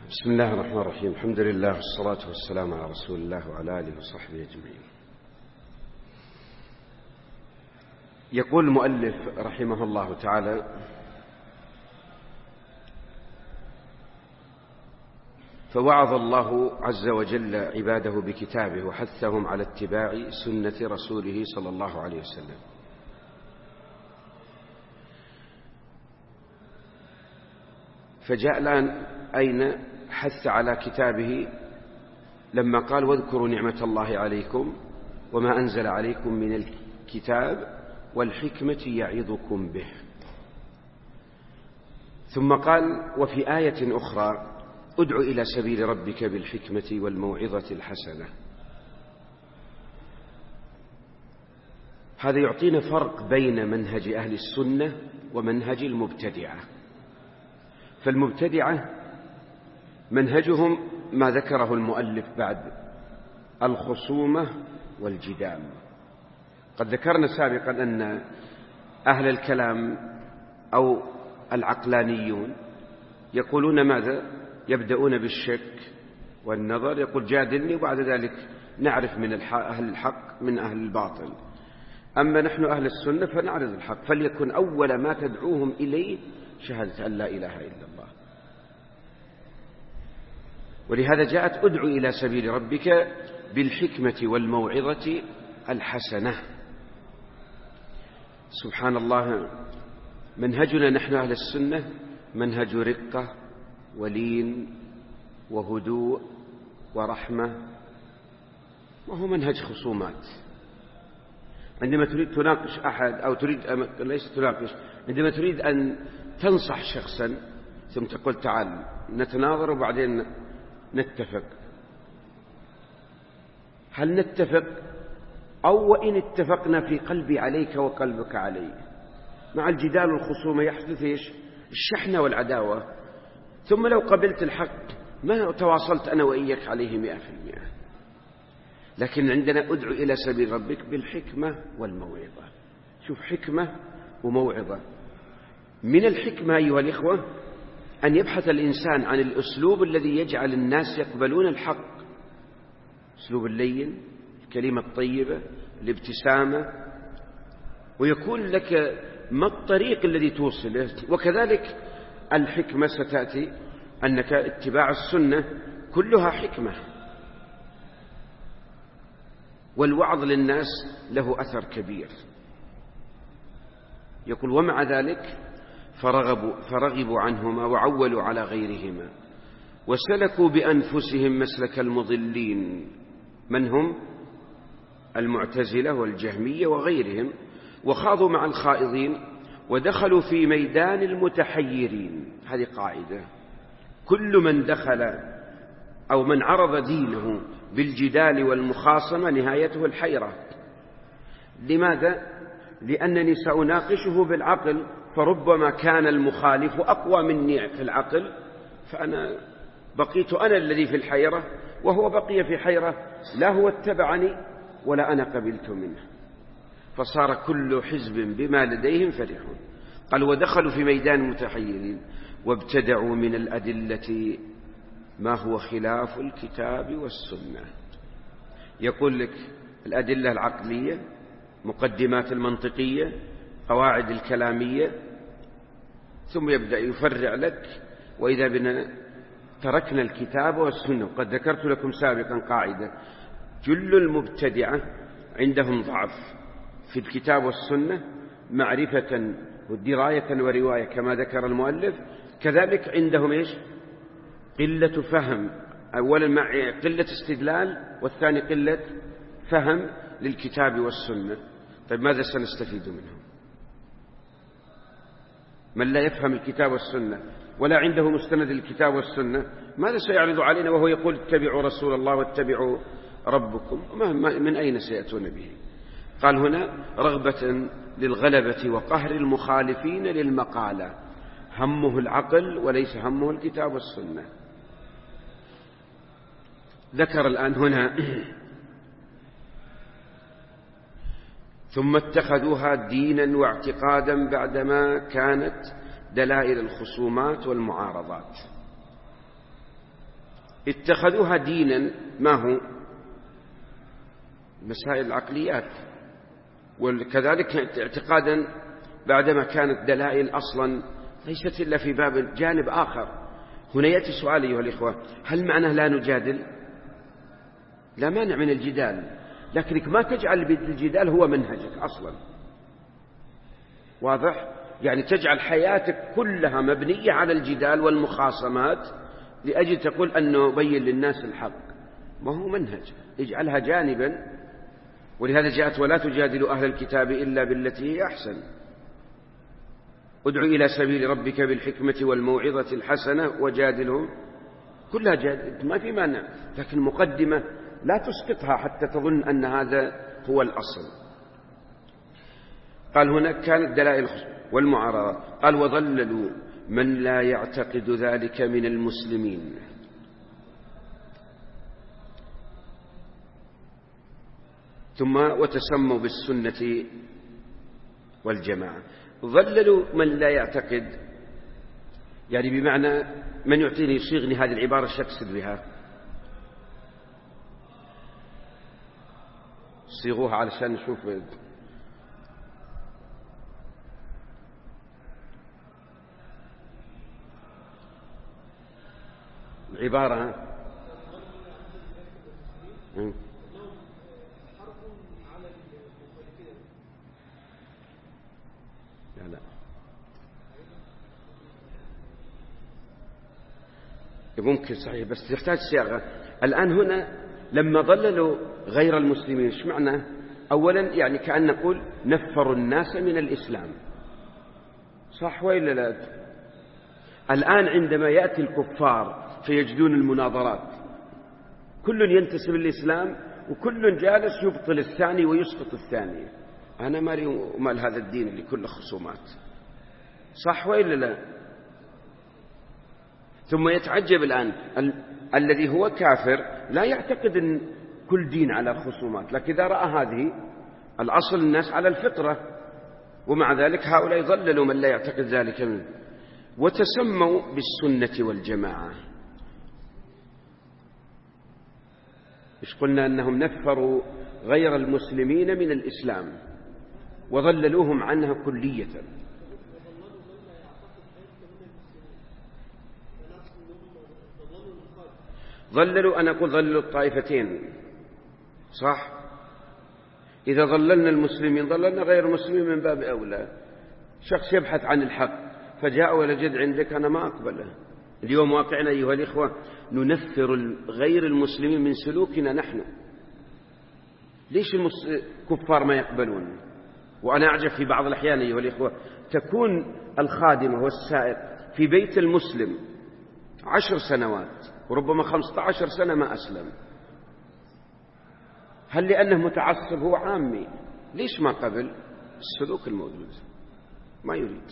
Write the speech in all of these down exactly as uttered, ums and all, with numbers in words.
بسم الله الرحمن الرحيم. الحمد لله والصلاة والسلام على رسول الله وعلى آله وصحبه أجمعين. يقول المؤلف رحمه الله تعالى: فوعظ الله عز وجل عباده بكتابه وحثهم على اتباع سنة رسوله صلى الله عليه وسلم. فجاء الآن أين حث على كتابه لما قال: واذكروا نعمة الله عليكم وما أنزل عليكم من الكتاب والحكمة يعظكم به. ثم قال: وفي آية أخرى: ادع إلى سبيل ربك بالحكمة والموعظة الحسنة. هذا يعطينا فرق بين منهج أهل السنة ومنهج المبتدعة. فالمبتدعة منهجهم ما ذكره المؤلف بعد: الخصومة والجدال. قد ذكرنا سابقا أن أهل الكلام أو العقلانيون يقولون ماذا؟ يبدأون بالشك والنظر، يقول جادلني، وبعد ذلك نعرف من أهل الحق من أهل الباطل. أما نحن أهل السنة فنعرض الحق، فليكن أول ما تدعوهم إليه شهادة أن لا إله إلا الله. ولهذا جاءت: ادع إلى سبيل ربك بالحكمة والموعظة الحسنة. سبحان الله، منهجنا نحن أهل السنة منهج رقة ولين وهدوء ورحمة، وهو منهج خصومات. عندما تريد تناقش أحد أو تريد أم... ليس تناقش، عندما تريد أن تنصح شخصا ثم تقول: تعال نتناظر وبعدين نتفق. هل نتفق؟ أو وإن اتفقنا في قلبي عليك وقلبك علي. مع الجدال والخصومة يحدث إيش؟ الشحنة والعداوة. ثم لو قبلت الحق ما تواصلت أنا وإياك عليه مئة في المئة. لكن عندنا: ادعو إلى سبيل ربك بالحكمة والموعظة. شوف، حكمة وموعظة. من الحكمة أيها الإخوة أن يبحث الإنسان عن الأسلوب الذي يجعل الناس يقبلون الحق، أسلوب اللين، الكلمة الطيبة، الابتسامة، ويكون لك ما الطريق الذي توصله. وكذلك الحكمة ستأتي أنك اتباع السنة كلها حكمة، والوعظ للناس له أثر كبير. يقول: ومع ذلك فرغبوا, فرغبوا عنهما وعولوا على غيرهما وسلكوا بأنفسهم مسلك المضلين، من هم؟ المعتزلة والجهمية وغيرهم، وخاضوا مع الخائضين ودخلوا في ميدان المتحيرين. هذه قاعدة: كل من دخل أو من عرض دينه بالجدال والمخاصمة نهايته الحيرة. لماذا؟ لأنني سأناقشه بالعقل، فربما كان المخالف أقوى مني في العقل، فأنا بقيت أنا الذي في الحيرة وهو بقي في حيرة، لا هو اتبعني ولا أنا قبلت منه. فصار كل حزب بما لديهم فرحون. قال: ودخلوا في ميدان المتحيرين وابتدعوا من الأدلة ما هو خلاف الكتاب والسنة. يقول لك الأدلة العقلية، مقدمات المنطقية، قواعد الكلامية، ثم يبدأ يفرع لك: وإذا بنا تركنا الكتاب والسنة. وقد ذكرت لكم سابقا قاعدة: جل المبتدعة عندهم ضعف في الكتاب والسنة معرفة ودراية ورواية كما ذكر المؤلف. كذلك عندهم إيش؟ قلة فهم، أولا مع قلة استدلال، والثاني قلة فهم للكتاب والسنة. طيب ماذا سنستفيد منهم؟ من لا يفهم الكتاب والسنة ولا عنده مستند الكتاب والسنة ماذا سيعرض علينا وهو يقول: اتبعوا رسول الله واتبعوا ربكم؟ من أين سيأتون به؟ قال هنا: رغبة للغلبة وقهر المخالفين للمقالة. همه العقل وليس همه الكتاب والسنة. ذكر الآن هنا: ثم اتخذوها دينا واعتقادا بعدما كانت دلائل الخصومات والمعارضات. اتخذوها دينا. ما هو؟ مسائل العقليات، وكذلك اعتقادا بعدما كانت دلائل أصلا ليست إلا في باب جانب آخر. هنا يأتي سؤال أيها الإخوة، هل معناه لا نجادل؟ لا مانع من الجدال، لكنك ما تجعل الجدال هو منهجك أصلا. واضح؟ يعني تجعل حياتك كلها مبنية على الجدال والمخاصمات لأجل تقول أنه بين للناس الحق. ما هو منهج، اجعلها جانبا. ولهذا جاءت ولا تجادلوا أهل الكتاب إلا بالتي هي أحسن، ادع إلى سبيل ربك بالحكمة والموعظة الحسنة وجادلهم. كلها جادل، ما في مانع، لكن مقدمة لا تسقطها حتى تظن أن هذا هو الأصل. قال هنا كانت دلائل والمعارضة. قال وضللوا من لا يعتقد ذلك من المسلمين. ثم وتسموا بالسنة والجماعة. ضللوا من لا يعتقد، يعني بمعنى من يعطيني يصيغني هذه العبارة شكسد بها، صيغوها علشان نشوف العبارة. لا لا ممكن صحيح، بس تحتاج صياغة. الآن هنا لما ضللوا غير المسلمين ايش معنى؟ أولا يعني كأن نقول نفروا الناس من الإسلام، صح وإلا لا؟ الآن عندما يأتي الكفار فيجدون المناظرات كل ينتسب للإسلام وكل جالس يبطل الثاني ويسقط الثاني، أنا مالي ومال هذا الدين اللي كله خصومات، صح وإلا لا؟ ثم يتعجب الآن ال... الذي هو كافر لا يعتقد أن كل دين على خصومات، لكن إذا رأى هذه الأصل الناس على الفطرة، ومع ذلك هؤلاء ضللوا من لا يعتقد ذلك منه. وتسموا بالسنة والجماعة. إيش قلنا؟ أنهم نفروا غير المسلمين من الإسلام وضللوهم عنها كلية. ضللوا، أنا أقول ضللوا الطائفتين، صح؟ إذا ضللنا المسلمين ضللنا غير المسلمين من باب أولى. شخص يبحث عن الحق فجاء ولجد عندك، أنا ما أقبله. اليوم واقعنا أيها الإخوة ننفر غير المسلمين من سلوكنا نحن. ليش الكفار ما يقبلون؟ وأنا أعجب في بعض الأحيان أيها الإخوة تكون الخادمة والسائق في بيت المسلم عشر سنوات وربما خمسة عشر سنة ما أسلم. هل لأنه متعصب هو عامي؟ ليش ما قبل؟ السلوك الموجود ما يريد.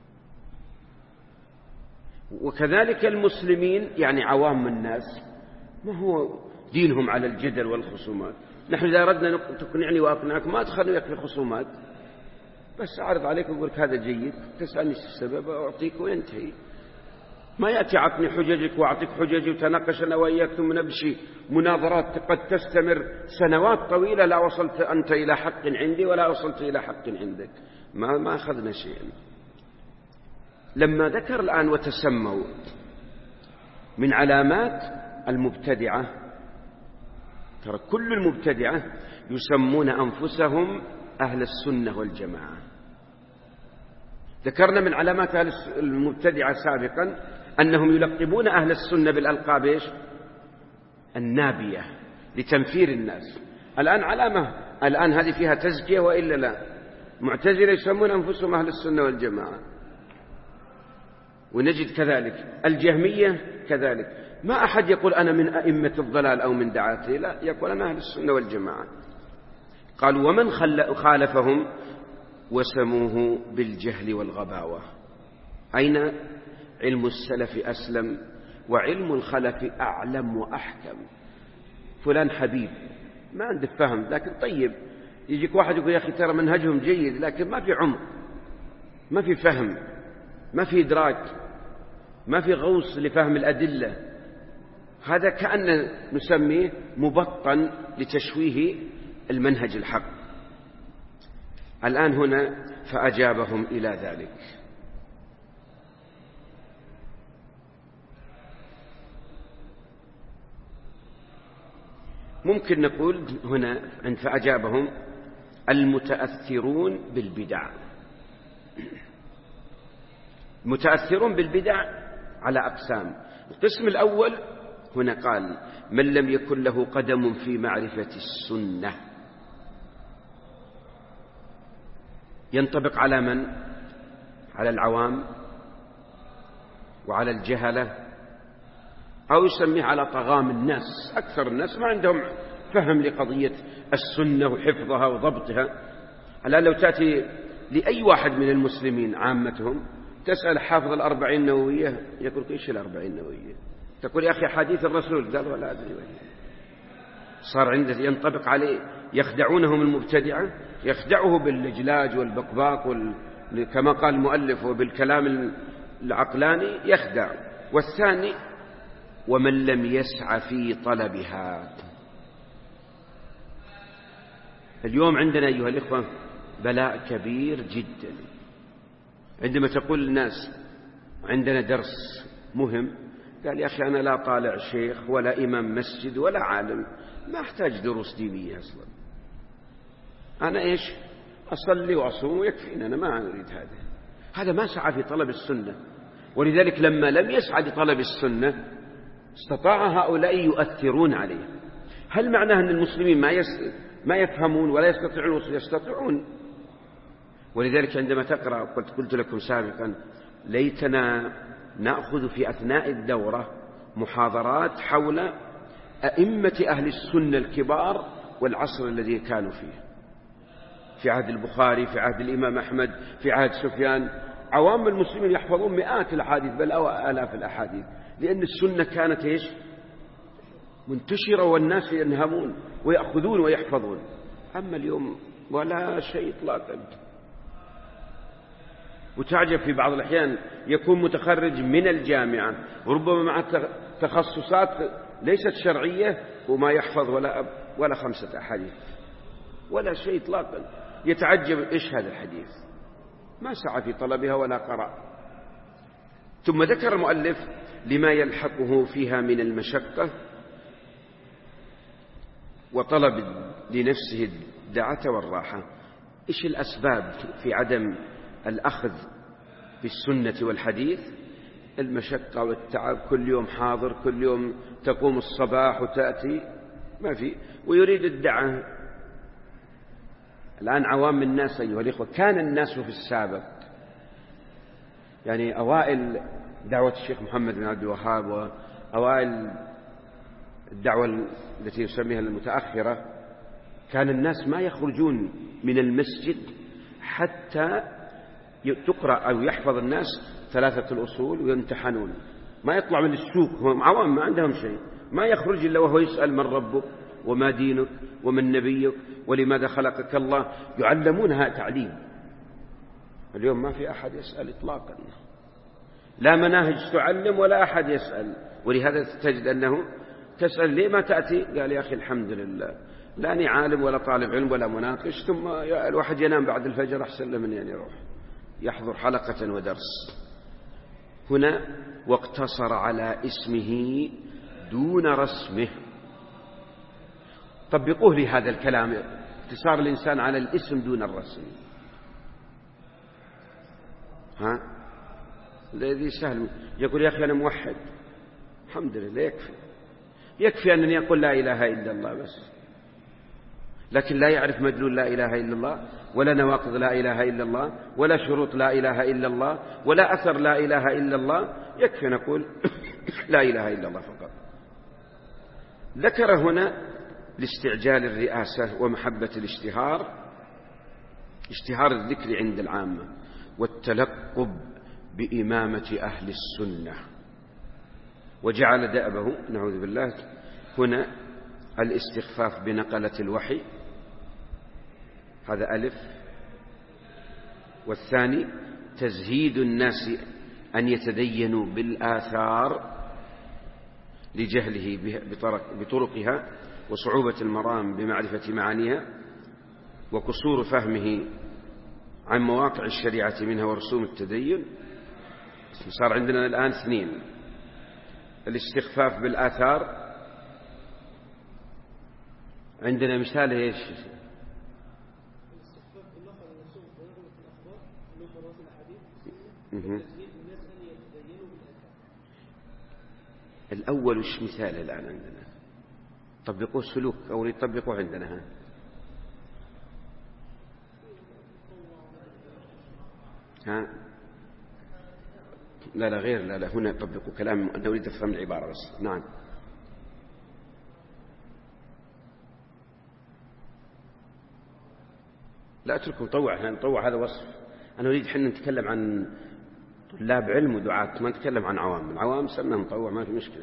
وكذلك المسلمين يعني عوام الناس ما هو دينهم على الجدل والخصومات. نحن إذا أردنا تقنعني وأقنعك ما أدخلوا يكفي خصومات، بس أعرض عليك وأقول لك هذا جيد، تسألني السبب أعطيك وينتهي. ما يأتي عطني حججك وأعطيك حججي وتناقش أنا وإياك ثم نمشي مناظرات قد تستمر سنوات طويلة لا وصلت أنت إلى حق عندي ولا وصلت إلى حق عندك، ما ما أخذنا شيئا. لما ذكر الآن وتسموا من علامات المبتدعة، ترى كل المبتدعة يسمون أنفسهم أهل السنة والجماعة. ذكرنا من علامات أهل المبتدعة سابقا أنهم يلقبون أهل السنة بالألقاب إيش؟ النابية لتنفير الناس. الآن علامة الآن هذه فيها تزكية وإلا لا؟ معتزلة يسمون أنفسهم أهل السنة والجماعة، ونجد كذلك الجهمية كذلك. ما أحد يقول أنا من أئمة الضلال أو من دعاته، لا، يقول أنا أهل السنة والجماعة. قالوا ومن خالفهم وسموه بالجهل والغباوة. أين علم السلف أسلم وعلم الخلف أعلم وأحكم؟ فلان حبيب ما عنده فهم، لكن طيب يجيك واحد يقول يا أخي ترى منهجهم جيد، لكن ما في عمق، ما في فهم، ما في إدراك، ما في غوص لفهم الأدلة. هذا كأن نسميه مبطن لتشويه المنهج الحق. الآن هنا فأجابهم إلى ذلك. ممكن نقول هنا عند فأجابهم المتأثرون بالبدع. متأثرون بالبدع على أقسام. القسم الأول هنا قال من لم يكن له قدم في معرفة السنة، ينطبق على من؟ على العوام وعلى الجهلة، أو يسميه على طغام الناس. أكثر الناس ما عندهم فهم لقضية السنة وحفظها وضبطها. الآن لو تأتي لأي واحد من المسلمين عامتهم تسأل حافظ الأربعين النووية يقول إيش الأربعين النووية؟ تقول يا أخي حديث الرسول، قال ولا أدري. صار عنده ينطبق عليه. يخدعونهم المبتدعة، يخدعه باللجلاج والبقباق وال... كما قال المؤلف وبالكلام العقلاني يخدع. والثاني ومن لم يسعى في طلبها. اليوم عندنا أيها الإخوة بلاء كبير جدا. عندما تقول الناس عندنا درس مهم، قال يا أخي أنا لا طالع شيخ ولا إمام مسجد ولا عالم، ما أحتاج دروس دينية أصلا، أنا إيش أصلي وأصوم ويكفيني، أنا ما أريد هذا. هذا ما سعى في طلب السنة. ولذلك لما لم يسعى لطلب السنة استطاع هؤلاء يؤثرون عليه. هل معناه أن المسلمين ما, يس... ما يفهمون ولا يستطيعون؟ يستطيعون. ولذلك عندما تقرأ قلت, قلت لكم سابقا ليتنا نأخذ في أثناء الدورة محاضرات حول أئمة أهل السنة الكبار والعصر الذي كانوا فيه، في عهد البخاري، في عهد الإمام أحمد، في عهد سفيان. عوام المسلمين يحفظون مئات الأحاديث بل أو آلاف الأحاديث، لأن السنة كانت إيش منتشرة والناس ينهمون ويأخذون ويحفظون. أما اليوم ولا شيء إطلاقا. وتعجب في بعض الأحيان يكون متخرج من الجامعة وربما مع تخصصات ليست شرعية وما يحفظ ولا ولا خمسة أحاديث ولا شيء إطلاقا. يتعجب إيش هذا الحديث، ما سعى في طلبها ولا قرأ. ثم ذكر المؤلف لما يلحقه فيها من المشقة وطلب لنفسه الدعة والراحة. إيش الأسباب في عدم الأخذ بالسنة والحديث؟ المشقة والتعب، كل يوم حاضر، كل يوم تقوم الصباح وتأتي ما في، ويريد الدعة. الآن عوام الناس أيها الإخوة، كان الناس في السابق يعني أوائل دعوة الشيخ محمد بن عبد الوهاب وأوائل الدعوة التي يسميها المتأخرة، كان الناس ما يخرجون من المسجد حتى تقرأ أو يحفظ الناس ثلاثة الأصول ويمتحنون. ما يطلع من السوق، هم عوام ما عندهم شيء، ما يخرج إلا وهو يسأل من ربك وما دينك ومن نبيك ولماذا خلقك الله. يعلمونها تعليم. اليوم ما في أحد يسأل إطلاقا، لا مناهج تعلم ولا أحد يسأل. ولهذا تجد أنه تسأل ليه ما تأتي؟ قال يا أخي الحمد لله لا أنا عالم ولا طالب علم ولا مناقش، ثم الواحد ينام بعد الفجر أحسن له من أن يروح يحضر حلقة ودرس. هنا واقتصر على اسمه دون رسمه. طبقوه لهذا الكلام، اقتصار الإنسان على الاسم دون الرسم. ها الذي سهل يقول يا أخي أنا موحد، الحمد لله يكفي، يكفي أنني أقول لا إله إلا الله بس، لكن لا يعرف مدلول لا إله إلا الله ولا نواقض لا إله إلا الله ولا شروط لا إله إلا الله ولا أثر لا إله إلا الله. يكفي نقول لا إله إلا الله فقط. ذكر هنا لاستعجال الرئاسة ومحبة الاشتهار، اشتهار الذكر عند العامة والتلقب بإمامة أهل السنة، وجعل دأبه نعوذ بالله هنا الاستخفاف بنقلة الوحي، هذا ألف. والثاني تزهيد الناس أن يتدينوا بالآثار، لجهله بطرقها وصعوبة المرام بمعرفة معانيها وقصور فهمه عن مواقع الشريعة منها ورسوم التدين. صار عندنا الآن اثنين: الاستخفاف بالآثار. عندنا مثال ايش؟ الأول وش مثال الآن عندنا؟ طبقوه سلوك أو يطبقوه عندنا. ها ها لا لا غير لا لا هنا طبقوا كلام. أنا أريد أفهم العبارة بس. نعم. لا اتركوا طوع نطوع هذا وصف. أنا أريد حنا نتكلم عن طلاب علم ودعاة، ما نتكلم عن عوام. العوام سنة نطوع ما في مشكلة.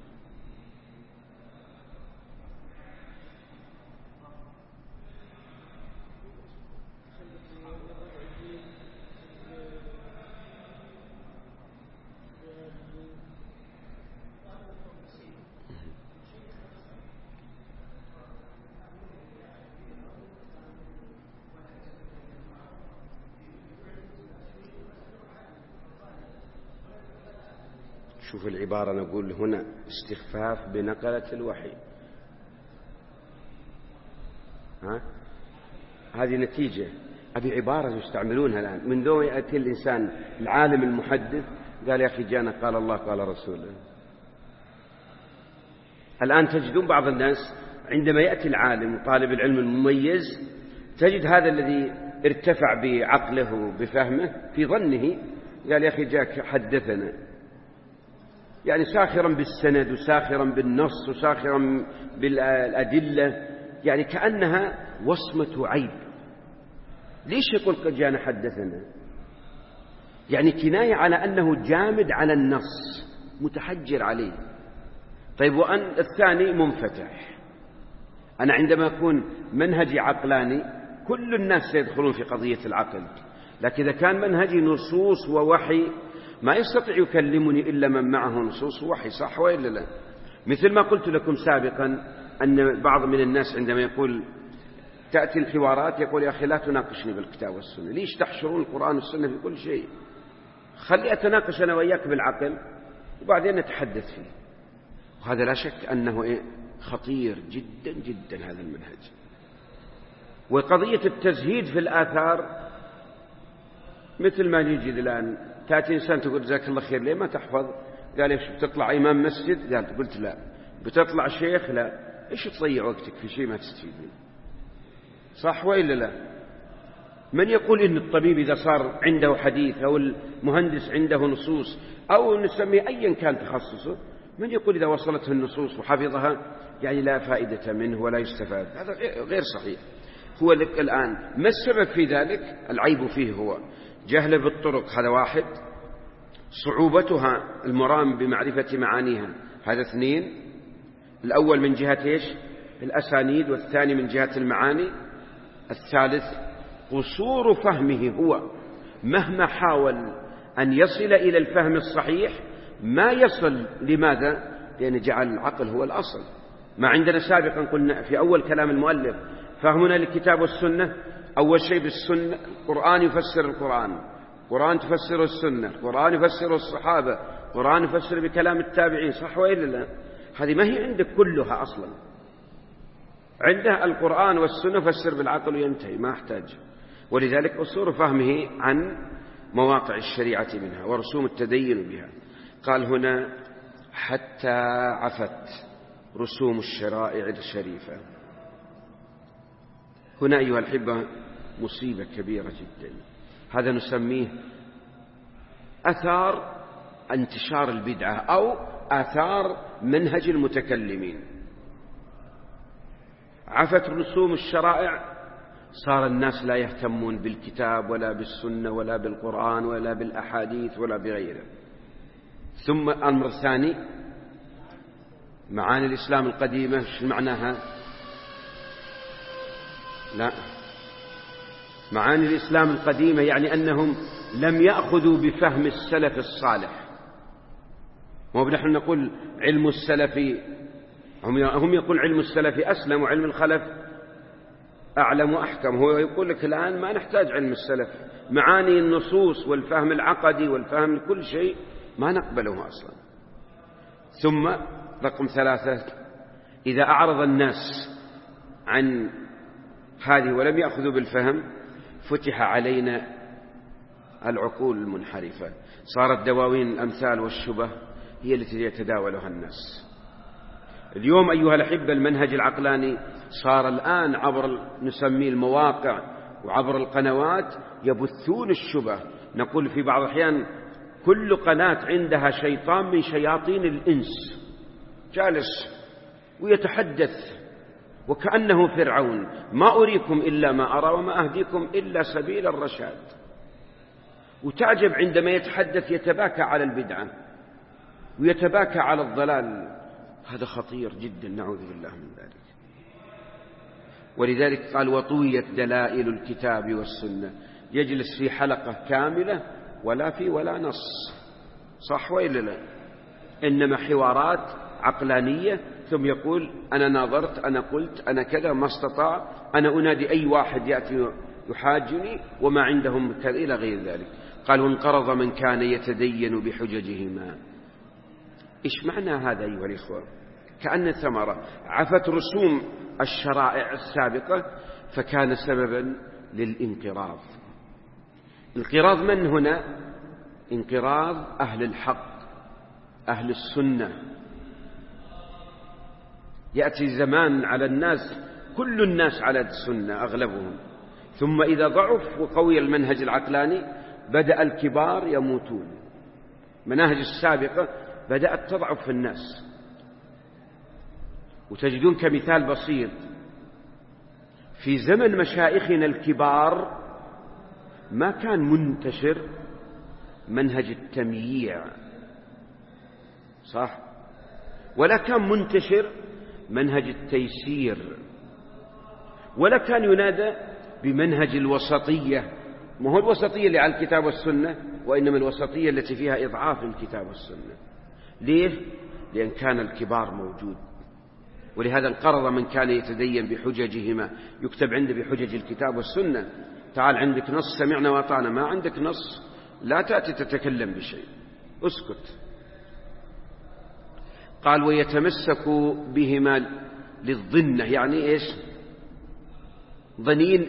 شوف العبارة، نقول هنا استخفاف بنقلة الوحي. ها؟ هذه نتيجة. أبي عبارة يستعملونها الآن. من دون يأتي الإنسان العالم المحدث قال يا أخي جانا قال الله قال رسوله. الآن تجدون بعض الناس عندما يأتي العالم وطالب العلم المميز تجد هذا الذي ارتفع بعقله وبفهمه في ظنه قال يا أخي جاك حدثنا، يعني ساخرا بالسند وساخرا بالنص وساخرا بالأدلة، يعني كأنها وصمة عيب. ليش يقول قد جانا حدثنا؟ يعني كناية على أنه جامد على النص متحجر عليه. طيب وأن الثاني منفتح. أنا عندما أكون منهجي عقلاني كل الناس سيدخلون في قضية العقل، لكن إذا كان منهجي نصوص ووحي ما يستطيع يكلمني إلا من معه نصوص ووحي. صح وإلا لا؟ مثل ما قلت لكم سابقا أن بعض من الناس عندما يقول تأتي الحوارات يقول يا أخي لا تناقشني بالكتاب والسنة. ليش تحشرون القرآن والسنة في كل شيء؟ خلي أتناقش أنا وإياك بالعقل وبعدين نتحدث فيه. وهذا لا شك أنه إيه؟ خطير جدا جدا هذا المنهج. وقضية التزهيد في الآثار مثل ما يجي الآن تأتي إنسان تقول جزاك الله خير ليه ما تحفظ؟ قال إيش بتطلع إمام مسجد؟ قال قلت لا. بتطلع شيخ؟ لا. إيش تضيع وقتك في شيء ما تستفيد منه؟ صح وإلا لا؟ من يقول إن الطبيب إذا صار عنده حديث أو المهندس عنده نصوص أو نسميه أيا كان تخصصه، من يقول إذا وصلته النصوص وحفظها يعني لا فائدة منه ولا يستفاد؟ هذا غير صحيح. هو لك الآن ما السبب في ذلك؟ العيب فيه هو جهل بالطرق، هذا واحد. صعوبتها المرام بمعرفة معانيها، هذا اثنين. الأول من جهة إيش؟ الأسانيد، والثاني من جهة المعاني. الثالث قصور فهمه هو، مهما حاول أن يصل إلى الفهم الصحيح ما يصل. لماذا؟ لأن جعل العقل هو الأصل. ما عندنا سابقا قلنا في أول كلام المؤلف فهمنا للكتاب والسنة. أول شيء بالسنة القرآن يفسر القرآن، القرآن تفسر السنة، القرآن يفسر الصحابة، القرآن يفسر بكلام التابعين. صح وإلا لا؟ هذه ما هي عندك كلها أصلا. عنده القرآن والسنة فسر بالعقل وينتهي، ما أحتاج. ولذلك قصور فهمه عن مواقع الشريعة منها ورسوم التدين بها. قال هنا حتى عفت رسوم الشرائع الشريفة. هنا أيها الأحبة مصيبة كبيرة جدا. هذا نسميه أثار انتشار البدعة أو آثار منهج المتكلمين. عفت رسوم الشرائع، صار الناس لا يهتمون بالكتاب ولا بالسنة ولا بالقرآن ولا بالأحاديث ولا بغيره. ثم الأمر الثاني معاني الإسلام القديمة، شو معناها؟ لا، معاني الإسلام القديمة يعني أنهم لم يأخذوا بفهم السلف الصالح. مو نحن نقول علم السلف، هم يقول علم السلف أسلم وعلم الخلف أعلم وأحكم. هو يقول لك الآن ما نحتاج علم السلف، معاني النصوص والفهم العقدي والفهم لكل شيء ما نقبله أصلا. ثم رقم ثلاثة، إذا أعرض الناس عن هذه ولم يأخذوا بالفهم فتح علينا العقول المنحرفة، صارت دواوين الأمثال والشبه هي التي يتداولها الناس. اليوم أيها الأحبة المنهج العقلاني صار الآن عبر نسميه المواقع وعبر القنوات يبثون الشبه. نقول في بعض الأحيان كل قناة عندها شيطان من شياطين الإنس جالس ويتحدث وكأنه فرعون: ما أريكم إلا ما أرى وما أهديكم إلا سبيل الرشاد. وتعجب عندما يتحدث يتباكى على البدعة ويتباكى على الضلال. هذا خطير جدا، نعوذ بالله من ذلك. ولذلك قال: وطويت دلائل الكتاب والسنة. يجلس في حلقة كاملة ولا في ولا نص، صح وإلا لا؟ إنما حوارات عقلانية، ثم يقول: أنا ناظرت، أنا قلت، أنا كذا، ما استطاع، أنا أنادي أي واحد يأتي يحاجني وما عندهم كذا إلى غير ذلك. قال: وانقرض من كان يتدين بحججهما. إيش معنى هذا أيها الإخوة؟ كأن ثمرة عفت رسوم الشرائع السابقة فكان سببا للانقراض. انقراض من هنا؟ انقراض أهل الحق، أهل السنة. يأتي زمان على الناس كل الناس على السنة أغلبهم، ثم إذا ضعف وقوي المنهج العقلاني بدأ الكبار يموتون. مناهج السابقة بدأت تضعف في الناس. وتجدون كمثال بسيط في زمن مشايخنا الكبار ما كان منتشر منهج التمييع، صح؟ ولا كان منتشر منهج التيسير، ولا كان ينادى بمنهج الوسطية. ما هو الوسطية اللي على الكتاب والسنة، وإنما الوسطية التي فيها إضعاف الكتاب والسنة. ليه؟ لأن كان الكبار موجود. ولهذا انقرض من كان يتدين بحججهما. يكتب عنده بحجج الكتاب والسنة. تعال عندك نص سمعنا وأطعنا، ما عندك نص لا تأتي تتكلم بشيء، اسكت. قال: ويتمسك بهما للظنة. يعني إيش؟ ظنين.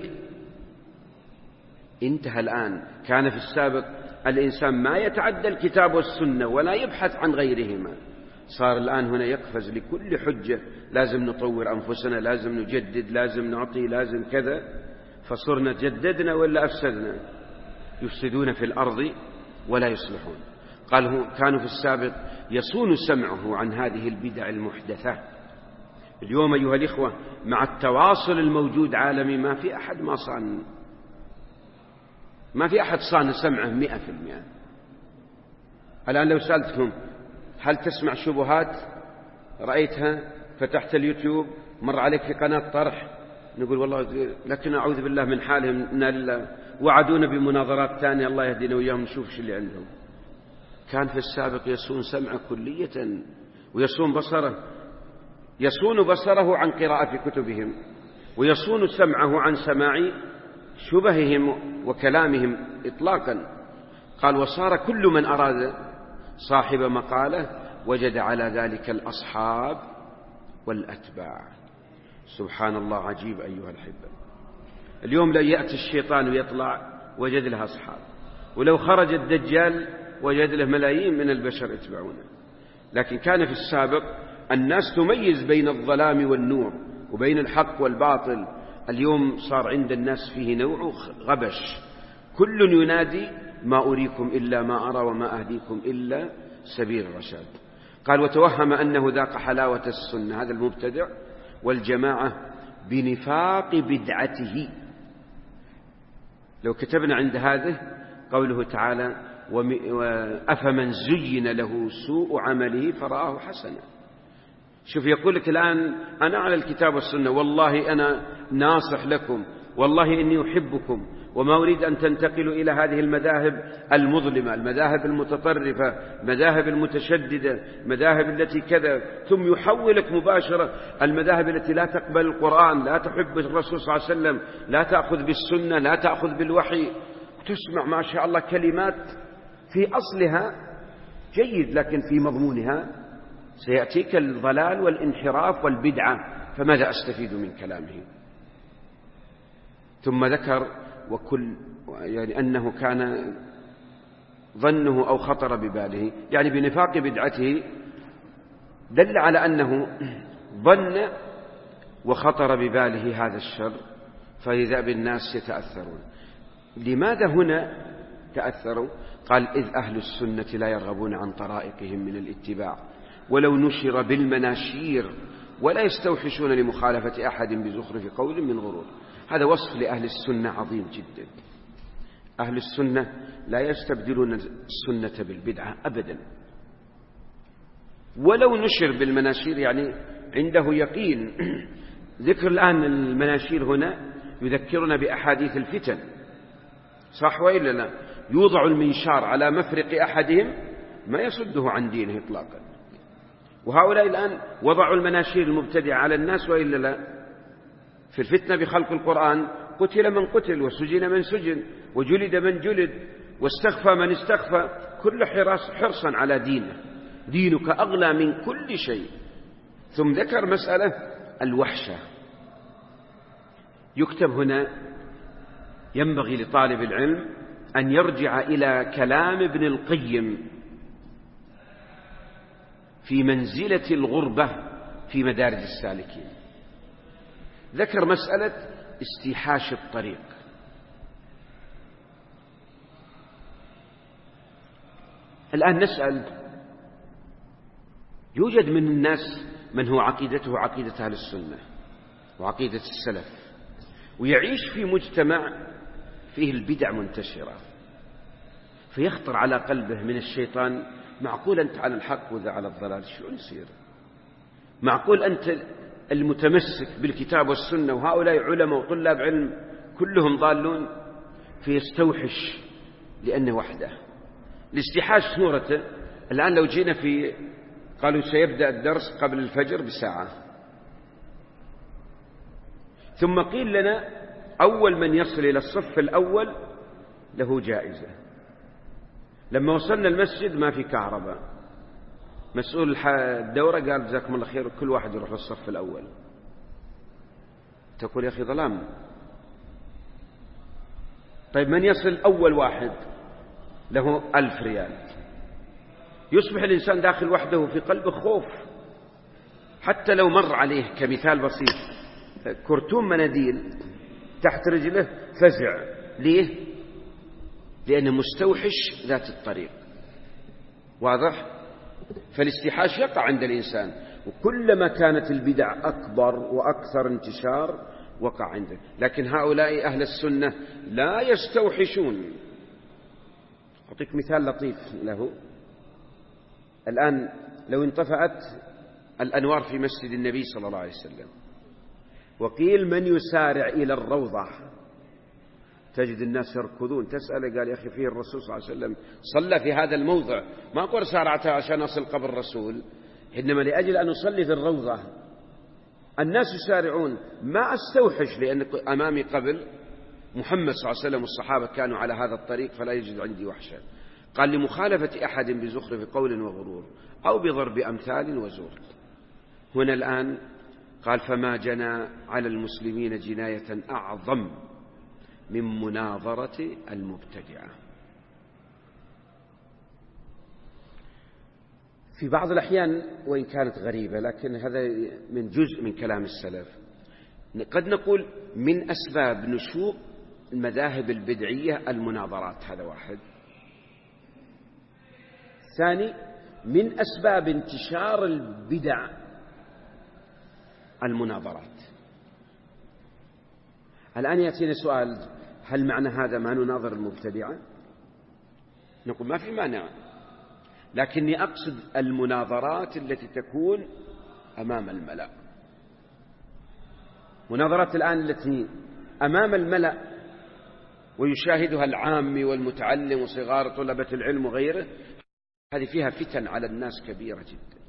انتهى الآن. كان في السابق الإنسان ما يتعدى الكتاب والسنة ولا يبحث عن غيرهما. صار الآن هنا يقفز لكل حجة لازم نطور أنفسنا، لازم نجدد، لازم نعطي، لازم كذا. فصرنا جددنا ولا أفسدنا؟ يفسدون في الأرض ولا يصلحون. قال: كانوا في السابق يصون سمعه عن هذه البدع المحدثة. اليوم أيها الإخوة مع التواصل الموجود عالمي ما في أحد ما صان ما في أحد صان سمعه مئة في المئة. الآن لو سألتكم هل تسمع شبهات رأيتها؟ فتحت اليوتيوب مر عليك في قناة طرح، نقول والله لكن أعوذ بالله من حالهم، إنا لله. وعدونا بمناظرات ثانية، الله يهدينا وإياهم نشوف شو اللي عندهم. كان في السابق يصون سمعه كلية ويصون بصره، يصون بصره عن قراءة في كتبهم، ويصون سمعه عن سماع شبههم وكلامهم إطلاقا. قال: وصار كل من أراد صاحب مقالة وجد على ذلك الأصحاب والأتباع. سبحان الله، عجيب أيها الأحبة. اليوم لو يأتي الشيطان ويطلع وجد له أصحاب، ولو خرج الدجال وجد له ملايين من البشر يتبعونه. لكن كان في السابق الناس تميز بين الظلام والنور وبين الحق والباطل. اليوم صار عند الناس فيه نوع غبش، كل ينادي: ما أريكم إلا ما أرى وما أهديكم إلا سبيل الرشاد. قال: وتوهم أنه ذاق حلاوة السنة، هذا المبتدع والجماعة، بنفاق بدعته. لو كتبنا عند هذه قوله تعالى: أفمن زين له سوء عمله فرآه حسنا. شوف يقول لك الآن أنا على الكتاب والسنة، والله أنا ناصح لكم والله إني أحبكم وما أريد أن تنتقلوا إلى هذه المذاهب المظلمة، المذاهب المتطرفة، المذاهب المتشددة، المذاهب التي كذا، ثم يحولك مباشرة المذاهب التي لا تقبل القرآن، لا تحب الرسول صلى الله عليه وسلم، لا تأخذ بالسنة، لا تأخذ بالوحي. تسمع ما شاء الله كلمات في أصلها جيد، لكن في مضمونها سيأتيك الضلال والانحراف والبدعة، فماذا أستفيد من كلامه؟ ثم ذكر وكل يعني أنه كان ظنه أو خطر بباله، يعني بنفاق بدعته دل على أنه ظن وخطر بباله هذا الشر، فإذا بالناس يتأثرون. لماذا هنا تأثروا؟ قال إذ أهل السنة لا يرغبون عن طرائقهم من الاتباع ولو نشر بالمناشير ولا يستوحشون لمخالفة أحد بزخرف قول من غرور. هذا وصف لأهل السنة عظيم جدا. أهل السنة لا يستبدلون السنة بالبدعة أبدا، ولو نشر بالمناشير، يعني عنده يقين. ذكر الآن المناشير هنا يذكرنا بأحاديث الفتن، صح وإلا لا؟ يوضع المنشار على مفرق أحدهم ما يصده عن دينه إطلاقا. وهؤلاء الآن وضعوا المناشير المبتدعة على الناس وإلا لا؟ في الفتنة بخلق القرآن قتل من قتل وسجن من سجن وجلد من جلد واستخفى من استخفى، كل حراس حرصا على دينه. دينك أغلى من كل شيء. ثم ذكر مسألة الوحشة. يكتب هنا ينبغي لطالب العلم أن يرجع إلى كلام ابن القيم في منزلة الغربة في مدارج السالكين. ذكر مسألة استيحاش الطريق. الآن نسأل، يوجد من الناس من هو عقيدته عقيدة أهل السنة وعقيدة السلف، ويعيش في مجتمع فيه البدع منتشرة، فيخطر على قلبه من الشيطان: معقول أنت على الحق وذا على الضلال، شو يصير؟ معقول أنت المتمسك بالكتاب والسنة وهؤلاء علماء وطلاب علم كلهم ضالون؟ فيستوحش لأنه وحده. الاستيحاش صورته الآن لو جينا في قالوا سيبدأ الدرس قبل الفجر بساعة، ثم قيل لنا أول من يصل إلى الصف الأول له جائزة. لما وصلنا المسجد ما في كهرباء، مسؤول الدورة قال جزاكم الله خير كل واحد يروح للصف الأول. تقول يا أخي ظلام. طيب من يصل أول واحد له ألف ريال. يصبح الإنسان داخل وحده في قلبه خوف، حتى لو مر عليه كمثال بسيط كرتون مناديل تحت رجله فزع. ليه؟ لأنه مستوحش ذات الطريق. واضح؟ فالاستيحاش يقع عند الإنسان، وكلما كانت البدع أكبر وأكثر انتشار وقع عنده. لكن هؤلاء أهل السنة لا يستوحشون. أعطيك مثال لطيف له. الآن لو انطفأت الأنوار في مسجد النبي صلى الله عليه وسلم وقيل من يسارع إلى الروضة، تجد الناس يركضون. تسأل قال يا أخي فيه الرسول صلى الله عليه وسلم صلى في هذا الموضع، ما أقول سارعتها عشان أصل قبر الرسول، إنما لأجل أن أصلي في الروضة. الناس يسارعون، ما أستوحش لأن أمامي قبل محمد صلى الله عليه وسلم والصحابة كانوا على هذا الطريق، فلا يجد عندي وحشة. قال لمخالفة أحد بزخرف قول وغرور أو بضرب أمثال وزور. هنا الآن قال فما جنى على المسلمين جناية أعظم من مناظرة المبتدعة. في بعض الأحيان وإن كانت غريبة لكن هذا من جزء من كلام السلف، قد نقول من أسباب نشوء المذاهب البدعية المناظرات، هذا واحد. ثاني، من أسباب انتشار البدع المناظرات. الآن يأتينا سؤال: هل معنى هذا ما نناظر المبتدعة؟ نقول ما في مانع، لكني أقصد المناظرات التي تكون أمام الملأ. مناظرات الآن التي أمام الملأ ويشاهدها العام والمتعلم وصغار طلبة العلم وغيره، هذه فيها فتن على الناس كبيرة جدا،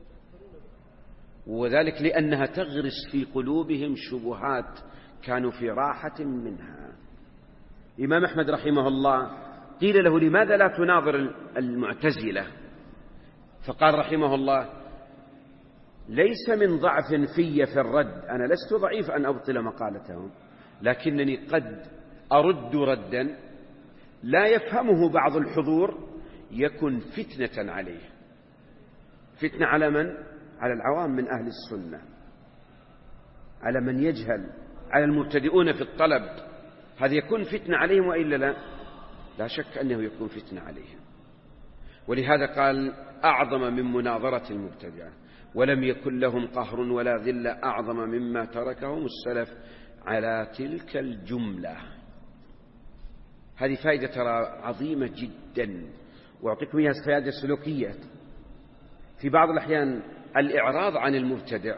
وذلك لأنها تغرس في قلوبهم شبهات كانوا في راحة منها. الإمام أحمد رحمه الله قيل له: لماذا لا تناظر المعتزلة؟ فقال رحمه الله: ليس من ضعف في في الرد، أنا لست ضعيف أن أبطل مقالتهم، لكنني قد أرد ردا لا يفهمه بعض الحضور يكن فتنة عليه. فتنة على من؟ على العوام من أهل السنة، على من يجهل، على المبتدئون في الطلب، هذا يكون فتنة عليهم وإلا لا؟ لا شك أنه يكون فتنة عليهم. ولهذا قال: أعظم من مناظرة المبتدعة، ولم يكن لهم قهر ولا ذل أعظم مما تركهم السلف على تلك الجملة. هذه فائدة ترى عظيمة جدا، وأعطيكم إياها فائدة سلوكية. في بعض الأحيان الإعراض عن المبتدع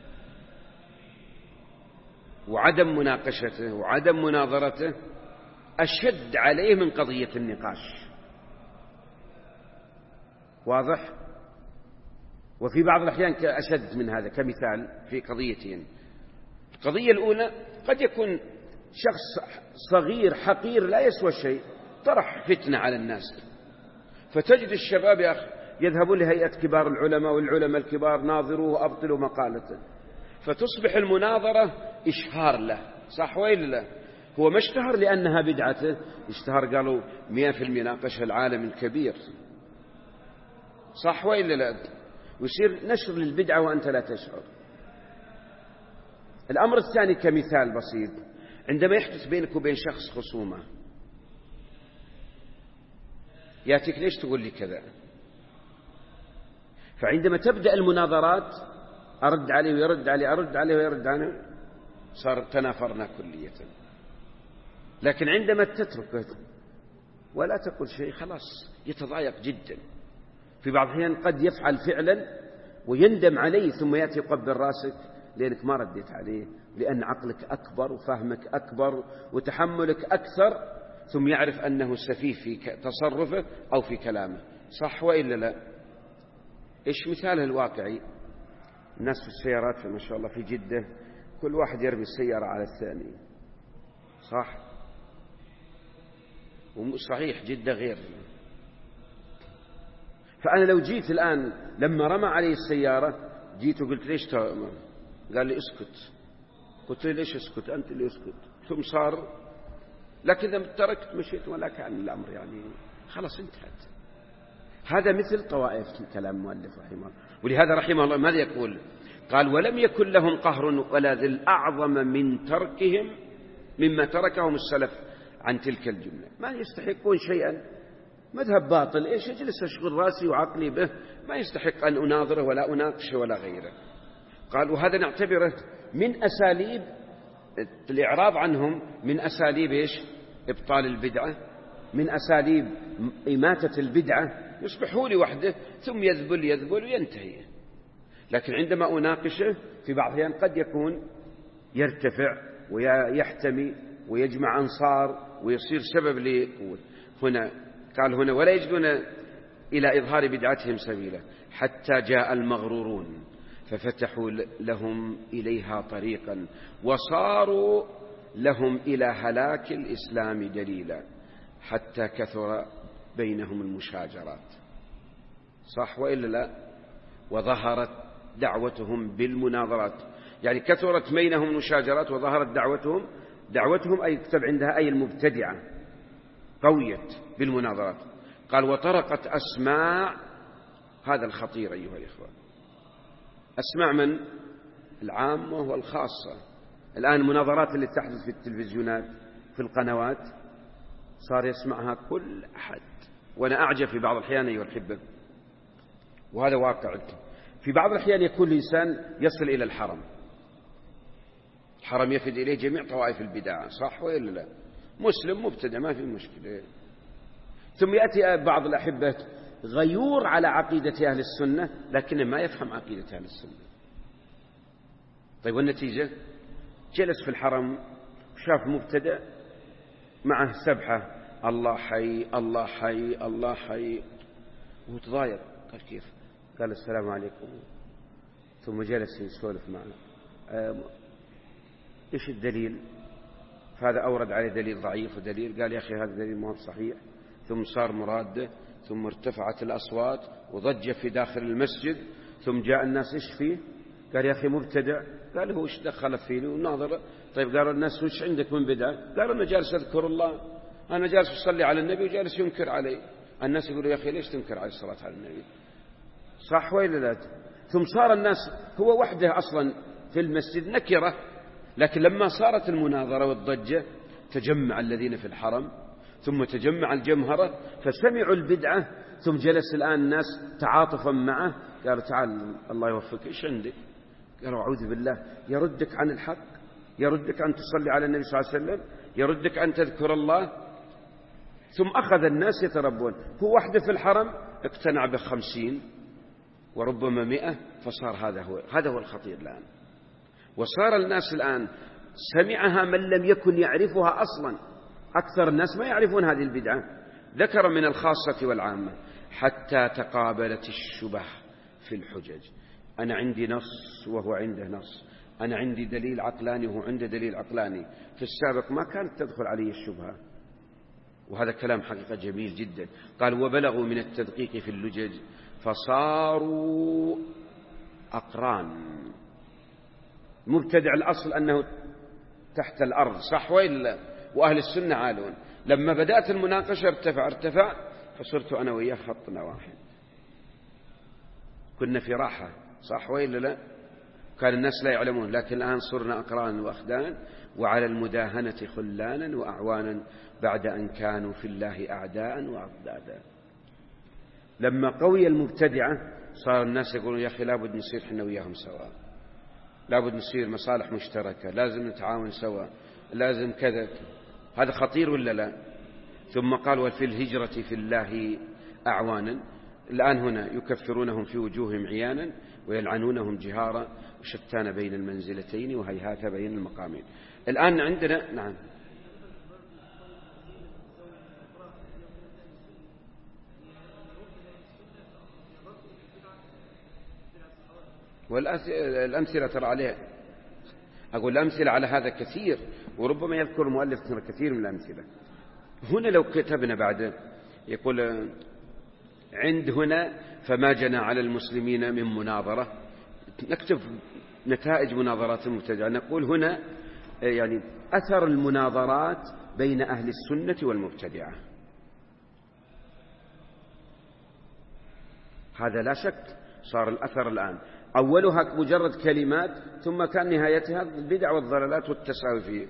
وعدم مناقشته وعدم مناظرته أشد عليه من قضية النقاش، واضح؟ وفي بعض الأحيان أشد من هذا. كمثال في قضيتين: القضية الأولى قد يكون شخص صغير حقير لا يسوى شيء طرح فتنة على الناس، فتجد الشباب يا أخي يذهبون لهيئة كبار العلماء والعلماء الكبار: ناظروا وأبطلوا مقالته، فتصبح المناظرة إشهار له، صح وإلا لا؟ هو ما اشتهر لأنها بدعته، اشتهر قالوا مئة في المناقشة العالم الكبير، صح وإلا لا؟ ويصير نشر للبدعة وأنت لا تشعر. الأمر الثاني كمثال بسيط: عندما يحدث بينك وبين شخص خصومة، يأتيك: ليش تقول لي كذا؟ فعندما تبدأ المناظرات أرد عليه ويرد عليه، أرد عليه ويرد عليه، صار تنافرنا كلية. لكن عندما تتركه ولا تقول شيء خلاص يتضايق جدا. في بعض الأحيان قد يفعل فعلا ويندم عليه ثم يأتي يقبل راسك لأنك ما رديت عليه، لأن عقلك أكبر وفهمك أكبر وتحملك أكثر، ثم يعرف أنه سفيه في تصرفه أو في كلامه، صح وإلا لا؟ إيش مثاله الواقعي؟ الناس في السيارات ما شاء الله في جدة كل واحد يرمي السيارة على الثاني، صح؟ وصحيح جدة غير. فأنا لو جيت الآن لما رمى علي السيارة جيت وقلت: ليش ترمى؟ قال لي: اسكت. قلت له: ليش اسكت؟ أنت اللي اسكت. ثم صار، لكن إذا تركت مشيت ولا كان الأمر يعني خلاص انتهت. هذا مثل طوائف كلام المؤلف رحمه الله. ولهذا رحمه الله ماذا يقول؟ قال: ولم يكن لهم قهر ولا ذل أعظم من تركهم مما تركهم السلف عن تلك الجملة. ما يستحقون شيئا، مذهب باطل، إيش أجلس أشغل راسي وعقلي به، ما يستحق أن أناظره ولا أناقشه ولا غيره. قال: وهذا نعتبره من أساليب الإعراض عنهم، من أساليب إيش؟ إبطال البدعة، من أساليب إماتة البدعة. يصبح هو لوحده ثم يذبل يذبل وينتهي. لكن عندما أناقشه في بعض الأحيان قد يكون يرتفع ويحتمي ويجمع أنصار ويصير سبب لقوة. هنا قال هنا: ولا يجدون إلى إظهار بدعتهم سبيلا حتى جاء المغرورون ففتحوا لهم إليها طريقا وصاروا لهم إلى هلاك الإسلام دليلا حتى كثر بينهم المشاجرات، صح وإلا لا؟ وظهرت دعوتهم بالمناظرات، يعني كثرت بينهم المشاجرات وظهرت دعوتهم دعوتهم أي كتب عندها أي المبتدعة قويت بالمناظرات. قال: وطرقت أسماع، هذا الخطير أيها الإخوة، أسماع من؟ العامة والخاصة. الآن المناظرات اللي تحدث في التلفزيونات في القنوات صار يسمعها كل أحد. وأنا أعجب في بعض الأحيان أيها الأحبة، وهذا واقع، في بعض الأحيان يكون الإنسان يصل إلى الحرم، الحرم يفد إليه جميع طوائف البدع، صح وإلا لا؟ مسلم مبتدع ما في مشكلة، ثم يأتي بعض الأحبة غيور على عقيدة أهل السنة لكنه ما يفهم عقيدة أهل السنة. طيب والنتيجة؟ جلس في الحرم شاف مبتدأ معه سبحة الله حي الله حي الله حي وتضايق. قال كيف؟ قال السلام عليكم، ثم جلس يسولف معه. أه إيش الدليل؟ فهذا أورد عليه دليل ضعيف ودليل، قال يا أخي هذا دليل مو صحيح. ثم صار مراده، ثم ارتفعت الأصوات وضجة في داخل المسجد. ثم جاء الناس إيش فيه؟ قال يا أخي مبتدع. قال هو إيش دخل فيني وناظر. طيب قالوا الناس وش عندك من بدعة؟ قالوا أنا جالس أذكر الله، أنا جالس أصلي على النبي وجالس ينكر علي. الناس يقولوا يا أخي ليش تنكر على الصلاة على النبي؟ صح ولا لا؟ ثم صار الناس، هو وحده أصلا في المسجد نكرة، لكن لما صارت المناظرة والضجة تجمع الذين في الحرم، ثم تجمع الجمهرة فسمعوا البدعة. ثم جلس الآن الناس تعاطفا معه، قالوا تعال الله يوفقك، إيش عندك؟ قالوا أعوذ بالله، يردك عن الحق، يردك أن تصلي على النبي صلى الله عليه وسلم، يردك أن تذكر الله. ثم أخذ الناس يتربون. هو وحده في الحرم اقتنع بخمسين وربما مئة، فصار هذا هو هذا هو الخطير الآن. وصار الناس الآن سمعها من لم يكن يعرفها أصلا. أكثر الناس ما يعرفون هذه البدعة. ذكر من الخاصة والعامة حتى تقابلت الشبه في الحجج. أنا عندي نص وهو عنده نص، أنا عندي دليل عقلاني وهو عنده دليل عقلاني. في السابق ما كانت تدخل عليه الشبهة، وهذا كلام حقيقة جميل جدا. قال وبلغوا من التدقيق في اللجج فصاروا أقران. مبتدع الأصل أنه تحت الأرض، صح وإلا؟ وأهل السنة عالون. لما بدأت المناقشة ارتفع ارتفع فصرت أنا وياه خطنا واحد، كنا في راحة، صح وإلا لا؟ كان الناس لا يعلمون، لكن الآن صرنا أقران وأخدان، وعلى المداهنة خلانا وأعوانا بعد أن كانوا في الله أعداء وأضدادا. لما قوي المبتدعة صار الناس يقولون يا أخي لابد نصير حنا وياهم سوا، لابد نصير مصالح مشتركة، لازم نتعاون سوا، لازم كذا. هذا خطير ولا لا؟ ثم قال وفي الهجرة في الله أعوانا. الآن هنا يكفرونهم في وجوههم عيانا ويلعنونهم جهارا وشتان بين المنزلتين وهيهات بين المقامين. الآن عندنا نعم والأمثلة ترى عليها، أقول الأمثلة على هذا كثير، وربما يذكر المؤلف كثير من الأمثلة. هنا لو كتبنا بعد يقول عند هنا فما جنى على المسلمين من مناظرة، نكتب نتائج مناظرات المبتدعة، نقول هنا يعني أثر المناظرات بين أهل السنة والمبتدعة. هذا لا شك صار الأثر الآن، أولها مجرد كلمات، ثم كان نهايتها البدع والضلالات والتساوي فيه.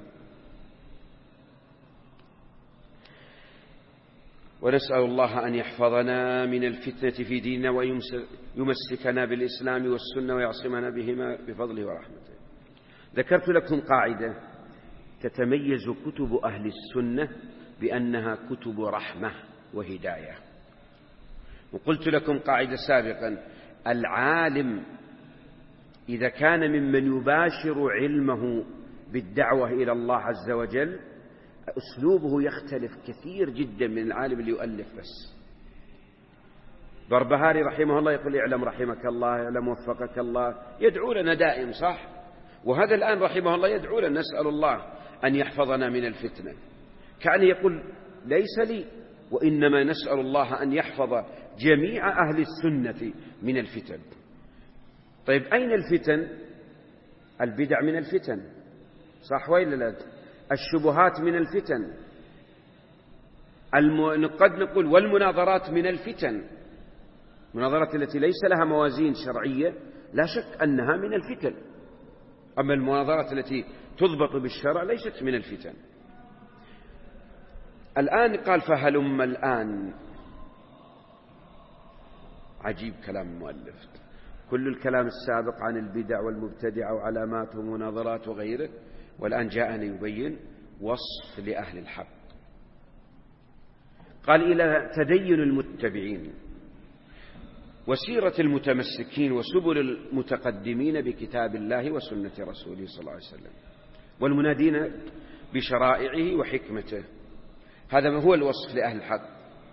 ونسأل الله أن يحفظنا من الفتنة في ديننا ويمسكنا بالإسلام والسنة ويعصمنا بهما بفضله ورحمته. ذكرت لكم قاعدة تتميز كتب أهل السنة بأنها كتب رحمة وهداية. وقلت لكم قاعدة سابقا، العالم إذا كان ممن يباشر علمه بالدعوة إلى الله عز وجل أسلوبه يختلف كثير جدا من العالم اللي يؤلف بس. بربهاري رحمه الله يقول اعلم رحمك الله، اعلم وفقك الله، يدعو لنا دائم، صح؟ وهذا الآن رحمه الله يدعو لنا، نسأل الله أن يحفظنا من الفتنة. كأن يقول ليس لي، وإنما نسأل الله أن يحفظ جميع أهل السنة من الفتن. طيب أين الفتن؟ البدع من الفتن، صح وإلا لا؟ الشبهات من الفتن، الم... قد نقول والمناظرات من الفتن، المناظرات التي ليس لها موازين شرعية لا شك أنها من الفتن، أما المناظرات التي تضبط بالشرع ليست من الفتن. الآن قال فهلم الآن، عجيب كلام المؤلف، كل الكلام السابق عن البدع والمبتدع وعلامات ومناظرات وغيره، والآن جاءنا يبين وصف لأهل الحق. قال إلى تدين المتبعين وسيرة المتمسكين وسبل المتقدمين بكتاب الله وسنة رسوله صلى الله عليه وسلم، والمنادين بشرائعه وحكمته. هذا هو الوصف لأهل الحق.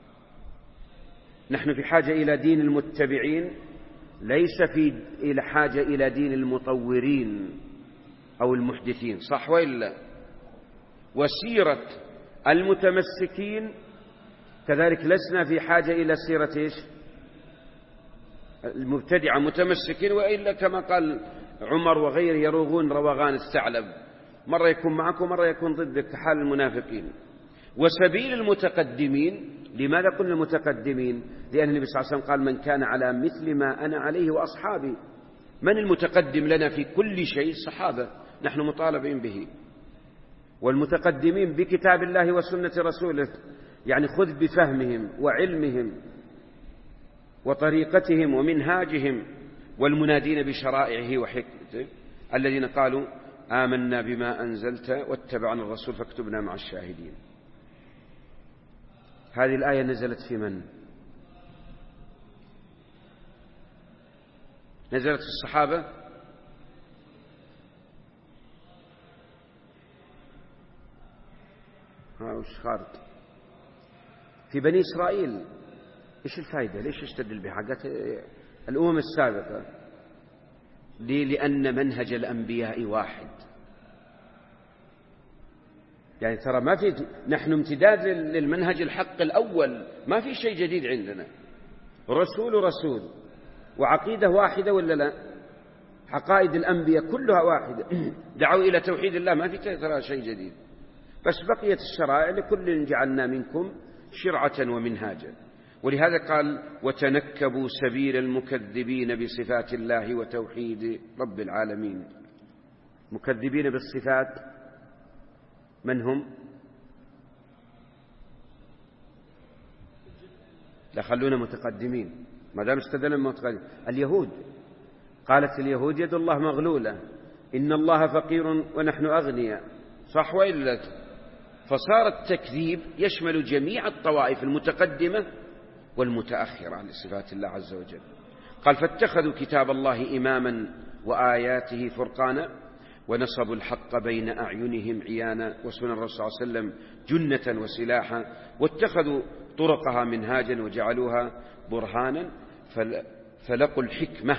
نحن في حاجة إلى دين المتبعين، ليس في إلى حاجة إلى دين المطورين أو المحدثين، صح وإلا؟ وسيرة المتمسكين كذلك لسنا في حاجة إلى سيرة إيش؟ المبتدعة متمسكين، وإلا كما قال عمر وغيره يروغون روغان الثعلب، مرة يكون معك ومرة يكون ضدك كحال المنافقين. وسبيل المتقدمين، لماذا قلنا المتقدمين؟ لأن النبي صلى الله عليه وسلم قال: من كان على مثل ما أنا عليه وأصحابي. من المتقدم لنا في كل شيء؟ الصحابة، نحن مطالبين به. والمتقدمين بكتاب الله وسنة رسوله، يعني خذ بفهمهم وعلمهم وطريقتهم ومنهاجهم، والمنادين بشرائعه وحكمته الذين قالوا: آمنا بما أنزلت واتبعنا الرسول فاكتبنا مع الشاهدين. هذه الآية نزلت في من؟ نزلت في الصحابة؟ ها وش خارج؟ في بني إسرائيل. إيش الفائدة؟ ليش يستدل بحاجات الأمم السابقة؟ ليه؟ لأن منهج الأنبياء واحد. يعني ترى ما في، نحن امتداد للمنهج الحق الأول، ما في شيء جديد عندنا. رسول رسول وعقيدة واحدة ولا لا؟ عقائد الأنبياء كلها واحدة، دعوا إلى توحيد الله، ما في ترى شيء جديد. بس بقيت الشرائع لكل جعلنا منكم شرعة ومنهاجا. ولهذا قال: وتنكبوا سبيل المكذبين بصفات الله وتوحيد رب العالمين. مكذبين بالصفات من هم؟ لا خلونا متقدمين ما دام استدلنا متقدمين. اليهود، قالت اليهود: يد الله مغلولة، إن الله فقير ونحن أغنياء، صح وإلا؟ فصار التكذيب يشمل جميع الطوائف المتقدمة والمتأخرة عن صفات الله عز وجل. قال: فاتخذوا كتاب الله إماما وآياته فرقانا ونصبوا الحق بين أعينهم عيانا وسنن الرسول صلى الله عليه وسلم جنة وسلاحا واتخذوا طرقها منهاجا وجعلوها برهانا فلقوا الحكمة.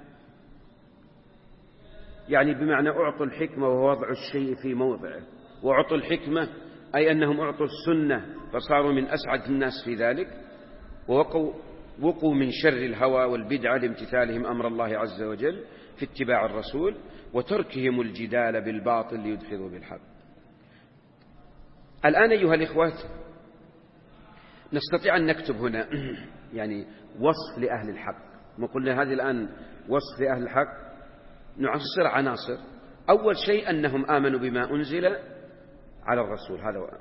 يعني بمعنى أعطوا الحكمة وهو وضع الشيء في موضعه، وأعطوا الحكمة أي أنهم أعطوا السنة فصاروا من أسعد الناس في ذلك، ووقوا وقوا من شر الهوى والبدعة لامتثالهم أمر الله عز وجل في اتباع الرسول وتركهم الجدال بالباطل ليدحضوا بالحق. الآن أيها الإخوة نستطيع أن نكتب هنا يعني وصف لأهل الحق. ما قلنا هذه الآن وصف لأهل الحق، نعصر عناصر. أول شيء أنهم آمنوا بما أنزل على الرسول، هذا هو.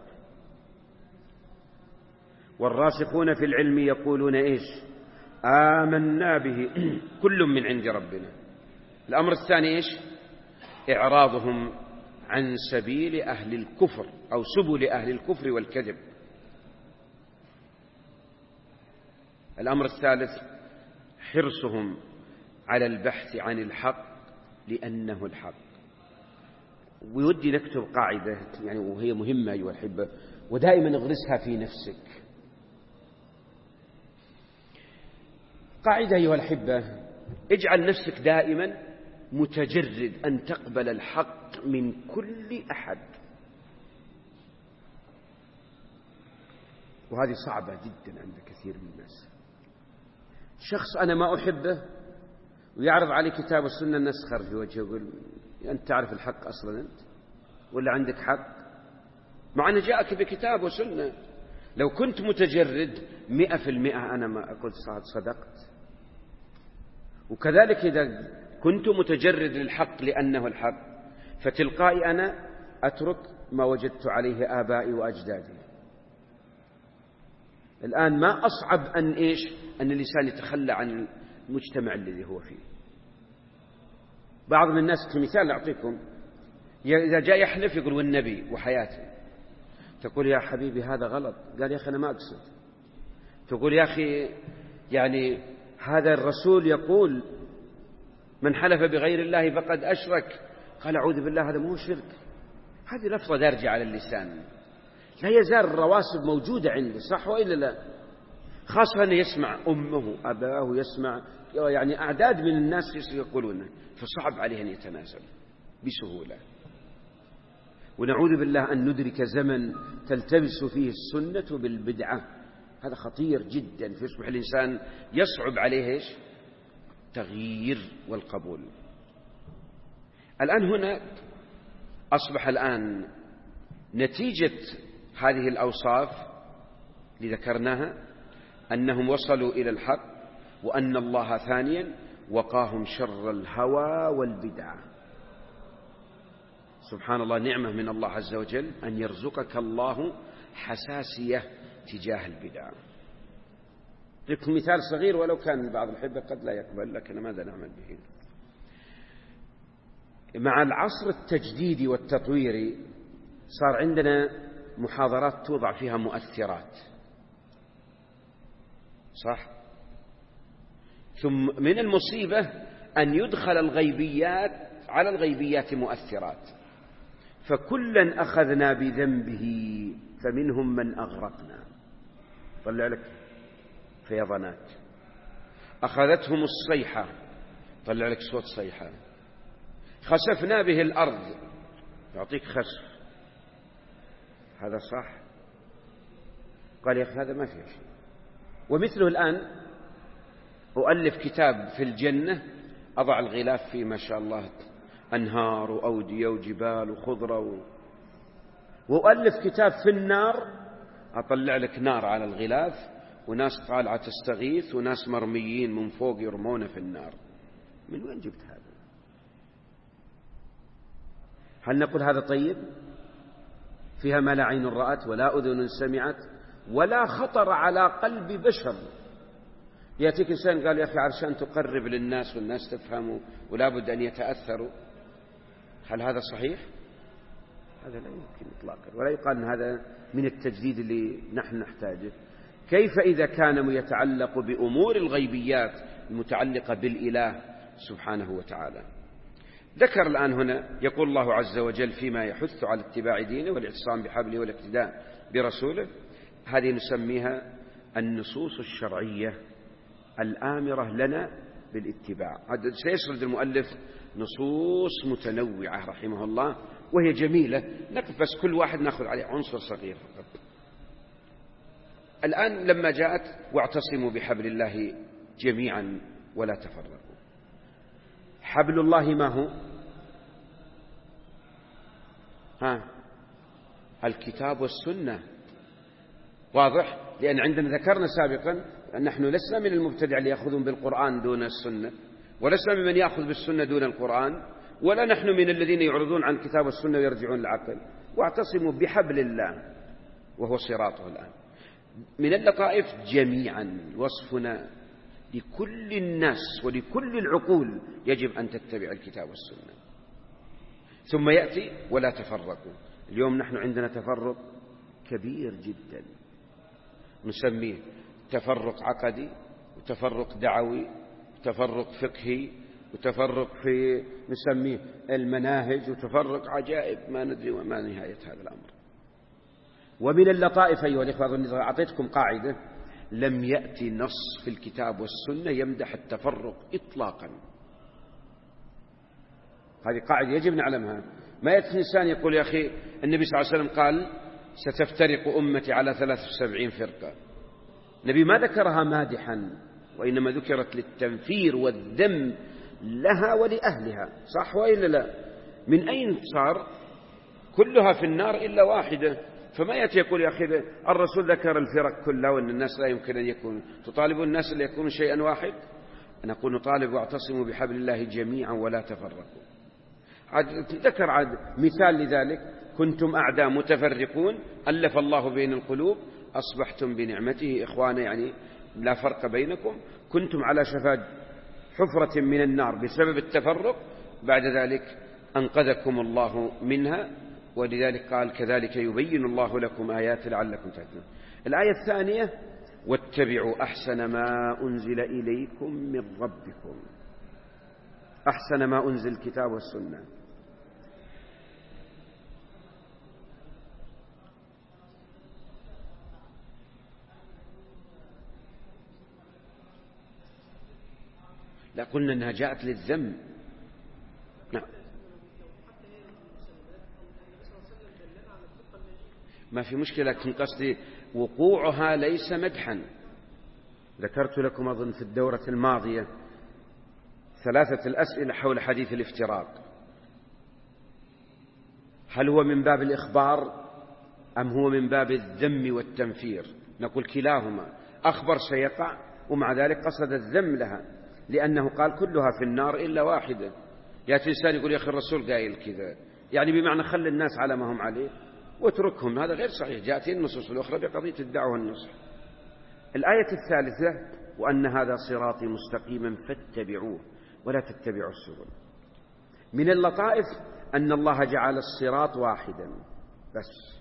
والراسخون في العلم يقولون إيش؟ آمنا به كل من عند ربنا. الأمر الثاني إيش؟ إعراضهم عن سبيل أهل الكفر أو سبل أهل الكفر والكذب. الأمر الثالث حرصهم على البحث عن الحق لأنه الحق. ويودي نكتب قاعدة يعني وهي مهمة أيها الأحبة، ودائما اغرسها في نفسك. قاعدة أيها الأحبة: اجعل نفسك دائما متجرد أن تقبل الحق من كل أحد. وهذه صعبة جدا عند كثير من الناس. شخص أنا ما أحبه ويعرض علي كتاب السنة نسخر في وجهه يقول: أنت تعرف الحق أصلا أنت ولا عندك حق؟ مع أنه جاءك بكتاب وسنة. لو كنت متجرد مئة في المئة أنا ما أقول صدقت. وكذلك إذا كنت متجرد للحق لأنه الحق فتلقائي أنا أترك ما وجدت عليه آبائي وأجدادي. الآن ما أصعب أن إيش؟ أن الإنسان يتخلى عن المجتمع الذي هو فيه. بعض من الناس كمثال أعطيكم، إذا جاء يحلف يقول والنبي وحياته، تقول يا حبيبي هذا غلط. قال يا أخي أنا ما أقصد. تقول يا أخي يعني هذا الرسول يقول من حلف بغير الله فقد أشرك. قال أعوذ بالله هذا مو شرك، هذه لفظة دارجة على اللسان، لا يزال الرواسب موجودة عنده، صح وإلا لا؟ خاصة أنه يسمع أمه أباه، يسمع يعني أعداد من الناس يقولونه، فصعب عليه أن يتنازل بسهولة. ونعوذ بالله أن ندرك زمن تلتبس فيه السنة بالبدعة، هذا خطير جدا، فيصبح الإنسان يصعب عليه إيش؟ تغيير والقبول. الآن هنا أصبح الآن نتيجة هذه الأوصاف اللي ذكرناها أنهم وصلوا إلى الحق، وأن الله ثانيا وقاهم شر الهوى والبدع. سبحان الله، نعمة من الله عز وجل أن يرزقك الله حساسية تجاه البدع. لكم مثال صغير ولو كان بعض الحبة قد لا يقبل، لكن ماذا نعمل به؟ مع العصر التجديدي والتطويري صار عندنا محاضرات توضع فيها مؤثرات، صح؟ ثم من المصيبة أن يدخل الغيبيات على الغيبيات مؤثرات، فكلا أخذنا بذنبه فمنهم من أغرقنا. طلع لك فيضانات. أخذتهم الصيحة، طلع لك صوت صيحة. خسفنا به الأرض، يعطيك خسف. هذا صح؟ قال يا أخي هذا ما فيه شيء. ومثله الآن أؤلف كتاب في الجنة، أضع الغلاف فيه ما شاء الله أنهار وأودية وجبال وخضرة و... وأؤلف كتاب في النار، أطلع لك نار على الغلاف وناس طالعة تستغيث وناس مرميين من فوق يرمون في النار. من وين جبت هذا؟ هل نقول هذا طيب؟ فيها ما لا عين رأت ولا أذن سمعت ولا خطر على قلب بشر. يأتيك إنسان قال يا أخي عشان تقرب للناس والناس تفهموا ولا بد أن يتأثروا، هل هذا صحيح؟ هذا لا يمكن إطلاقا، ولا يقال أن هذا من التجديد اللي نحن نحتاجه. كيف إذا كان يتعلق بأمور الغيبيات المتعلقة بالإله سبحانه وتعالى؟ ذكر الآن هنا يقول الله عز وجل فيما يحث على اتباع دينه والاعتصام بحبله والاقتداء برسوله، هذه نسميها النصوص الشرعية الآمرة لنا بالاتباع. سيسرد المؤلف نصوص متنوعة رحمه الله وهي جميلة، نقف بس كل واحد نأخذ عليه عنصر صغير فقط. الآن لما جاءت واعتصموا بحبل الله جميعا ولا تفرقوا، حبل الله ما هو؟ ها الكتاب والسنة، واضح؟ لأن عندنا ذكرنا سابقا أن نحن لسنا من المبتدع اللي يأخذون بالقرآن دون السنة، ولسنا ممن يأخذ بالسنة دون القرآن، ولا نحن من الذين يعرضون عن الكتاب والسنة ويرجعون العقل. واعتصموا بحبل الله وهو صراطه. الآن من اللطائف جميعا وصفنا لكل الناس ولكل العقول يجب أن تتبع الكتاب والسنة. ثم يأتي ولا تفرقوا. اليوم نحن عندنا تفرق كبير جدا، نسميه تفرق عقدي وتفرق دعوي وتفرق فقهي وتفرق في نسميه المناهج وتفرق عجائب ما ندري وما نهاية هذا الأمر. ومن اللطائف أيها الإخوة أعطيتكم قاعدة، لم يأتي نص في الكتاب والسنة يمدح التفرق إطلاقا. هذه قاعدة يجب نعلمها. ما يأتي إنسان يقول يا أخي النبي صلى الله عليه وسلم قال ستفترق أمتي على ثلاث وسبعين فرقة. النبي ما ذكرها مادحا، وإنما ذكرت للتنفير والذم لها ولأهلها، صح وإلا لا؟ من أين صار؟ كلها في النار إلا واحدة. فما يأتي يقول يا أخي الرسول ذكر الفرق كلها وأن الناس لا يمكن أن يكون، تطالب الناس أن يكونوا شيئا واحد؟ نقول نطالب واعتصموا بحبل الله جميعا ولا تفرقوا. ذكر عاد مثال لذلك، كنتم أعداء متفرقون ألف الله بين القلوب أصبحتم بنعمته إخوانا، يعني لا فرق بينكم. كنتم على شفا حفرة من النار بسبب التفرق، بعد ذلك أنقذكم الله منها، ولذلك قال كذلك يبين الله لكم آيات لعلكم تهتدون. الآية الثانية واتبعوا أحسن ما أنزل إليكم من ربكم. أحسن ما أنزل الكتاب والسنة. لا، قلنا أنها جاءت للذم. نعم. ما في مشكلة، لكن قصدي وقوعها ليس مدحا. ذكرت لكم أظن في الدورة الماضية ثلاثة الأسئلة حول حديث الافتراق، هل هو من باب الإخبار أم هو من باب الذم والتنفير؟ نقول كلاهما، أخبر سيقع ومع ذلك قصد الذم لها، لأنه قال كلها في النار إلا واحدة. يأتي إنسان يقول يا أخي الرسول قايل كذا، يعني بمعنى خلي الناس على ما هم عليه واتركهم، هذا غير صحيح. جاءت النصوص الأخرى بقضية الدعوة والنصح. الآية الثالثة وأن هذا صراطي مستقيما فاتبعوه ولا تتبعوا السبل. من اللطائف أن الله جعل الصراط واحدا بس،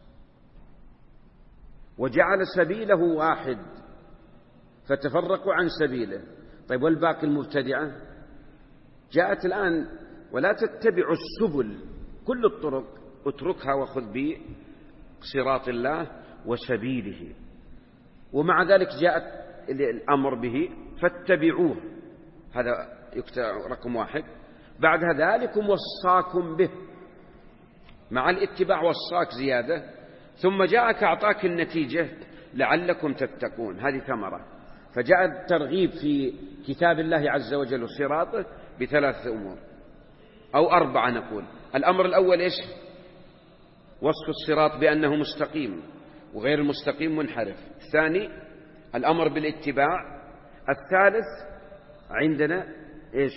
وجعل سبيله واحد فتفرقوا عن سبيله. طيب والباقي المبتدعة؟ جاءت الآن ولا تتبعوا السبل، كل الطرق اتركها وخذ بصراط الله وسبيله، ومع ذلك جاءت الأمر به فاتبعوه، هذا يكتب رقم واحد. بعد ذلكم وصاكم به، مع الاتباع وصاك زيادة، ثم جاءك أعطاك النتيجة لعلكم تتقون، هذه ثمرة. فجاء الترغيب في كتاب الله عز وجل وصراطه بثلاث أمور أو أربعة نقول. الأمر الأول إيش؟ وصف الصراط بأنه مستقيم وغير المستقيم منحرف. الثاني الأمر بالاتباع. الثالث عندنا إيش؟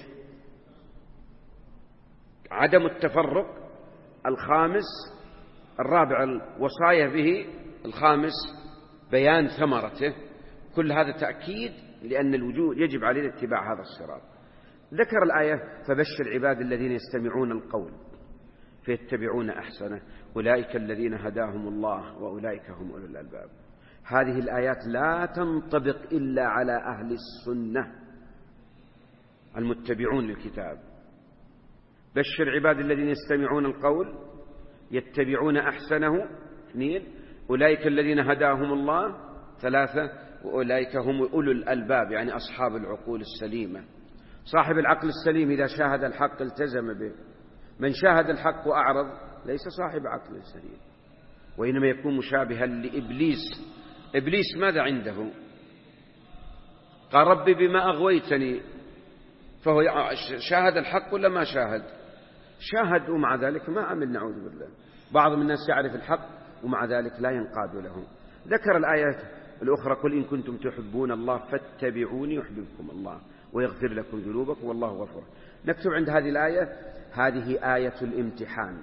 عدم التفرق. الخامس الرابع الوصايا به. الخامس بيان ثمرته. كل هذا تأكيد لأن الوجود يجب علينا اتباع هذا الصراط. ذكر الآية فبشر عباد الذين يستمعون القول فيتبعون أحسنه أولئك الذين هداهم الله وأولئك هم أولو الألباب. هذه الآيات لا تنطبق إلا على أهل السنة المتبعون للكتاب. بشر عباد الذين يستمعون القول يتبعون أحسنه. اثنين أولئك الذين هداهم الله. ثلاثة وأولئك هم أولو الألباب، يعني أصحاب العقول السليمة. صاحب العقل السليم إذا شاهد الحق التزم به، من شاهد الحق وأعرض ليس صاحب عقل سليم، وإنما يكون مشابها لإبليس. إبليس ماذا عنده؟ قال ربي بما أغويتني، فهو شاهد الحق ولا ما شاهد؟ شاهد ومع ذلك ما عمل، نعوذ بالله. بعض من الناس يعرف الحق ومع ذلك لا ينقاد له. ذكر الآيات الأخرى قل إن كنتم تحبون الله فاتبعوني يحببكم الله ويغفر لكم ذنوبكم والله غفور. نكتب عند هذه الآية هذه آية الامتحان،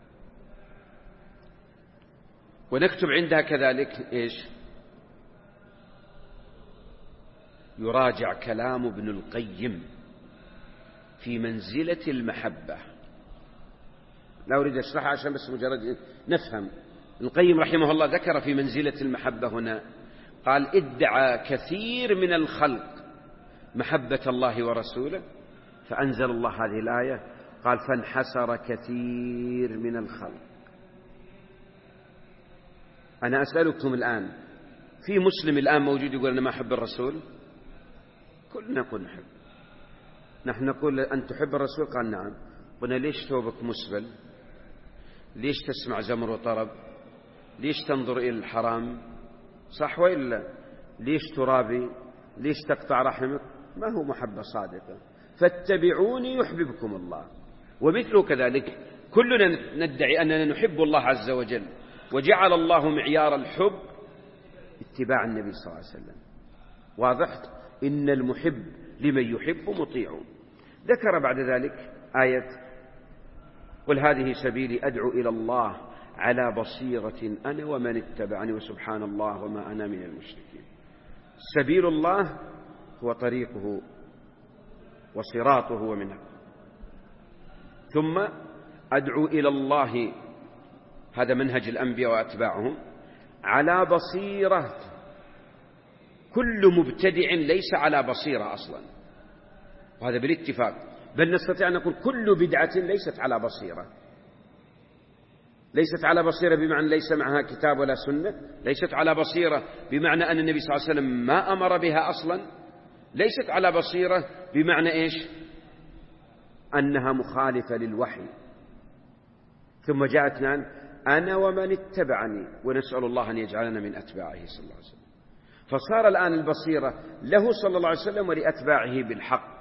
ونكتب عندها كذلك إيش؟ يراجع كلام ابن القيم في منزلة المحبة. لا أريد أشرحها عشان بس مجرد نفهم. ابن القيم رحمه الله ذكر في منزلة المحبة هنا، قال ادعى كثير من الخلق محبة الله ورسوله فأنزل الله هذه الآية، قال فانحسر كثير من الخلق. أنا أسألكم الآن، في مسلم الآن موجود يقول أنا ما أحب الرسول؟ كلنا نقول نحب. نحن نقول أن تحب الرسول؟ قال نعم. قلنا ليش ثوبك مسبل؟ ليش تسمع زمر وطرب؟ ليش تنظر إلى الحرام؟ صح وإلا؟ ليش ترابي؟ ليش تقطع رحمك؟ ما هو محبة صادقة. فاتبعوني يحببكم الله. ومثل كذلك كلنا ندعي أننا نحب الله عز وجل، وجعل الله معيار الحب اتباع النبي صلى الله عليه وسلم. واضح؟ إن المحب لمن يحب مطيع. ذكر بعد ذلك آية قل هذه سبيلي أدعو إلى الله على بصيرة أنا ومن اتبعني وسبحان الله وما أنا من المشركين. سبيل الله هو طريقه وصراطه ومنه. ثم أدعو إلى الله، هذا منهج الأنبياء وأتباعهم على بصيرة. كل مبتدع ليس على بصيرة أصلا، وهذا بالاتفاق، بل نستطيع أن نقول كل بدعة ليست على بصيرة. ليست على بصيرة بمعنى ليس معها كتاب ولا سنة، ليست على بصيرة بمعنى أن النبي صلى الله عليه وسلم ما أمر بها أصلا، ليست على بصيرة بمعنى إيش؟ أنها مخالفة للوحي. ثم جاء اثنان: أنا ومن اتبعني، ونسأل الله أن يجعلنا من أتباعه صلى الله عليه وسلم. فصار الآن البصيرة له صلى الله عليه وسلم ولأتباعه بالحق.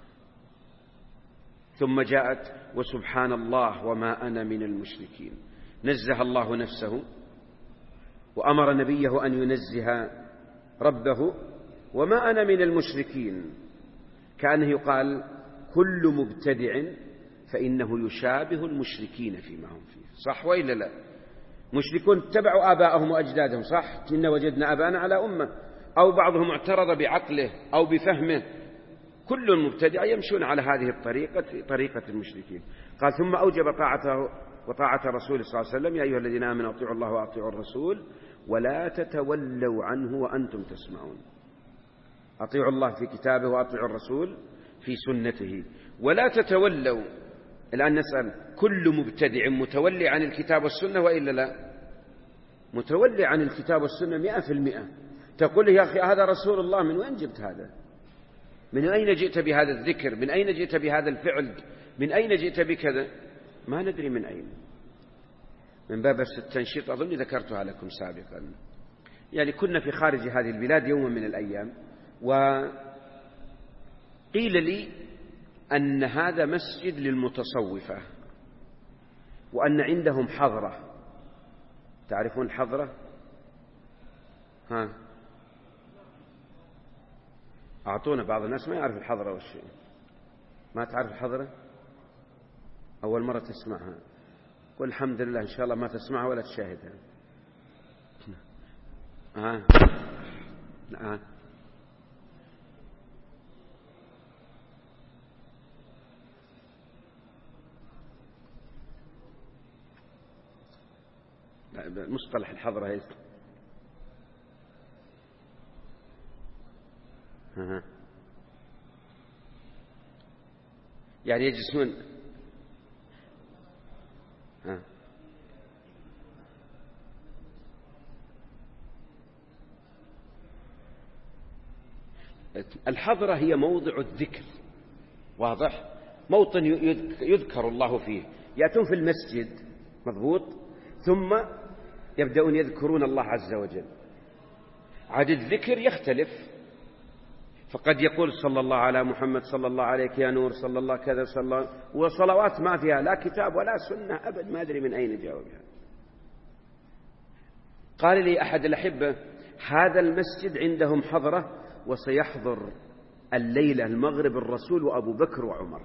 ثم جاءت: وسبحان الله وما أنا من المشركين. نزه الله نفسه وأمر نبيه أن ينزه ربه: وما أنا من المشركين. كأنه يقال: كل مبتدع فإنه يشابه المشركين فيما هم فيه. صح وإلا لا؟ مشركون اتبعوا آباءهم وأجدادهم، صح؟ إن وجدنا آباءنا على أمة. أو بعضهم اعترض بعقله أو بفهمه. كل مبتدع يمشون على هذه الطريقة، طريقة المشركين. قال: ثم أوجب طاعته وطاعة رسوله صلى الله عليه وسلم: يا أيها الذين آمنوا أطيعوا الله وأطيعوا الرسول ولا تتولوا عنه وأنتم تسمعون. أطيعوا الله في كتابه وأطيعوا الرسول في سنته ولا تتولوا. الآن نسأل: كل مبتدع متولي عن الكتاب والسنة وإلا لا؟ متولي عن الكتاب والسنة مئة في المئة. تقول يا أخي هذا رسول الله، من وين جبت هذا؟ من أين جئت بهذا الذكر؟ من أين جئت بهذا الفعل؟ من أين جئت بكذا؟ ما ندري من أين. من باب التنشيط أظن ذكرتها لكم سابقا. يعني كنا في خارج هذه البلاد يوما من الأيام، وقيل لي أن هذا مسجد للمتصوفة، وأن عندهم حضرة. تعرفون الحضرة؟ ها، أعطونا. بعض الناس ما يعرف الحضرة والشيء. ما تعرف الحضرة؟ أول مرة تسمعها. قل الحمد لله، إن شاء الله ما تسمعها ولا تشاهدها. ها ها مصطلح الحضرة هي ها. يعني يجلسون ها. الحضرة هي موضع الذكر، واضح؟ موطن يذكر الله فيه. يأتون في المسجد، مضبوط، ثم يبدأون يذكرون الله عز وجل. عاد الذكر يختلف، فقد يقول صلى الله على محمد، صلى الله عليك يا نور، صلى الله كذا، صلى الله، وصلوات ما فيها لا كتاب ولا سنة أبد، ما أدري من أين جاوبها. قال لي أحد الأحبة: هذا المسجد عندهم حضرة، وسيحضر الليلة المغرب الرسول وأبو بكر وعمر.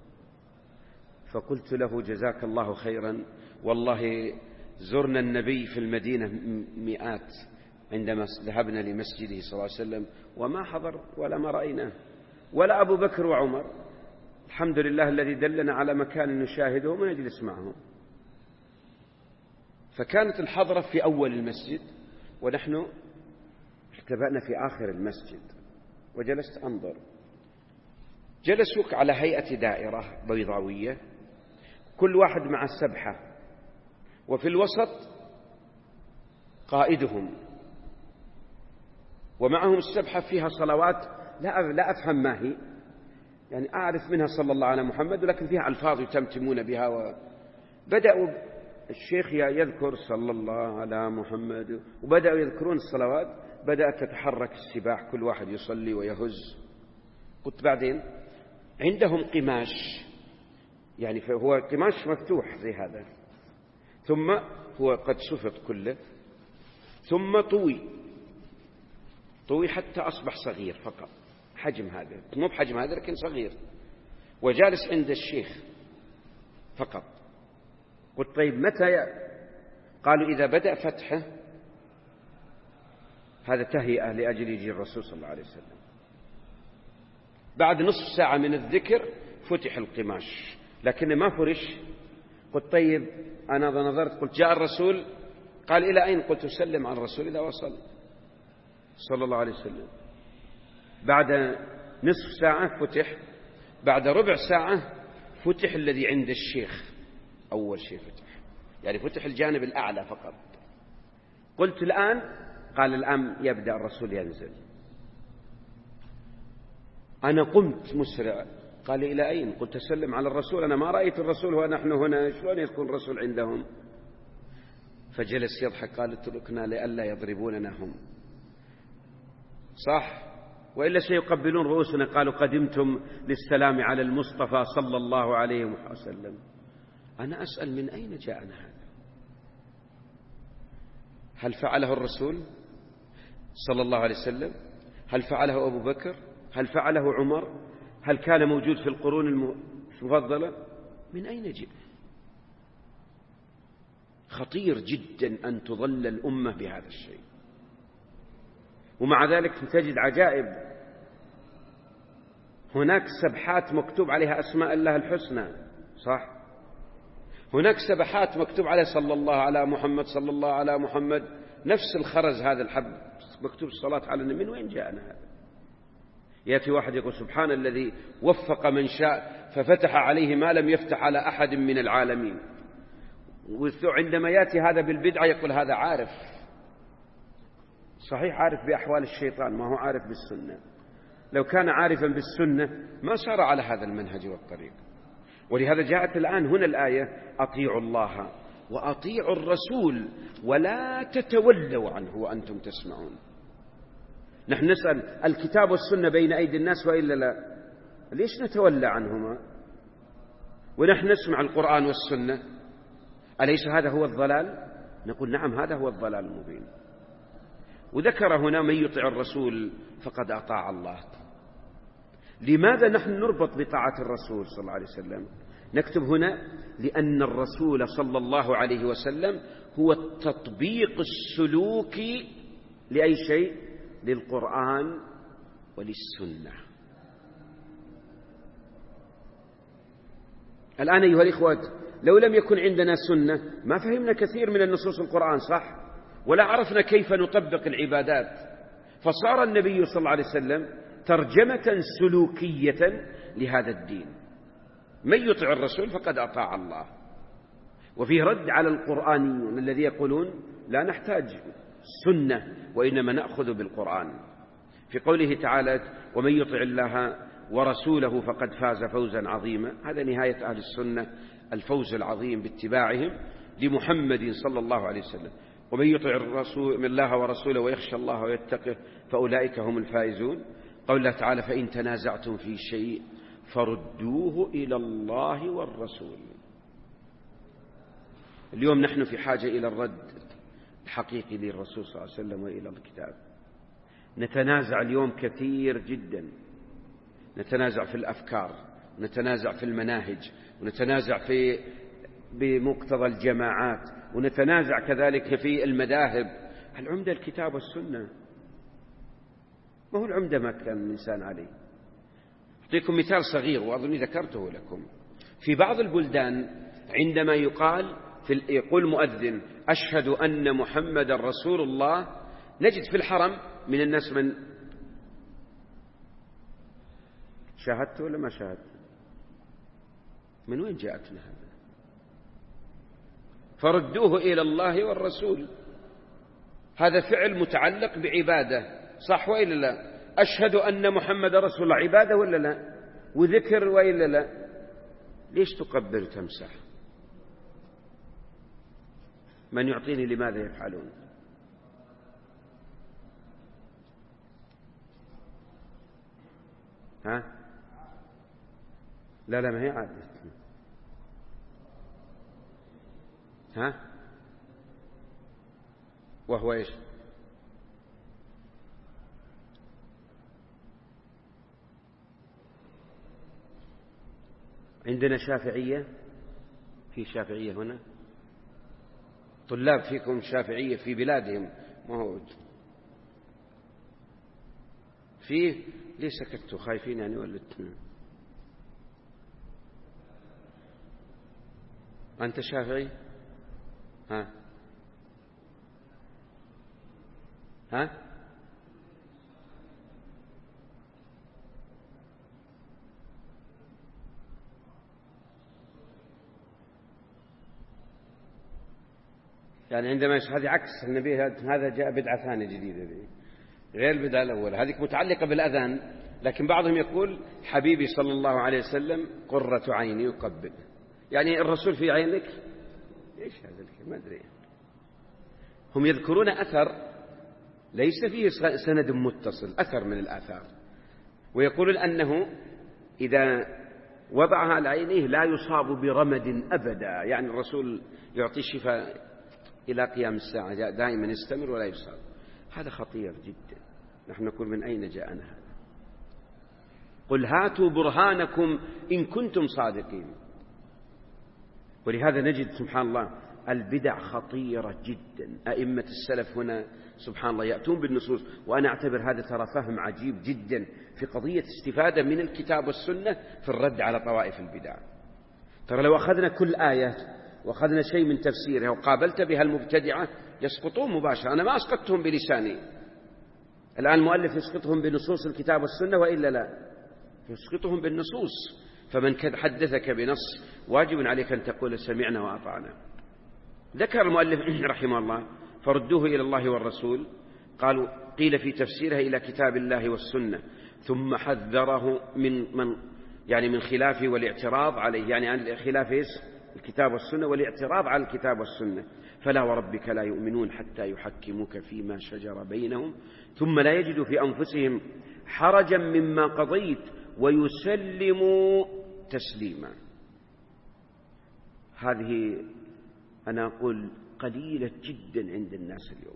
فقلت له: جزاك الله خيرا، والله زرنا النبي في المدينة مئات عندما ذهبنا لمسجده صلى الله عليه وسلم، وما حضر ولا ما رأيناه، ولا أبو بكر وعمر. الحمد لله الذي دلنا على مكان نشاهدهم ونجلس معهم. فكانت الحضرة في أول المسجد، ونحن اختبأنا في آخر المسجد، وجلست أنظر. جلسوك على هيئة دائرة بيضاوية، كل واحد مع السبحة، وفي الوسط قائدهم، ومعهم السبحة فيها صلوات لا لا أفهم ما هي، يعني أعرف منها صلى الله على محمد، ولكن فيها ألفاظ يتمتمون بها. وبدأوا الشيخ يذكر صلى الله على محمد، وبدأوا يذكرون الصلوات. بدأت تتحرك السباح، كل واحد يصلي ويهز. قلت بعدين عندهم قماش، يعني هو قماش مفتوح زي هذا، ثم هو قد سفط كله، ثم طوي طوي حتى أصبح صغير فقط، حجم هذا، مو بحجم هذا لكن صغير، وجالس عند الشيخ فقط. قلت طيب متى ي... قالوا إذا بدأ فتحه، هذا تهيئة لأجل يجي الرسول صلى الله عليه وسلم. بعد نصف ساعة من الذكر فتح القماش، لكنه ما فرش. قلت طيب أنا نظرت، قلت جاء الرسول؟ قال إلى أين؟ قلت سلم على الرسول إذا وصل صلى الله عليه وسلم. بعد نصف ساعة فتح، بعد ربع ساعة فتح الذي عند الشيخ، أول شيء فتح، يعني فتح الجانب الأعلى فقط. قلت الآن؟ قال الآن يبدأ الرسول ينزل. أنا قمت مسرع. قال إلى أين؟ قلت أسلم على الرسول، أنا ما رأيت الرسول ونحن هنا، شلون يكون الرسول عندهم؟ فجلس يضحك. قال اتركنا لئلا يضربوننا هم، صح، وإلا سيقبلون رؤوسنا. قالوا قدمتم للسلام على المصطفى صلى الله عليه وسلم. أنا أسأل من أين جاءنا هذا؟ هل فعله الرسول صلى الله عليه وسلم؟ هل فعله أبو بكر؟ هل فعله عمر؟ هل كان موجود في القرون المفضلة؟ من أين جاء؟ خطير جدا أن تظل الأمة بهذا الشيء. ومع ذلك تجد عجائب، هناك سبحات مكتوب عليها أسماء الله الحسنى، صح؟ هناك سبحات مكتوب عليها صلى الله على محمد صلى الله على محمد، نفس الخرز هذا الحب مكتوب الصلاة على النبي. من وين جاءنا هذا؟ يأتي واحد يقول سبحان الذي وفق من شاء ففتح عليه ما لم يفتح على أحد من العالمين. وعندما يأتي هذا بالبدعة يقول هذا عارف، صحيح عارف بأحوال الشيطان، ما هو عارف بالسنة. لو كان عارفا بالسنة ما سار على هذا المنهج والطريق. ولهذا جاءت الآن هنا الآية أطيعوا الله وأطيعوا الرسول ولا تتولوا عنه وأنتم تسمعون. نحن نسأل الكتاب والسنة بين أيدي الناس وإلا لا؟ ليش نتولى عنهما ونحن نسمع القرآن والسنة؟ أليس هذا هو الضلال؟ نقول نعم، هذا هو الضلال المبين. وذكر هنا من يطع الرسول فقد أطاع الله. لماذا نحن نربط بطاعة الرسول صلى الله عليه وسلم؟ نكتب هنا لأن الرسول صلى الله عليه وسلم هو التطبيق السلوكي لأي شيء؟ للقرآن وللسنة. الآن أيها الإخوة، لو لم يكن عندنا سنة ما فهمنا كثير من النصوص القرآن، صح؟ ولا عرفنا كيف نطبق العبادات. فصار النبي صلى الله عليه وسلم ترجمة سلوكية لهذا الدين. من يطع الرسول فقد أطاع الله. وفيه رد على القرآنيون الذي يقولون لا نحتاج سنة وإنما نأخذ بالقرآن، في قوله تعالى ومن يطع الله ورسوله فقد فاز فوزا عظيما. هذا نهاية أهل السنة، الفوز العظيم باتباعهم لمحمد صلى الله عليه وسلم. ومن يطع الرسول من الله ورسوله ويخشى الله ويتقه فأولئك هم الفائزون. قول الله تعالى فإن تنازعتم في شيء فردوه إلى الله والرسول. اليوم نحن في حاجة إلى الرد الحقيقي للرسول صلى الله عليه وسلم وإلى الكتاب. نتنازع اليوم كثير جدا، نتنازع في الأفكار، نتنازع في المناهج، ونتنازع في بمقتضى الجماعات، ونتنازع كذلك في المذاهب. العمدة الكتاب والسنة، ما هو العمدة ما كان الإنسان عليه. أعطيكم مثال صغير وأظني ذكرته لكم. في بعض البلدان عندما يقال في يقول مؤذن أشهد أن محمد رسول الله، نجد في الحرم من الناس من شاهدت ولا ما شاهدت؟ من وين جاءتنا هذا؟ فردوه إلى الله والرسول. هذا فعل متعلق بعبادة، صح وإلا لا؟ أشهد أن محمد رسول الله عبادة ولا لا؟ وذكر وإلا لا؟ ليش تقبل تمسح؟ من يعطيني لماذا يفعلون؟ ها؟ لا لا ما هي عادة. ها؟ وهو إيش؟ عندنا شافعية، في شافعية هنا، طلاب فيكم شافعية في بلادهم، ما هو فيه. ليه سكتوا؟ خايفين يعني ولا؟ أنت شافعي؟ ها ها يعني عندما هذه عكس النبي، هذا جاء بدعة ثانية جديدة غير البدعة الأولى. هذه متعلقة بالأذان، لكن بعضهم يقول حبيبي صلى الله عليه وسلم قرة عيني يقبل، يعني الرسول في عينك. إيش هذا الكلام؟ ما أدري. هم يذكرون أثر ليس فيه سند متصل، أثر من الآثار، ويقولون أنه إذا وضعها على عينيه لا يصاب برمد أبدا، يعني الرسول يعطي الشفاء إلى قيام الساعة دائما يستمر ولا يصاب. هذا خطير جدا. نحن نقول من أين جاءنا هذا؟ قل هاتوا برهانكم إن كنتم صادقين. ولهذا نجد سبحان الله البدع خطيرة جدا. أئمة السلف هنا سبحان الله يأتون بالنصوص، وأنا أعتبر هذا ترى فهم عجيب جدا في قضية استفادة من الكتاب والسنة في الرد على طوائف البدع. ترى لو أخذنا كل آية وأخذنا شيء من تفسيرها وقابلت بها المبتدعة يسقطون مباشرة. أنا ما أسقطتهم بلساني، الآن المؤلف يسقطهم بنصوص الكتاب والسنة وإلا لا؟ يسقطهم بالنصوص. فمن حدثك بنص واجب عليك أن تقول سمعنا وأطعنا. ذكر المؤلف رحمه الله فردوه إلى الله والرسول، قالوا قيل في تفسيرها إلى كتاب الله والسنة، ثم حذره من من يعني من خلافه والاعتراض عليه، يعني عن خلاف الكتاب والسنة والاعتراض على الكتاب والسنة. فلا وربك لا يؤمنون حتى يحكموك فيما شجر بينهم ثم لا يجدوا في أنفسهم حرجا مما قضيت ويسلموا تسليما. هذه أنا أقول قليلة جدا عند الناس اليوم.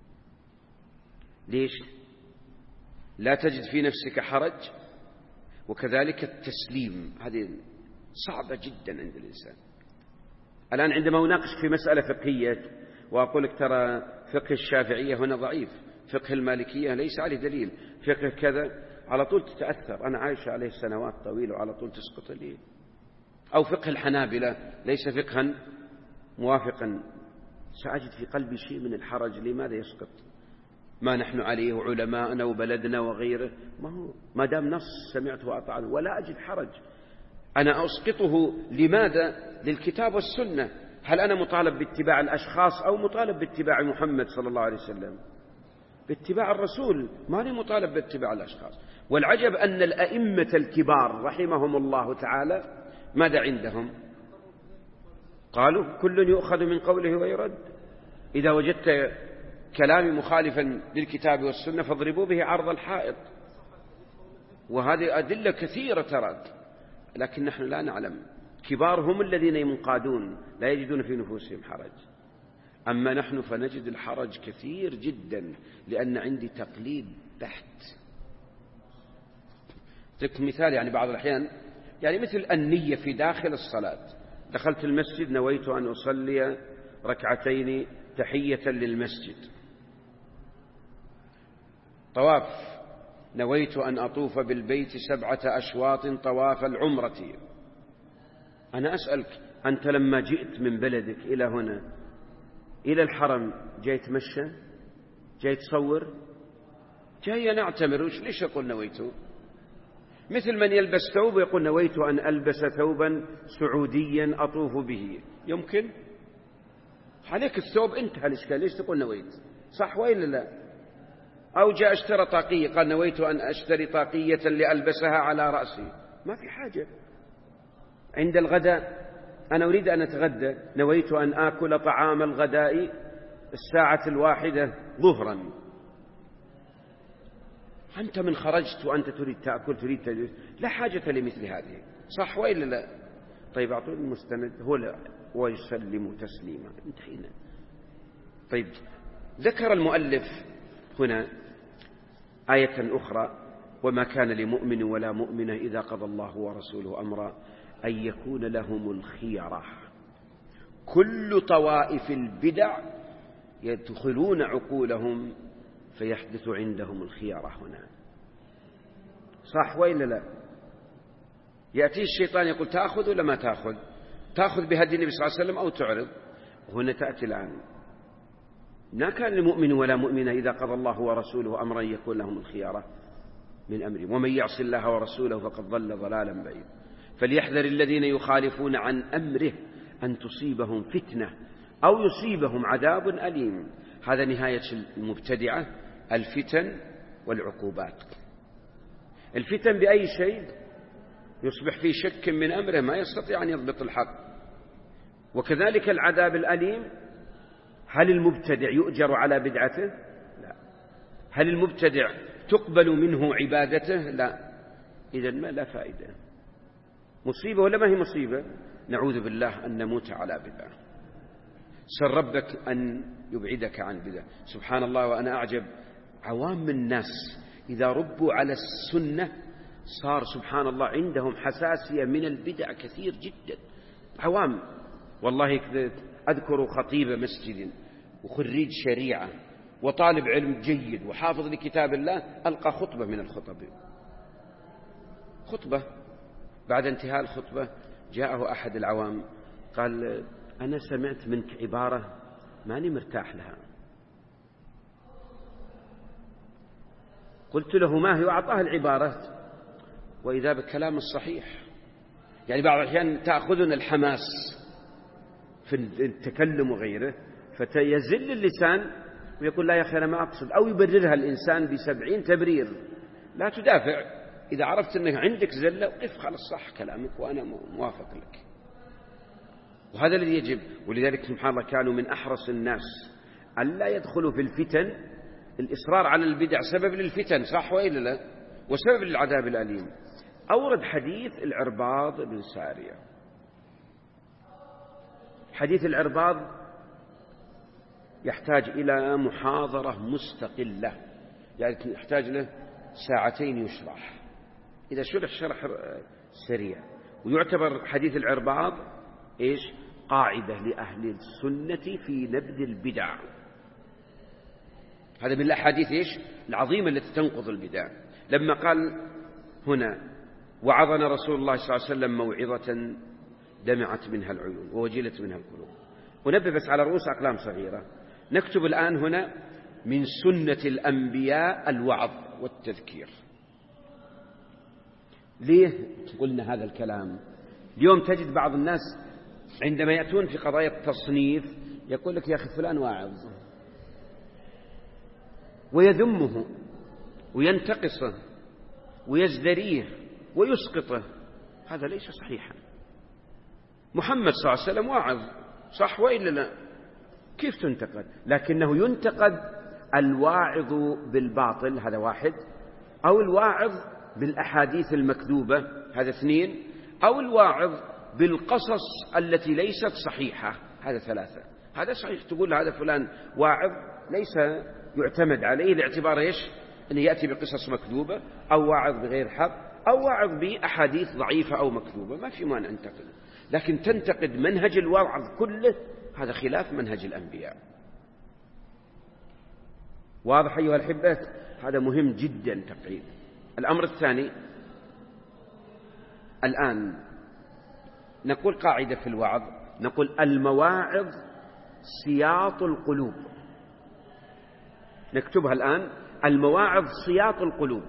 ليش؟ لا تجد في نفسك حرج، وكذلك التسليم هذه صعبة جدا عند الإنسان. الآن عندما أناقش في مسألة فقهية وأقول لك ترى فقه الشافعية هنا ضعيف، فقه المالكية ليس عليه دليل، فقه كذا، على طول تتأثر. أنا عايش عليه سنوات طويلة وعلى طول تسقط لي. أو فقه الحنابلة ليس فقها موافقا، سأجد في قلبي شيء من الحرج. لماذا يسقط؟ ما نحن عليه علماءنا وبلدنا وغيره، ما هو ما دام نص سمعته وأطعته ولا أجد حرج. أنا أسقطه لماذا؟ للكتاب والسنة. هل أنا مطالب باتباع الأشخاص أو مطالب باتباع محمد صلى الله عليه وسلم؟ باتباع الرسول، ماني مطالب باتباع الأشخاص. والعجب أن الأئمة الكبار رحمهم الله تعالى ماذا عندهم؟ قالوا كل يؤخذ من قوله ويرد. إذا وجدت كلامي مخالفا للكتاب والسنة فاضربوا به عرض الحائط. وهذه أدلة كثيرة ترى، لكن نحن لا نعلم. كبار هم الذين ينقادون لا يجدون في نفوسهم حرج، أما نحن فنجد الحرج كثير جدا، لأن عندي تقليد تحت. تلك مثال يعني بعض الأحيان يعني مثل النية في داخل الصلاة. دخلت المسجد نويت أن أصلي ركعتين تحية للمسجد. طواف نويت أن أطوف بالبيت سبعة أشواط طواف العمرة. أنا أسألك، أنت لما جئت من بلدك إلى هنا إلى الحرم جاي تمشى؟ جاي تصور؟ جاي نعتمر؟ ليش أقول نويت؟ مثل من يلبس ثوب ويقول نويت أن ألبس ثوبا سعوديا أطوف به. يمكن؟ عليك الثوب انتهى الإشكال، ليش تقول نويت؟ صح وإلا لا؟ أو جاء اشترى طاقية قال نويت أن أشتري طاقية لألبسها على رأسي. ما في حاجة. عند الغداء أنا أريد أن أتغدى، نويت أن آكل طعام الغداء الساعة الواحدة ظهرا. أنت من خرجت وأنت تريد تأكل تريد تجلس، لا حاجة لمثل هذه. صح وإلا لا؟ طيب أعطوني المستند. هو لا ويسلم تسليما. انتهينا. طيب ذكر المؤلف هنا آية أخرى: وما كان لمؤمن ولا مؤمنة إذا قضى الله ورسوله أمرا أن يكون لهم الخيرة. كل طوائف البدع يدخلون عقولهم فيحدث عندهم الخيرة هنا. صح وإلا لا؟ يأتي الشيطان يقول تأخذ ولا ما تأخذ؟ تأخذ بهدي النبي صلى الله عليه وسلم أو تعرض؟ هنا تأتي الآن: ما كان لمؤمن ولا مؤمنة إذا قضى الله ورسوله أمرا يكون لهم الخيارة من أمرهم ومن يعص الله ورسوله فقد ضل ضلالا بعيدا. فليحذر الذين يخالفون عن أمره أن تصيبهم فتنة أو يصيبهم عذاب أليم. هذا نهاية المبتدعة: الفتن والعقوبات. الفتن بأي شيء يصبح في شك من أمره، ما يستطيع أن يضبط الحق. وكذلك العذاب الأليم، هل المبتدع يؤجر على بدعته؟ لا. هل المبتدع تقبل منه عبادته؟ لا. إذن ما لا فائدة. مصيبة ولا ما هي مصيبة؟ نعوذ بالله أن نموت على بدعة. سر ربك أن يبعدك عن بدعة. سبحان الله، وأنا أعجب عوام الناس إذا ربوا على السنة صار سبحان الله عندهم حساسية من البدع كثير جدا. عوام والله، أذكر خطيب مسجد وخريج شريعة وطالب علم جيد وحافظ لكتاب الله، ألقى خطبة من الخطب، خطبة بعد انتهاء الخطبة جاءه أحد العوام قال: أنا سمعت منك عبارة ماني مرتاح لها. قلت له: ما هي؟ وأعطاه العبارة، وإذا بالكلام الصحيح. يعني بعض الأحيان تأخذنا الحماس في التكلم وغيره فتيزل اللسان ويقول: لا يا أخي أنا ما أقصد، أو يبررها الإنسان بسبعين تبرير. لا تدافع، إذا عرفت أنك عندك زلة وقف خلص صح كلامك وأنا موافق لك. وهذا الذي يجب. ولذلك سبحان الله كانوا من أحرص الناس ألا يدخلوا في الفتن. الإصرار على البدع سبب للفتن، صح وإلا لا؟ وسبب للعذاب الأليم. أورد حديث العرباض بن سارية. حديث العرباض يحتاج إلى محاضرة مستقلة، يعني يحتاج له ساعتين يشرح. إذا شرح شرح سريع. ويعتبر حديث العرباض إيش؟ قاعدة لأهل السنة في نبذ البدع. هذا من الأحاديث إيش؟ العظيمة التي تنقض البدع. لما قال هنا: وعظنا رسول الله صلى الله عليه وسلم موعظة دمعت منها العيون ووجلت منها القلوب. ونبه بس على رؤوس أقلام صغيرة. نكتب الآن هنا: من سنة الأنبياء الوعظ والتذكير. ليه قلنا هذا الكلام؟ اليوم تجد بعض الناس عندما يأتون في قضايا التصنيف يقول لك: يا أخي فلان واعظ، ويذمه وينتقصه ويزدريه ويسقطه. هذا ليس صحيحا. محمد صلى الله عليه وسلم واعظ، صح وإلا لا؟ كيف تنتقد؟ لكنه ينتقد الواعظ بالباطل، هذا واحد، أو الواعظ بالأحاديث المكذوبة، هذا اثنين، أو الواعظ بالقصص التي ليست صحيحة، هذا ثلاثة. هذا صحيح تقول هذا فلان واعظ ليس يعتمد عليه لاعتبار إيش؟ أنه يأتي بقصص مكذوبة، أو واعظ بغير حق، أو واعظ بأحاديث ضعيفة أو مكذوبة، ما في مانع ننتقد. لكن تنتقد منهج الوعظ كله، هذا خلاف منهج الأنبياء. واضح أيها الأحبة؟ هذا مهم جدا تقريبا. الأمر الثاني، الآن نقول قاعدة في الوعظ، نقول: المواعظ سياط القلوب. نكتبها الآن: المواعظ سياط القلوب.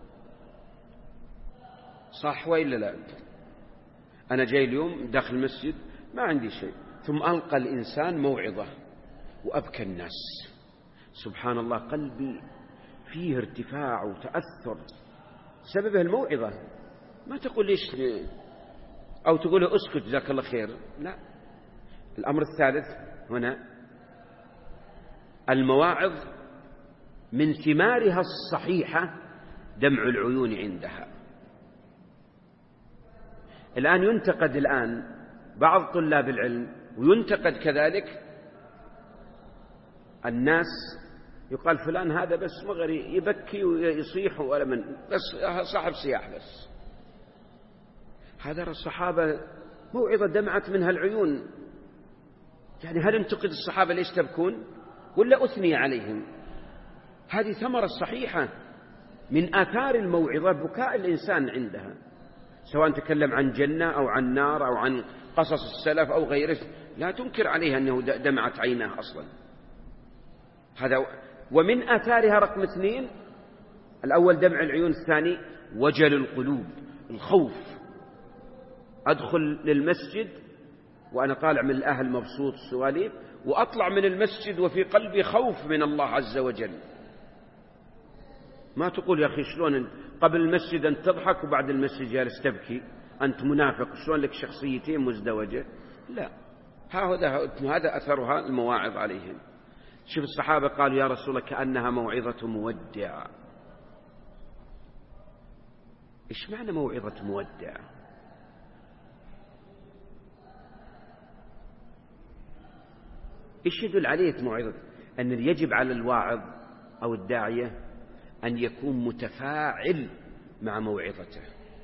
صح وإلا لا؟ أنا جاي اليوم داخل المسجد ما عندي شيء، ثم ألقى الإنسان موعظة وأبكى الناس، سبحان الله قلبي فيه ارتفاع وتأثر، سببه الموعظة. ما تقول ليش، أو تقول أسكت جزاك الله خير، لا. الأمر الثالث هنا: المواعظ من ثمارها الصحيحة دمع العيون عندها. الآن ينتقد الآن بعض طلاب العلم، وينتقد كذلك الناس، يقال فلان هذا بس مغري يبكي ويصيح ولا من بس صاحب سياح بس. هذا الصحابة موعظة دمعت منها العيون. يعني هل انتقد الصحابة ليش تبكون ولا أثني عليهم؟ هذه ثمرة صحيحة من آثار الموعظة، بكاء الإنسان عندها، سواء تكلم عن جنة أو عن نار أو عن قصص السلف أو غيره، لا تنكر عليها أنه دمعت عيناه أصلا. هذا ومن آثارها رقم اثنين: الأول دمع العيون، الثاني وجل القلوب، الخوف. أدخل للمسجد وأنا طالع من الأهل مبسوط سواليف، وأطلع من المسجد وفي قلبي خوف من الله عز وجل. ما تقول يا أخي شلون قبل المسجد أنت تضحك وبعد المسجد جالس تبكي، أنت منافق، شلون لك شخصيتين مزدوجة؟ لا، هذا أثرها المواعظ عليهم. شوف الصحابة قالوا يا رسول الله كأنها موعظة مودع. إيش معنى موعظة مودع؟ إيش يدل عليه موعظة؟ أن يجب على الواعظ أو الداعية أن يكون متفاعل مع موعظته،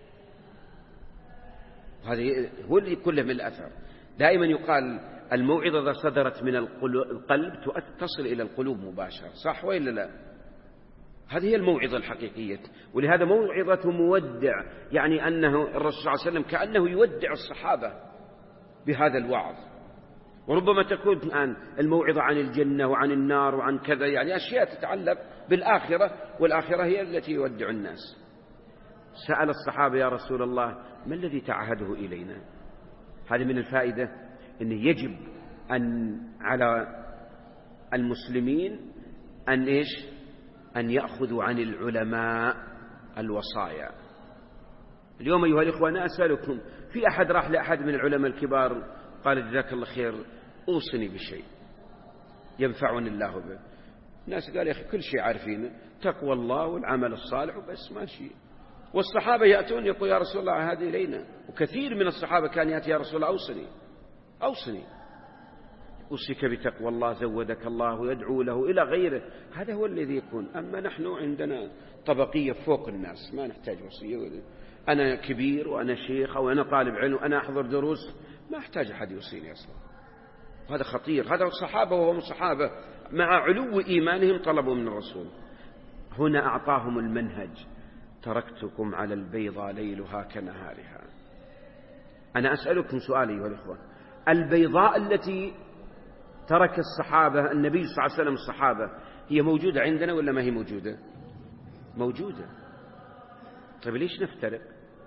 هذا هو اللي كله من الأثر. دائما يقال الموعظة إذا صدرت من القلب تصل إلى القلوب مباشرة، صح وإلا لا؟ هذه هي الموعظة الحقيقية. ولهذا موعظة مودع يعني أنه الرسول صلى الله عليه وسلم كأنه يودع الصحابة بهذا الوعظ. وربما تكون الآن الموعظة عن الجنة وعن النار وعن كذا، يعني أشياء تتعلق بالآخرة، والآخرة هي التي يودع الناس. سأل الصحابة يا رسول الله ما الذي تعهده إلينا؟ هذه من الفائدة أن يجب أن على المسلمين أن إيش؟ أن يأخذوا عن العلماء الوصايا. اليوم أيها الإخوة أنا أسألكم، في أحد راح لأحد من العلماء الكبار قال جزاك الله خير أوصني بشيء ينفعني الله به؟ الناس قال يا أخي كل شيء عارفين، تقوى الله والعمل الصالح وبس، ما شيء. والصحابة يأتون يقول يا رسول الله هذه إلينا، وكثير من الصحابة كان يأتي يا رسول الله أوصني أوصني أوصيك بتقوى الله زودك الله ويدعو له إلى غيره. هذا هو الذي يكون. أما نحن عندنا طبقية فوق الناس، ما نحتاج وصية. أنا كبير وأنا شيخ وأنا طالب علم وأنا أحضر دروس، ما أحتاج أحد يوصيني أصلا. هذا خطير. هذا الصحابة وهم الصحابة مع علو إيمانهم طلبوا من الرسول. هنا أعطاهم المنهج، تركتكم على البيضاء ليلها كنهارها. أنا أسألكم سؤال أيها الإخوة، البيضاء التي ترك الصحابة النبي صلى الله عليه وسلم الصحابة هي موجودة عندنا ولا ما هي موجودة؟ موجودة. طيب ليش نفترق؟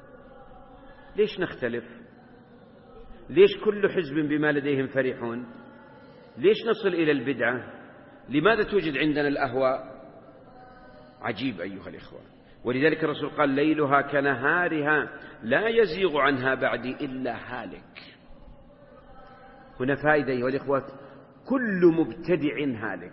ليش نختلف؟ ليش كل حزب بما لديهم فرحون؟ ليش نصل إلى البدعة؟ لماذا توجد عندنا الأهواء؟ عجيب أيها الإخوة. ولذلك الرسول قال ليلها كنهارها لا يزيغ عنها بعدي إلا هالك. هنا فائدة أيها الإخوة، كل مبتدع هالك،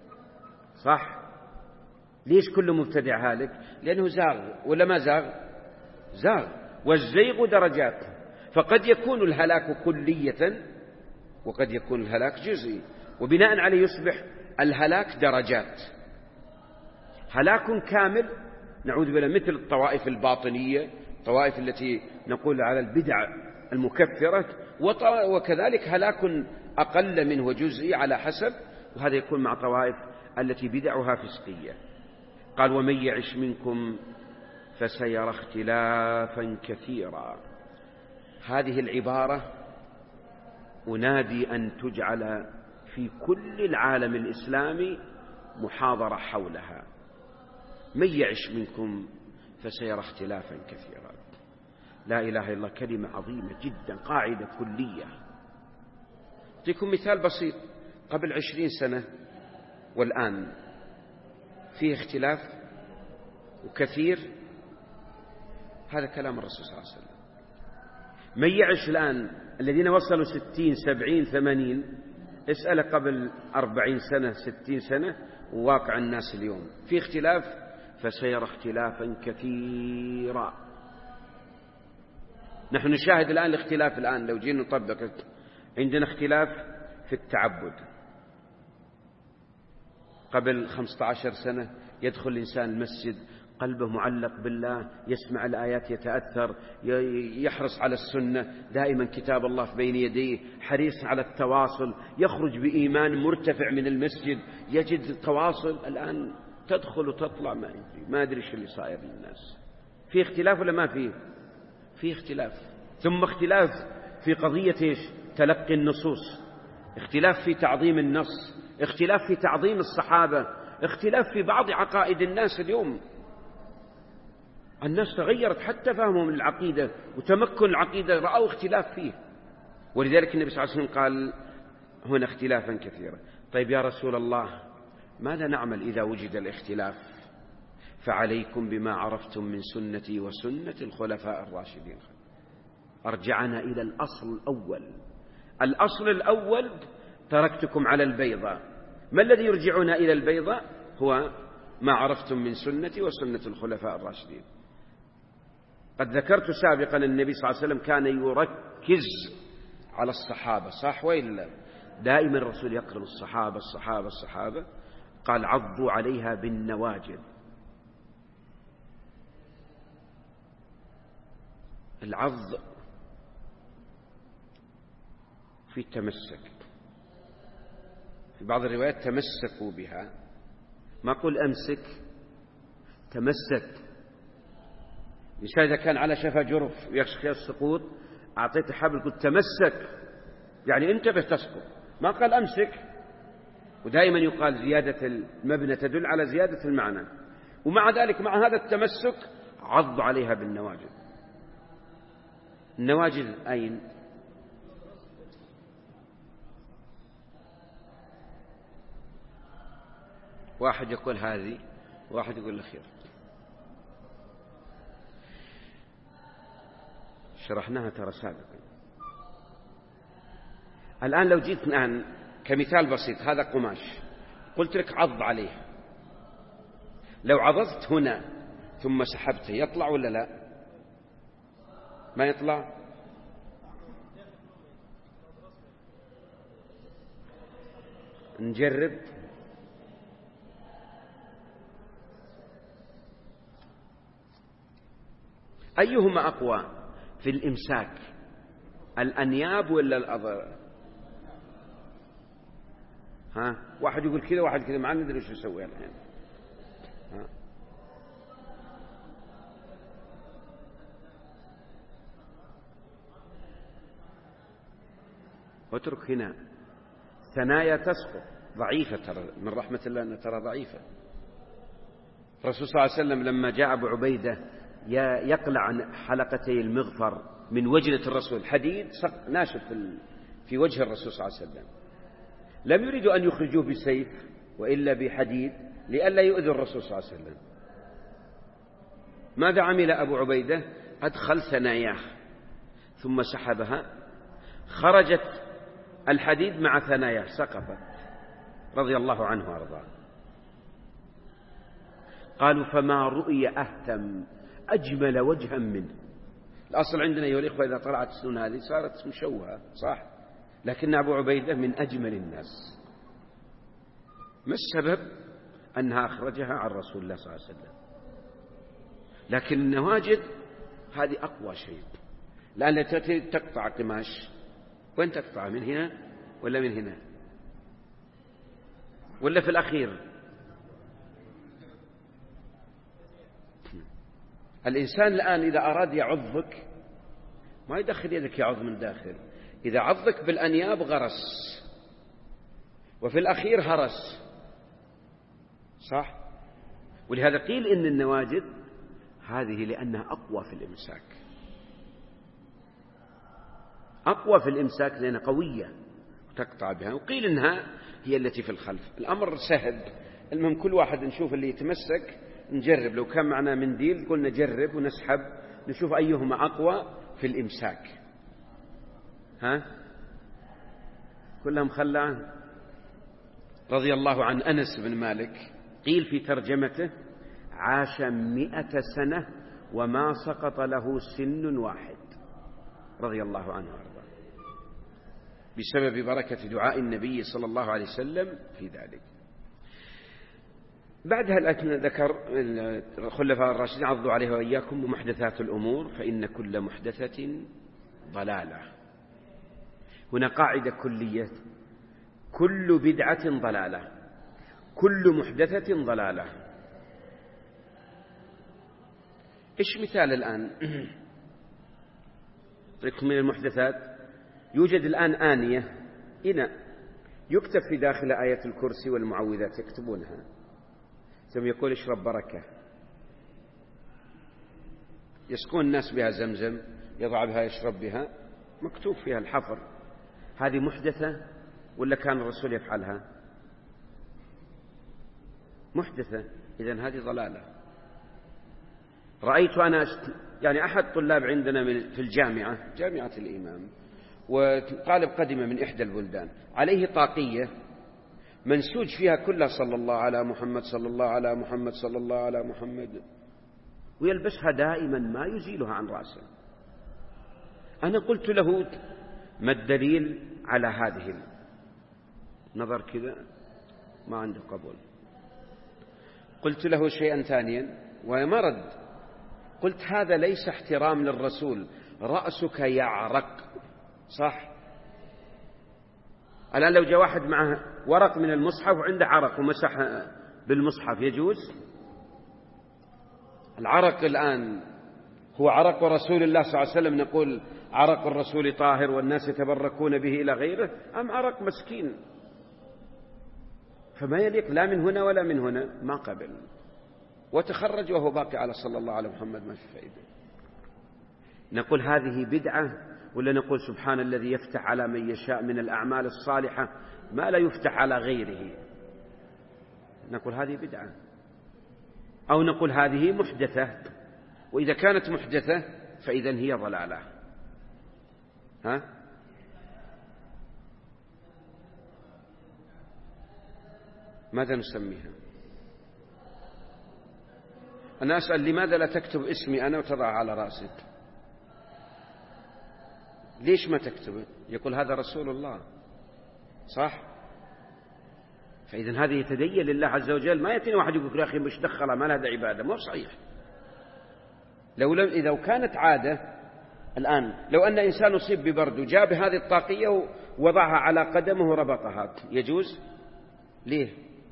صح؟ ليش كل مبتدع هالك؟ لأنه زاغ ولا ما زاغ؟ زاغ. والزيغ درجات، فقد يكون الهلاك كلية وقد يكون الهلاك جزئي، وبناء عليه يصبح الهلاك درجات. هلاك كامل نعوذ بالله مثل الطوائف الباطنية، الطوائف التي نقول على البدع المكفرة، وكذلك هلاك أقل منه جزئي على حسب، وهذا يكون مع طوائف التي بدعها فسقية. قال ومن يعش منكم فسيرى اختلافا كثيرا. هذه العبارة أنادي أن تجعل في كل العالم الإسلامي محاضرة حولها. من يعش منكم فسيرى اختلافا كثيرا. لا إله إلا الله كلمة عظيمة جدا، قاعدة كلية. أعطيكم مثال بسيط، قبل عشرين سنة والآن فيه اختلاف وكثير، هذا كلام الرسول صلى الله عليه وسلم. من يعش الآن الذين وصلوا ستين سبعين ثمانين، اسأل قبل أربعين سنة ستين سنة وواقع الناس اليوم في اختلاف، فسيرى اختلافا كثيرا. نحن نشاهد الآن الاختلاف. الآن لو جينا نطبق، عندنا اختلاف في التعبد. قبل خمسة عشر سنة يدخل الإنسان المسجد قلبه معلق بالله، يسمع الآيات يتأثر، يحرص على السنة، دائما كتاب الله في بين يديه، حريص على التواصل، يخرج بإيمان مرتفع من المسجد، يجد التواصل. الآن تدخل وتطلع ما يدري ما أدري شو اللي صاير للناس. في اختلاف ولا ما فيه؟ في اختلاف. ثم اختلاف في قضية إيش؟ تلقي النصوص، اختلاف في تعظيم النص، اختلاف في تعظيم الصحابة، اختلاف في بعض عقائد الناس. اليوم الناس تغيرت حتى فهمهم للعقيدة وتمكن العقيدة رأوا اختلاف فيه. ولذلك النبي صلى الله عليه وسلم قال هنا اختلافا كثيرا. طيب يا رسول الله ماذا نعمل إذا وجد الاختلاف؟ فعليكم بما عرفتم من سنتي وسنة الخلفاء الراشدين. أرجعنا إلى الأصل الأول. الأصل الأول تركتكم على البيضاء. ما الذي يرجعنا إلى البيضاء؟ هو ما عرفتم من سنتي وسنة الخلفاء الراشدين. قد ذكرت سابقا النبي صلى الله عليه وسلم كان يركز على الصحابة، صح وإلا؟ دائما الرسول يقرن الصحابة الصحابة الصحابة. قال عضوا عليها بالنواجذ. العض في التمسك، في بعض الروايات تمسكوا بها، ما قل أمسك، تمسك. مثال إذا كان على شفا جرف ويخشى السقوط أعطيته حبل قلت تمسك، يعني انتبه تسقط، ما قال أمسك. ودائما يقال زيادة المبنى تدل على زيادة المعنى، ومع ذلك مع هذا التمسك عض عليها بالنواجذ. النواجذ أين؟ واحد يقول هذه، واحد يقول الأخير. شرحناها ترى سابقا. الآن لو جيت الآن كمثال بسيط، هذا قماش قلت لك عض عليه، لو عضضت هنا ثم سحبته يطلع ولا لا؟ ما يطلع. نجرب. أيهما أقوى في الإمساك، الأنياب ولا الأظر؟ ها، واحد يقول كذا واحد كذا، ما ندري ايش نسوي الحين. ها، واترك هنا ثنايا تسقط ضعيفة، ترى من رحمة الله أن ترى ضعيفة. الرسول صلى الله عليه وسلم لما جاء أبو عبيدة يقلع عن حلقتي المغفر من وجنة الرسول، حديد ناشف في وجه الرسول صلى الله عليه وسلم، لم يريدوا أن يخرجوه بسيف وإلا بحديد لئلا يؤذي الرسول صلى الله عليه وسلم. ماذا عمل أبو عبيدة؟ أدخل ثناياه ثم سحبها، خرجت الحديد مع ثناياه سقطت، رضي الله عنه وارضاه. قالوا فما رؤي أهتم أجمل وجها منه. الأصل عندنا أيها الإخوة إذا طلعت السنة هذه صارت مشوهة، صح، لكن أبو عبيدة من أجمل الناس. ما السبب؟ أنها أخرجها عن رسول الله صلى الله عليه وسلم. لكن النواجذ هذه أقوى شيء، لأن تقطع قماش، وين تقطع؟ من هنا ولا من هنا ولا في الأخير؟ الإنسان الآن إذا أراد يعضك ما يدخل يدك يعض من داخل، إذا عضك بالأنياب غرس، وفي الأخير هرس، صح؟ ولهذا قيل إن النواجذ هذه لأنها أقوى في الإمساك، أقوى في الإمساك لأنها قوية وتقطع بها، وقيل إنها هي التي في الخلف. الأمر سهل، المهم كل واحد نشوف اللي يتمسك نجرب. لو كان معنا منديل قلنا نجرب ونسحب نشوف أيهما أقوى في الإمساك. ها، كلهم خلع. رضي الله عن أنس بن مالك، قيل في ترجمته عاش مئة سنة وما سقط له سن واحد، رضي الله عنه وارضاه، بسبب بركة دعاء النبي صلى الله عليه وسلم في ذلك. بعدها ذكر الخلفاء الراشدين عضوا عليها وإياكم ومحدثات الأمور فإن كل محدثة ضلالة. هنا قاعدة كلية: كل بدعة ضلالة، كل محدثة ضلالة. إيش مثال الآن؟ من المحدثات يوجد الآن آنية إناء يكتب في داخل آية الكرسي والمعوذات، يكتبونها، ثم يقول اشرب بركة، يسقون الناس بها زمزم، يضع بها يشرب بها، مكتوب فيها الحفر. هذه محدثة ولا كان الرسول يفعلها؟ محدثة، إذن هذه ضلالة. رأيت أنا يعني أحد طلاب عندنا في الجامعة جامعة الإمام، وطالب قدم من إحدى البلدان، عليه طاقية منسوج فيها كلها صلى الله على محمد صلى الله على محمد صلى الله على محمد، ويلبسها دائما ما يزيلها عن رأسه. أنا قلت له ما الدليل على هذه؟ نظر كذا ما عنده قبول. قلت له شيئا ثانيا وما رد. قلت هذا ليس احترام للرسول، رأسك يعرق صح؟ الآن لو جاء واحد معه ورق من المصحف وعنده عرق ومسح بالمصحف يجوز؟ العرق الآن هو عرق رسول الله صلى الله عليه وسلم، نقول عرق الرسول طاهر والناس يتبركون به إلى غيره، أم عرق مسكين؟ فما يليق لا من هنا ولا من هنا، ما قبل، وتخرج وهو باقي على صلى الله على محمد، ما في فائدة. نقول هذه بدعة ولا نقول سبحان الذي يفتح على من يشاء من الأعمال الصالحة ما لا يفتح على غيره؟ نقول هذه بدعة، أو نقول هذه محدثة، وإذا كانت محدثة فإذا هي ضلالة. ها؟ ماذا نسميها؟ أنا أسأل لماذا لا تكتب اسمي أنا وتضع على رأسك؟ ليش ما تكتبه؟ يقول هذا رسول الله صح؟ فإذا هذه يتدين لله عز وجل. ما يأتيني واحد يقول يا أخي مش دخلها ما لها عبادة، مو صحيح. لو لم إذا كانت عادة، الآن لو أن إنسان أصيب ببرد وجاء بهذه الطاقية ووضعها على قدمه وربطها يجوز؟ ليه؟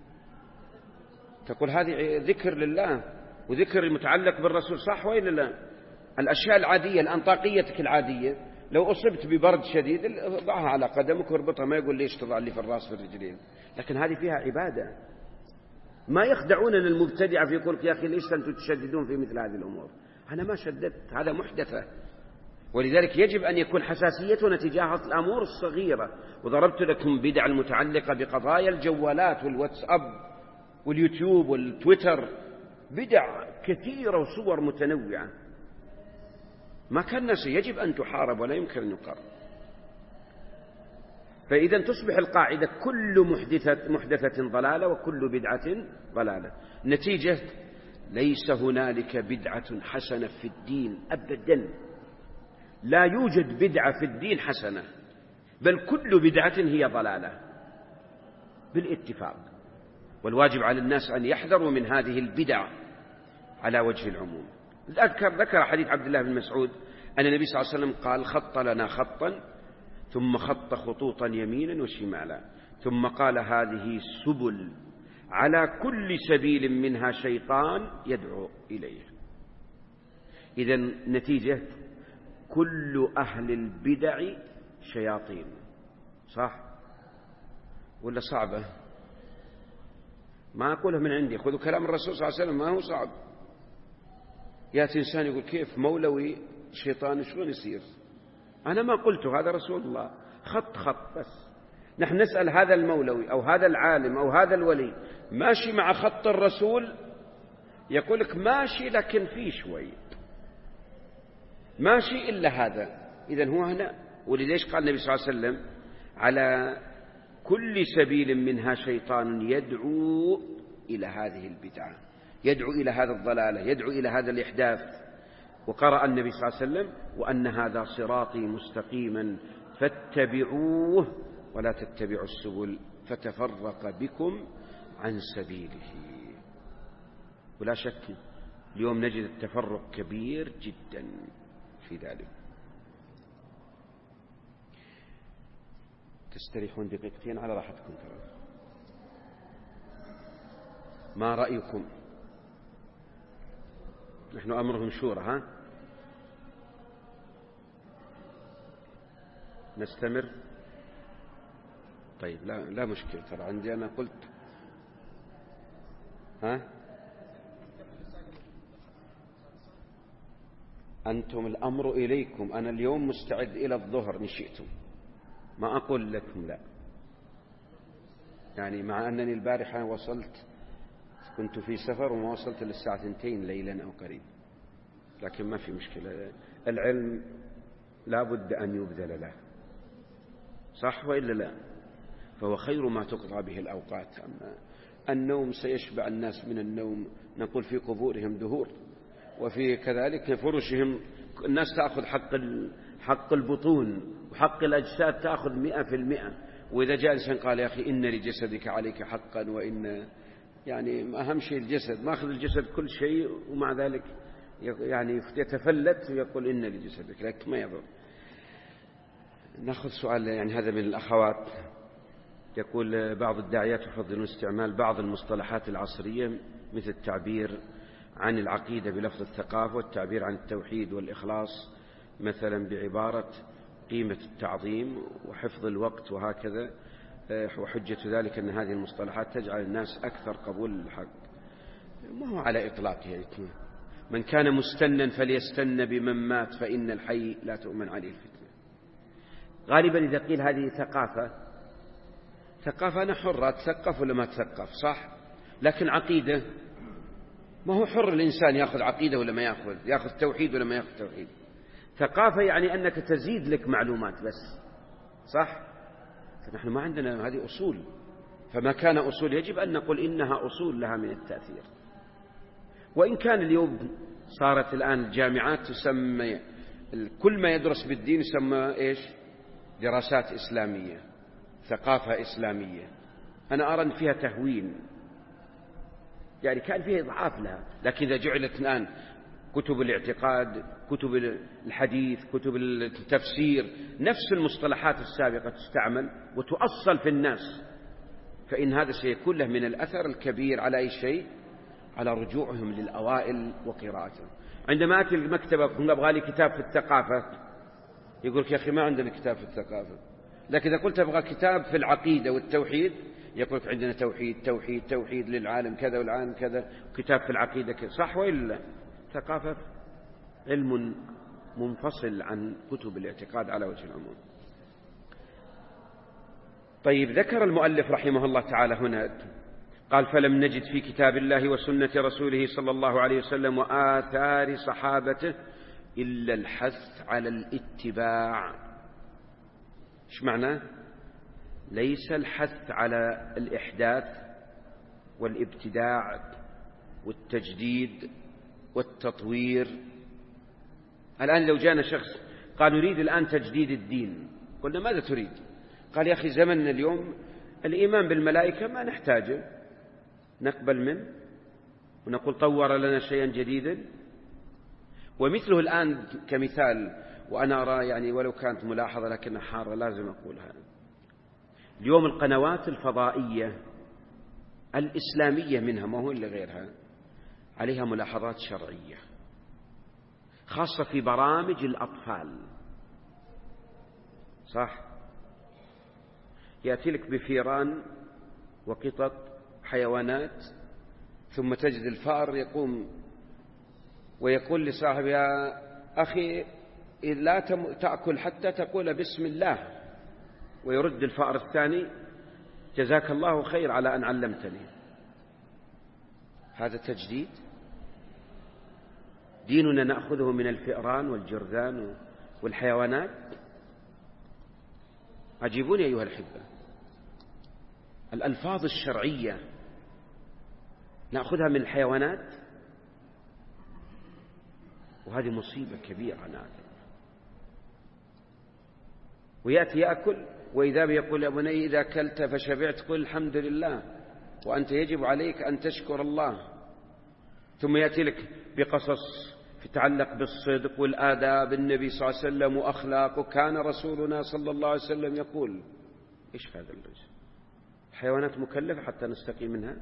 تقول هذه ذكر لله وذكر متعلق بالرسول صح وإلا لا؟ الأشياء العادية الآن طاقيتك العادية لو أصبت ببرد شديد ضعها على قدمك واربطها، ما يقول ليش تضع لي في الرأس في الرجلين، لكن هذه فيها عبادة. ما يخدعوننا المبتدعة في يقول يا أخي ليش أنتم تشددون في مثل هذه الأمور؟ أنا ما شددت، هذا محدثة. ولذلك يجب أن يكون حساسيتنا تجاه الأمور الصغيرة. وضربت لكم بدع المتعلقة بقضايا الجوالات والواتساب واليوتيوب والتويتر، بدع كثيرة وصور متنوعة ما كان الناس يجب أن تحارب ولا يمكن أن يقر. فإذا تصبح القاعدة كل محدثة, محدثة ضلالة وكل بدعة ضلالة. نتيجة ليس هنالك بدعة حسنة في الدين أبدا، لا يوجد بدعة في الدين حسنة، بل كل بدعة هي ضلالة بالاتفاق. والواجب على الناس أن يحذروا من هذه البدع على وجه العموم. أذكر ذكر حديث عبد الله بن مسعود أن النبي صلى الله عليه وسلم قال خط لنا خطا ثم خط خطوطا يمينا وشمالا ثم قال هذه سبل على كل سبيل منها شيطان يدعو إليه. إذا نتيجة كل أهل البدع شياطين، صح ولا صعبة؟ ما أقولها من عندي، خذوا كلام الرسول صلى الله عليه وسلم، ما هو صعب. يأتي إنسان يقول كيف مولوي الشيطان شلون يصير؟ أنا ما قلته، هذا رسول الله، خط خط بس. نحن نسأل هذا المولوي أو هذا العالم أو هذا الولي ماشي مع خط الرسول؟ يقول لك ماشي لكن في شوي، ماشي إلا هذا. إذن هو هنا. ولذلك قال النبي صلى الله عليه وسلم على كل سبيل منها شيطان يدعو إلى هذه البدعة، يدعو إلى هذا الضلالة، يدعو إلى هذا الإحداث. وقرأ النبي صلى الله عليه وسلم وأن هذا صراطي مستقيما فاتبعوه ولا تتبعوا السبل فتفرق بكم عن سبيله. ولا شك اليوم نجد التفرق كبير جدا في ذلك. تستريحون دقيقتين على راحتكم ترى. ما رأيكم؟ نحن أمرهم شورى. ها نستمر؟ طيب لا, لا مشكلة، ترى عندي أنا قلت ها أنتم الأمر إليكم، أنا اليوم مستعد إلى الظهر إن شئتم، ما أقول لكم لا. يعني مع أنني البارحة وصلت، كنت في سفر وما وصلت للساعة اثنتين ليلا أو قريب، لكن ما في مشكلة، العلم لا بد أن يبذل له، صح وإلا لا؟ فهو خير ما تقضى به الأوقات. أما النوم سيشبع الناس من النوم، نقول في قبورهم دهور، وفي كذلك فرشهم الناس تأخذ حق حق البطون وحق الأجساد تأخذ مئة في المئة. وإذا جاء إنسان قال يا أخي إن لجسدك عليك حقا، وإن يعني أهم شيء الجسد، ما أخذ الجسد كل شيء، ومع ذلك يعني يتفلت ويقول إن لجسدك، لكن ما يضر. نأخذ سؤال يعني هذا من الأخوات، يقول بعض الداعيات يفضلون استعمال بعض المصطلحات العصرية مثل التعبير عن العقيدة بلفظ الثقافة، والتعبير عن التوحيد والإخلاص مثلا بعبارة قيمة التعظيم وحفظ الوقت وهكذا، وحجة ذلك أن هذه المصطلحات تجعل الناس أكثر قبول للحق. ما هو على إطلاقه، من كان مستنا فليستن بمن مات فإن الحي لا تؤمن عليه الفتنة. غالبا إذا قيل هذه ثقافة، ثقافة أنا حرة تثقف ولا ما تثقف، صح؟ لكن عقيدة ما هو حر الإنسان يأخذ عقيدة ولا ما يأخذ، يأخذ توحيد ولا ما يأخذ توحيد. ثقافة يعني أنك تزيد لك معلومات بس، صح؟ فنحن ما عندنا هذه أصول، فما كان أصول يجب أن نقول إنها أصول لها من التأثير. وإن كان اليوم صارت الآن الجامعات تسمى كل ما يدرس بالدين يسمى إيش؟ دراسات إسلامية، ثقافة إسلامية. أنا أرى أن فيها تهوين، يعني كان فيها إضعاف لها، لكن إذا جعلت الآن كتب الاعتقاد، كتب الحديث، كتب التفسير، نفس المصطلحات السابقة تستعمل وتؤصل في الناس، فإن هذا سيكون له من الأثر الكبير على أي شيء، على رجوعهم للأوائل وقراءتهم. عندما أتي المكتبة أقول أبغى لي كتاب في الثقافة، يقول لك يا أخي ما عندنا كتاب في الثقافة. لكن إذا قلت أبغى كتاب في العقيدة والتوحيد، يقول لك عندنا توحيد توحيد توحيد للعالم كذا والعالم كذا، كتاب في العقيدة كذا، صح وإلا؟ ثقافة علم منفصل عن كتب الاعتقاد على وجه العموم. طيب، ذكر المؤلف رحمه الله تعالى هنا قال فلم نجد في كتاب الله وسنة رسوله صلى الله عليه وسلم وآثار صحابته إلا الحث على الاتباع. إيش معنى؟ ليس الحث على الإحداث والابتداع والتجديد والتطوير. الآن لو جاءنا شخص قال نريد الآن تجديد الدين، قلنا ماذا تريد؟ قال يا أخي زمننا اليوم الإيمان بالملائكة ما نحتاجه، نقبل منه ونقول طور لنا شيئا جديدا. ومثله الآن كمثال، وأنا أرى يعني ولو كانت ملاحظة لكنها حارة لازم أقولها، اليوم القنوات الفضائية الإسلامية منها ما هو إلا غيرها عليها ملاحظات شرعية، خاصة في برامج الأطفال، صح؟ يأتي لك بفيران وقطط حيوانات، ثم تجد الفأر يقوم ويقول لصاحبه يا أخي لا تأكل حتى تقول بسم الله، ويرد الفأر الثاني جزاك الله خير على أن علمتني. هذا تجديد؟ ديننا نأخذه من الفئران والجرذان والحيوانات؟ عجيبون أيها الأحبة، الألفاظ الشرعية نأخذها من الحيوانات، وهذه مصيبة كبيرة نادر. ويأتي يأكل وإذا بيقول يا بني إذا أكلت فشبعت قل الحمد لله، وأنت يجب عليك أن تشكر الله. ثم يأتي لك بقصص تتعلق بالصدق والآداب النبي صلى الله عليه وسلم وأخلاقه، كان رسولنا صلى الله عليه وسلم يقول. إيش هذا الرجل؟ حيوانات مكلفة حتى نستقي منها؟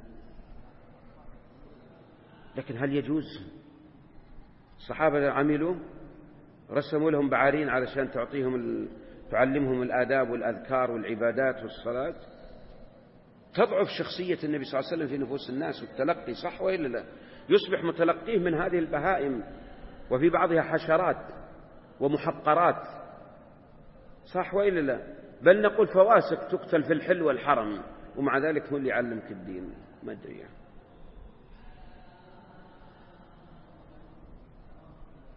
لكن هل يجوز؟ الصحابة عملوا رسموا لهم بعارين علشان تعطيهم ال... تعلمهم الآداب والأذكار والعبادات والصلاة. تضعف شخصية النبي صلى الله عليه وسلم في نفوس الناس والتلقي، صح وإلا لا؟ يصبح متلقيه من هذه البهائم وفي بعضها حشرات ومحقرات، صح وإلا لا؟ بل نقول فواسق تقتل في الحل والحرم، ومع ذلك هو اللي يعلمك الدين. ما أدري.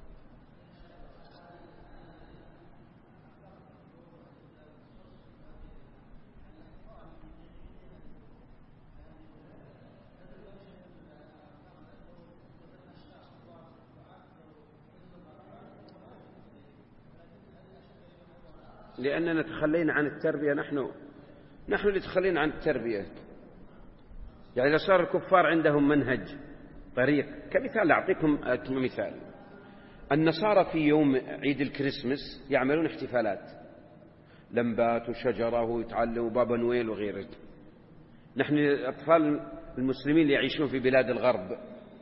لأننا تخلينا عن التربية. نحن نحن اللي تخلينا عن التربية. يعني إذا صار الكفار عندهم منهج طريق، كمثال أعطيكم مثال. النصارى في يوم عيد الكريسماس يعملون احتفالات، لمبات وشجرة ويتعلموا بابا نويل وغيره. نحن أطفال المسلمين اللي يعيشون في بلاد الغرب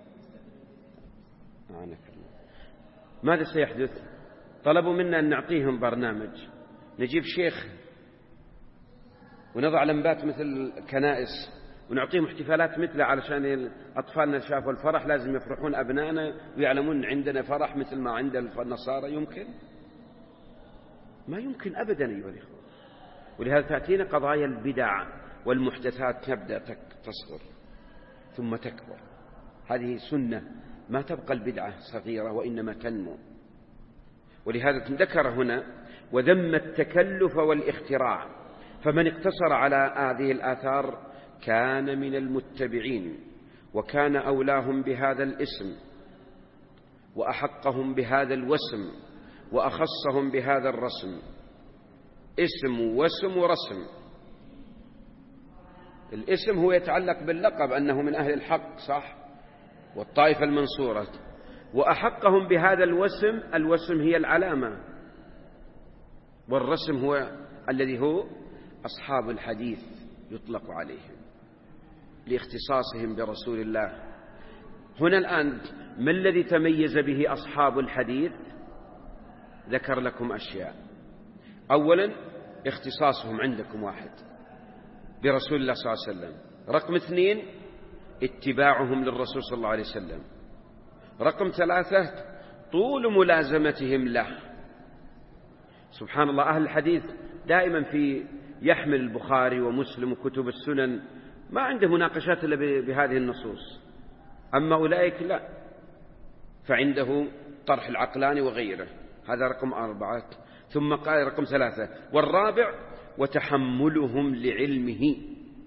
ماذا سيحدث؟ طلبوا منا أن نعطيهم برنامج، نجيب شيخ ونضع لمبات مثل الكنائس ونعطيهم احتفالات مثله، علشان أطفالنا شافوا الفرح لازم يفرحون أبنائنا ويعلمون عندنا فرح مثل ما عند النصارى. يمكن؟ ما يمكن أبدا أيها الإخوة. ولهذا تأتينا قضايا البدع والمحدثات تبدأ تصغر ثم تكبر. هذه سنة، ما تبقى البدعة صغيرة وإنما تنمو. ولهذا ذكر هنا وذم التكلف والاختراع، فمن اقتصر على هذه الآثار كان من المتبعين، وكان أولاهم بهذا الاسم وأحقهم بهذا الوسم وأخصهم بهذا الرسم. اسم وسم ورسم. الاسم هو يتعلق باللقب أنه من أهل الحق، صح، والطائفة المنصورة. وأحقهم بهذا الوسم، الوسم هي العلامة، والرسم هو الذي هو أصحاب الحديث يطلق عليهم لاختصاصهم برسول الله. هنا الآن ما الذي تميز به أصحاب الحديث؟ ذكر لكم أشياء. أولا اختصاصهم عندكم واحد برسول الله صلى الله عليه وسلم. رقم اثنين اتباعهم للرسول صلى الله عليه وسلم. رقم ثلاثة طول ملازمتهم له. سبحان الله، أهل الحديث دائما في يحمل البخاري ومسلم وكتب السنن ما عنده مناقشات إلا بهذه النصوص، أما أولئك لا، فعنده طرح العقلاني وغيره. هذا رقم أربعة. ثم قال رقم ثلاثة والرابع وتحملهم لعلمه.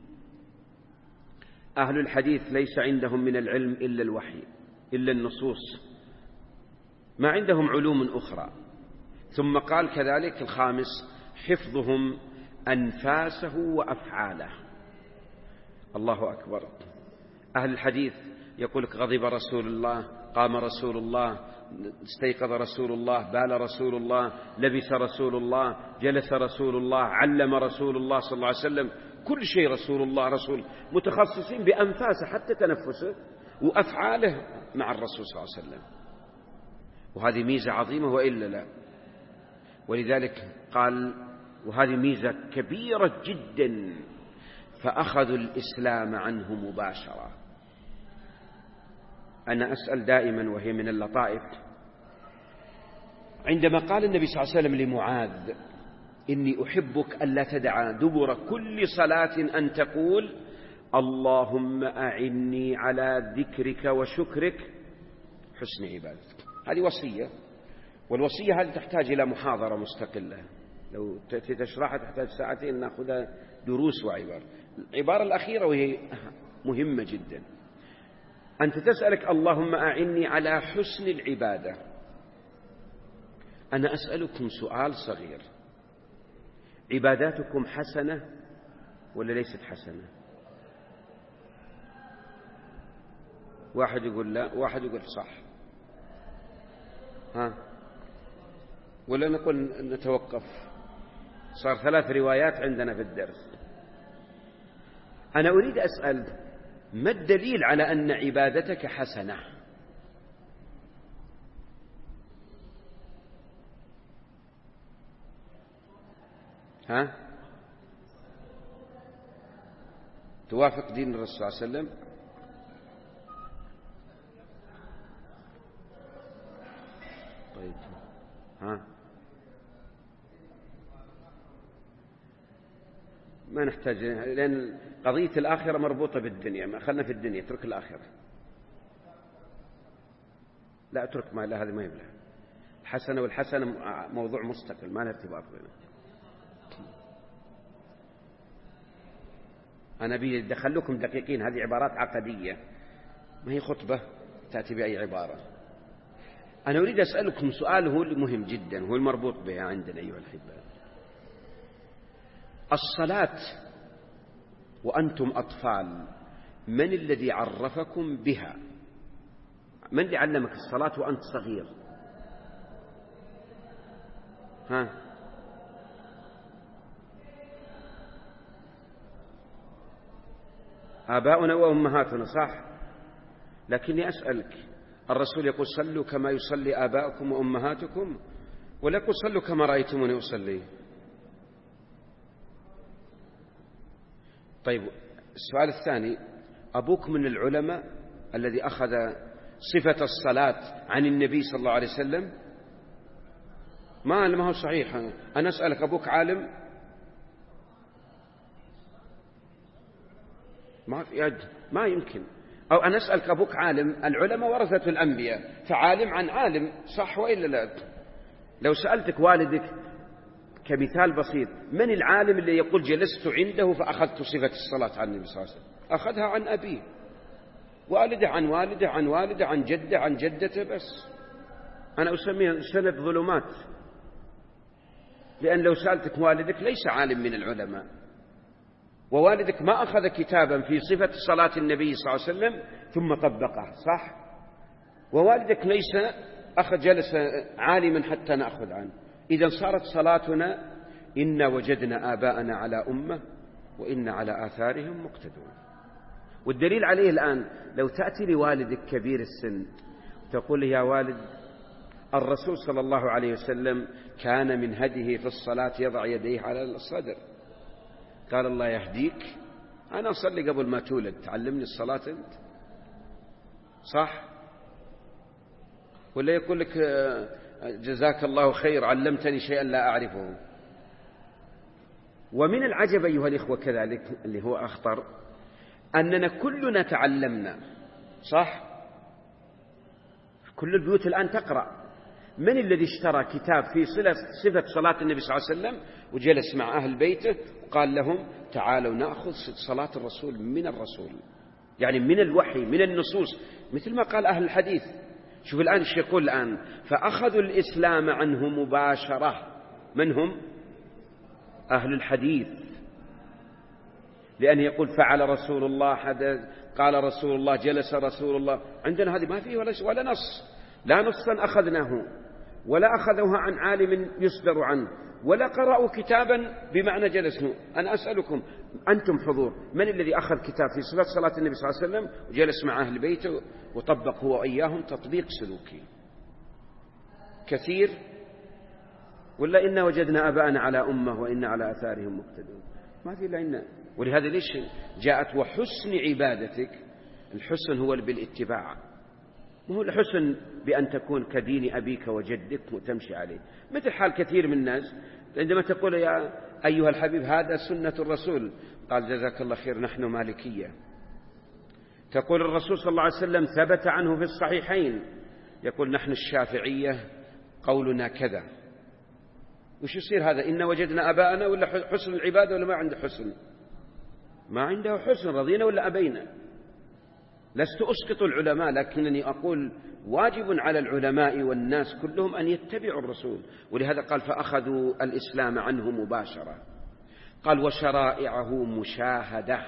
أهل الحديث ليس عندهم من العلم إلا الوحي، إلا النصوص، ما عندهم علوم أخرى. ثم قال كذلك الخامس حفظهم أنفاسه وأفعاله. الله أكبر. أهل الحديث يقول لك غضب رسول الله، قام رسول الله، استيقظ رسول الله، بال رسول الله، لبس رسول الله، جلس رسول الله، علم رسول الله صلى الله عليه وسلم، كل شيء رسول الله. رسول متخصصين بأنفاسه حتى تنفسه وأفعاله مع الرسول صلى الله عليه وسلم، وهذه ميزة عظيمة وإلا لا. ولذلك قال وهذه ميزة كبيرة جدا، فأخذوا الإسلام عنه مباشرة. أنا أسأل دائما وهي من اللطائف، عندما قال النبي صلى الله عليه وسلم لمعاذ إني أحبك ألا تدع دبر كل صلاة أن تقول اللهم أعني على ذكرك وشكرك حسن عبادتك، هذه وصية، والوصية هذه تحتاج إلى محاضرة مستقلة، لو تشرحها تحتاج ساعتين نأخذها دروس وعبار. العبارة الأخيرة وهي مهمة جدا، أنت تسألك اللهم أعني على حسن العبادة. أنا أسألكم سؤال صغير، عباداتكم حسنة ولا ليست حسنة؟ واحد يقول لا، واحد يقول صح. ها، ولا نقول نتوقف؟ صار ثلاث روايات عندنا في الدرس. أنا أريد أسأل ما الدليل على أن عبادتك حسنة؟ ها؟ توافق دين الرسول صلى الله عليه وسلم؟ طيب ها؟ ما نحتاج، لأن قضية الآخرة مربوطة بالدنيا، ما خلنا في الدنيا، اترك الآخرة. لا اترك، ما لا، هذه ما يبلع. الحسنة والحسنة موضوع مستقل، ما له ارتباط بينه. أنا بيدخل لكم دقيقين، هذه عبارات عقدية، ما هي خطبة تأتي بأي عبارة. أنا أريد أسألكم سؤال هو المهم جدا، هو المربوط بها عندنا أيها الأحبة. الصلاة وأنتم أطفال من الذي عرفكم بها؟ من اللي علمك الصلاة وأنت صغير؟ ها؟ آباؤنا وأمهاتنا، صح؟ لكني أسألك، الرسول يقول صلوا كما يصلي آباؤكم وأمهاتكم، ولا يقول صلوا كما رأيتموني أصلي؟ طيب السؤال الثاني، أبوك من العلماء الذي أخذ صفة الصلاة عن النبي صلى الله عليه وسلم؟ ما ما هو صحيح. أنا أسألك، أبوك عالم؟ ما في، ما يمكن. أو أنا أسألك، أبوك عالم؟ العلماء ورثة الأنبياء، فعالم عن عالم، صح وإلا لا؟ لو سألتك والدك كمثال بسيط، من العالم اللي يقول جلست عنده فأخذت صفة الصلاة عن النبي صلى الله عليه وسلم؟ أخذها عن أبيه، والده عن والده عن والده عن جده عن جدته. بس أنا أسميها سند ظلمات، لأن لو سألتك والدك ليس عالم من العلماء، ووالدك ما أخذ كتابا في صفة صلاة النبي صلى الله عليه وسلم ثم طبقه، صح؟ ووالدك ليس أخذ جلس عالما حتى نأخذ عنه. إذا صارت صلاتنا إنا وجدنا آباءنا على أمة وإنا على آثارهم مقتدون. والدليل عليه الآن، لو تأتي لوالدك كبير السن تقول يا والد، الرسول صلى الله عليه وسلم كان من هديه في الصلاة يضع يديه على الصدر، قال الله يهديك، أنا أصلي قبل ما تولد، تعلمني الصلاة أنت، صح؟ ولا يقول لك جزاك الله خير علمتني شيئا لا أعرفه. ومن العجب أيها الإخوة كذلك اللي هو أخطر، أننا كلنا تعلمنا، صح؟ كل البيوت الآن تقرأ. من الذي اشترى كتاب في صفة صلاة النبي صلى الله عليه وسلم وجلس مع أهل بيته وقال لهم تعالوا نأخذ صلاة الرسول من الرسول، يعني من الوحي من النصوص، مثل ما قال أهل الحديث. شوف الآن ايش يقول الآن، فأخذوا الإسلام عنه مباشرة. من هم؟ أهل الحديث، لأن يقول فعل رسول الله حدث، قال رسول الله، جلس رسول الله. عندنا هذه ما فيه ولا, ولا نص، لا نصا أخذناه ولا أخذوها عن عالم يصدر عنه ولا قرأوا كتابا بمعنى جلسوا. أنا أسألكم أنتم حضور، من الذي أخذ كتاب في صفة صلاة النبي صلى الله عليه وسلم وجلس مع أهل بيته وطبق هو وإياهم تطبيق سلوكي؟ كثير؟ ولا إنا وجدنا أباءنا على أمة وإنا على آثارهم مقتدون؟ ما في إلا إنا. ولهذا ليش جاءت وحسن عبادتك؟ الحسن هو بالاتباع، ما هو الحسن بأن تكون كدين أبيك وجدك وتمشي عليه. مثل حال كثير من الناس عندما تقول يا أيها الحبيب هذا سنة الرسول، قال جزاك الله خير نحن مالكية. تقول الرسول صلى الله عليه وسلم ثبت عنه في الصحيحين، يقول نحن الشافعية قولنا كذا. وش يصير هذا؟ إن وجدنا أباءنا ولا حسن العبادة ولا ما عنده حسن؟ ما عنده حسن، رضينا ولا أبينا. لست أسقط العلماء، لكنني أقول واجب على العلماء والناس كلهم أن يتبعوا الرسول. ولهذا قال فأخذوا الإسلام عنه مباشرة. قال وشرائعه مشاهدة.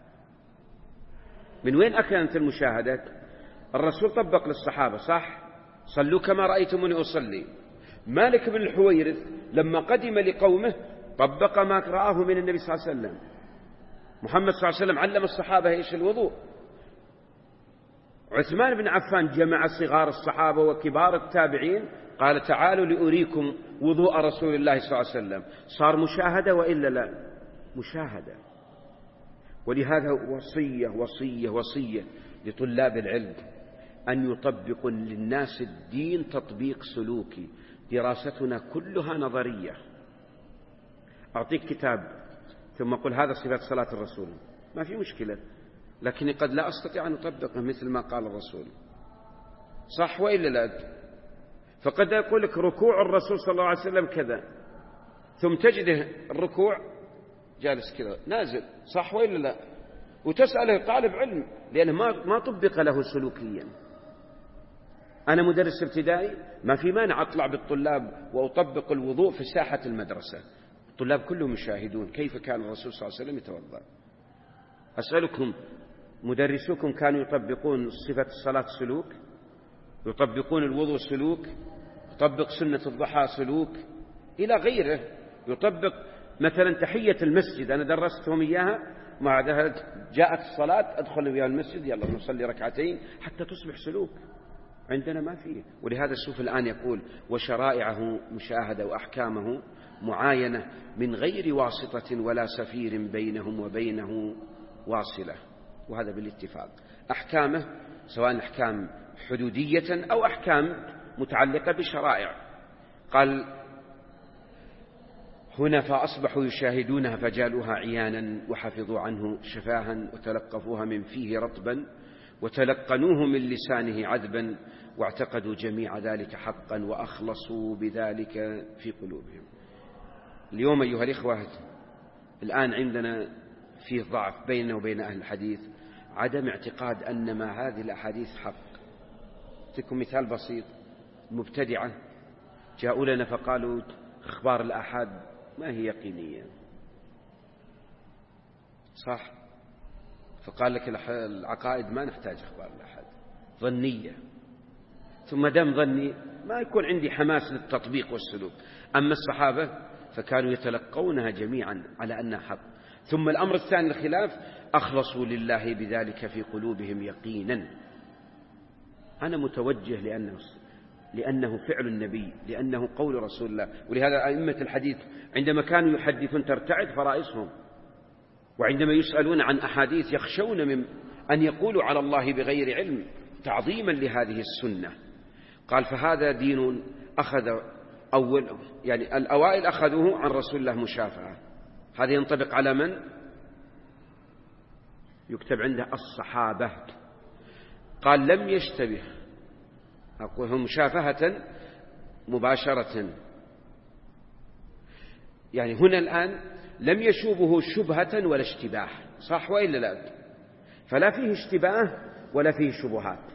من وين أكلت المشاهدة؟ الرسول طبق للصحابة، صح؟ صلوا كما رأيتموني أصلي. مالك بن الحويرث لما قدم لقومه طبق ما رآه من النبي صلى الله عليه وسلم. محمد صلى الله عليه وسلم علم الصحابة إيش الوضوء. عثمان بن عفان جمع صغار الصحابة وكبار التابعين، قال تعالوا لأريكم وضوء رسول الله صلى الله عليه وسلم. صار مشاهدة وإلا لا؟ مشاهدة. ولهذا وصية وصية وصية لطلاب العلم أن يطبقوا للناس الدين تطبيق سلوكي. دراستنا كلها نظرية. أعطيك كتاب ثم أقول هذا صفات صلاة الرسول، ما في مشكلة، لكني قد لا أستطيع أن أطبقه مثل ما قال الرسول، صح وإلا لا؟ فقد أقول لك ركوع الرسول صلى الله عليه وسلم كذا، ثم تجده الركوع جالس كذا نازل، صح وإلا لا؟ وتسأله طالب علم لأنه ما ما طبق له سلوكيا. أنا مدرس ابتدائي، ما في مانع أطلع بالطلاب وأطبق الوضوء في ساحة المدرسة، الطلاب كلهم يشاهدون كيف كان الرسول صلى الله عليه وسلم يتوضأ. أسألكم، مدرسوكم كانوا يطبقون صفة الصلاة سلوك؟ يطبقون الوضوء سلوك؟ يطبق سنة الضحى سلوك؟ إلى غيره. يطبق مثلا تحية المسجد، أنا درستهم إياها، مع جاءت الصلاة أدخل بها المسجد، يلا نصلي ركعتين حتى تصبح سلوك. عندنا ما فيه. ولهذا السوف الآن يقول وشرائعه مشاهدة وأحكامه معاينة من غير واسطة ولا سفير بينهم وبينه واصلة، وهذا بالاتفاق. أحكامه سواء أحكام حدودية أو أحكام متعلقة بشرائع. قال هنا فأصبحوا يشاهدونها فجالوها عيانا وحفظوا عنه شفاها وتلقفوها من فيه رطبا وتلقنوه من لسانه عذبا واعتقدوا جميع ذلك حقا وأخلصوا بذلك في قلوبهم. اليوم أيها الإخوة الآن عندنا فيه ضعف بيننا وبين أهل الحديث، عدم اعتقاد أن ما هذه الأحاديث حق. أعطيكم مثال بسيط. مبتدعة جاءوا لنا فقالوا أخبار الآحاد ما هي يقينية، صح؟ فقال لك العقائد ما نحتاج أخبار الآحاد، ظنية. ثم دام ظني ما يكون عندي حماس للتطبيق والسلوك. أما الصحابة فكانوا يتلقونها جميعا على أنها حق. ثم الأمر الثاني الخلاف، أخلصوا لله بذلك في قلوبهم يقينا. أنا متوجه لأنه لأنه فعل النبي، لأنه قول رسول الله. ولهذا أئمة الحديث عندما كانوا يحدثون ترتعد فرائصهم، وعندما يسألون عن أحاديث يخشون من أن يقولوا على الله بغير علم تعظيما لهذه السنة. قال فهذا دين أخذ أول يعني الأوائل أخذوه عن رسول الله مشافعة. هذا ينطبق على من؟ يكتب عنده الصحابة. قال لم يشتبه، أقول هم مشافهة مباشرة، يعني هنا الآن لم يشوبه شبهة ولا اشتباه، صح وإلا لا؟ فلا فيه اشتباه ولا فيه شبهات،